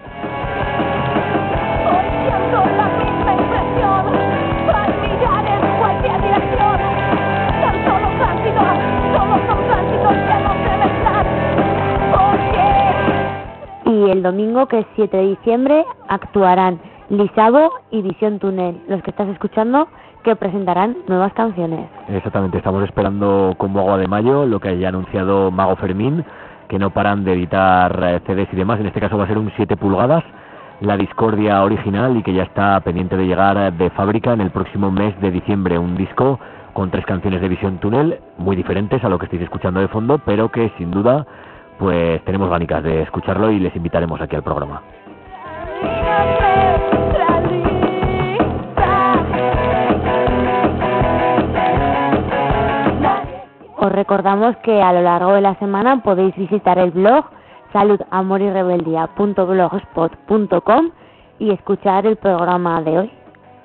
Y el domingo, que es siete de diciembre, actuarán Lisabo y Visión Túnel. Los que estás escuchando que presentarán nuevas canciones. Exactamente, estamos esperando como agua de mayo lo que haya anunciado Mago Fermín, que no paran de editar eh, C Ds y demás. En este caso va a ser un siete pulgadas, la Discordia original, y que ya está pendiente de llegar eh, de fábrica en el próximo mes de diciembre. Un disco con tres canciones de Visión Túnel, muy diferentes a lo que estáis escuchando de fondo, pero que sin duda pues tenemos ganas de escucharlo y les invitaremos aquí al programa. Os recordamos que a lo largo de la semana podéis visitar el blog salud amor y rebeldía punto blogspot punto com y escuchar el programa de hoy.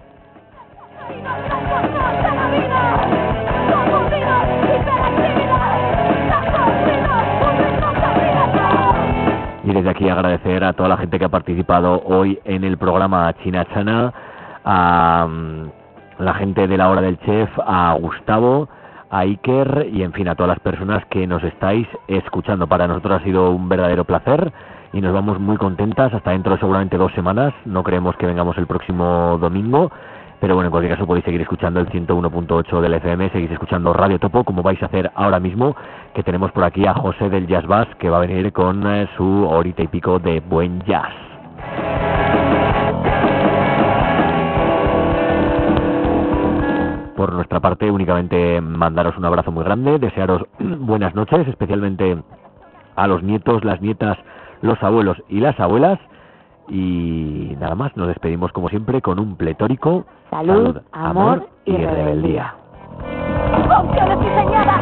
Y desde aquí agradecer a toda la gente que ha participado hoy en el programa Chinachana, a um, la gente de la Hora del Chef, a Gustavo, a Iker y en fin a todas las personas que nos estáis escuchando. Para nosotros ha sido un verdadero placer y nos vamos muy contentas hasta dentro de seguramente dos semanas. No creemos que vengamos el próximo domingo, pero bueno, en cualquier caso podéis seguir escuchando el ciento uno punto ocho del F M, seguís escuchando Radio Topo, como vais a hacer ahora mismo, que tenemos por aquí a José del Jazz Bass, que va a venir con eh, su horita y pico de buen jazz. Por nuestra parte, únicamente mandaros un abrazo muy grande, desearos buenas noches, especialmente a los nietos, las nietas, los abuelos y las abuelas. Y nada más, nos despedimos como siempre con un pletórico Salud, amor y rebeldía. ¡Funciones diseñadas!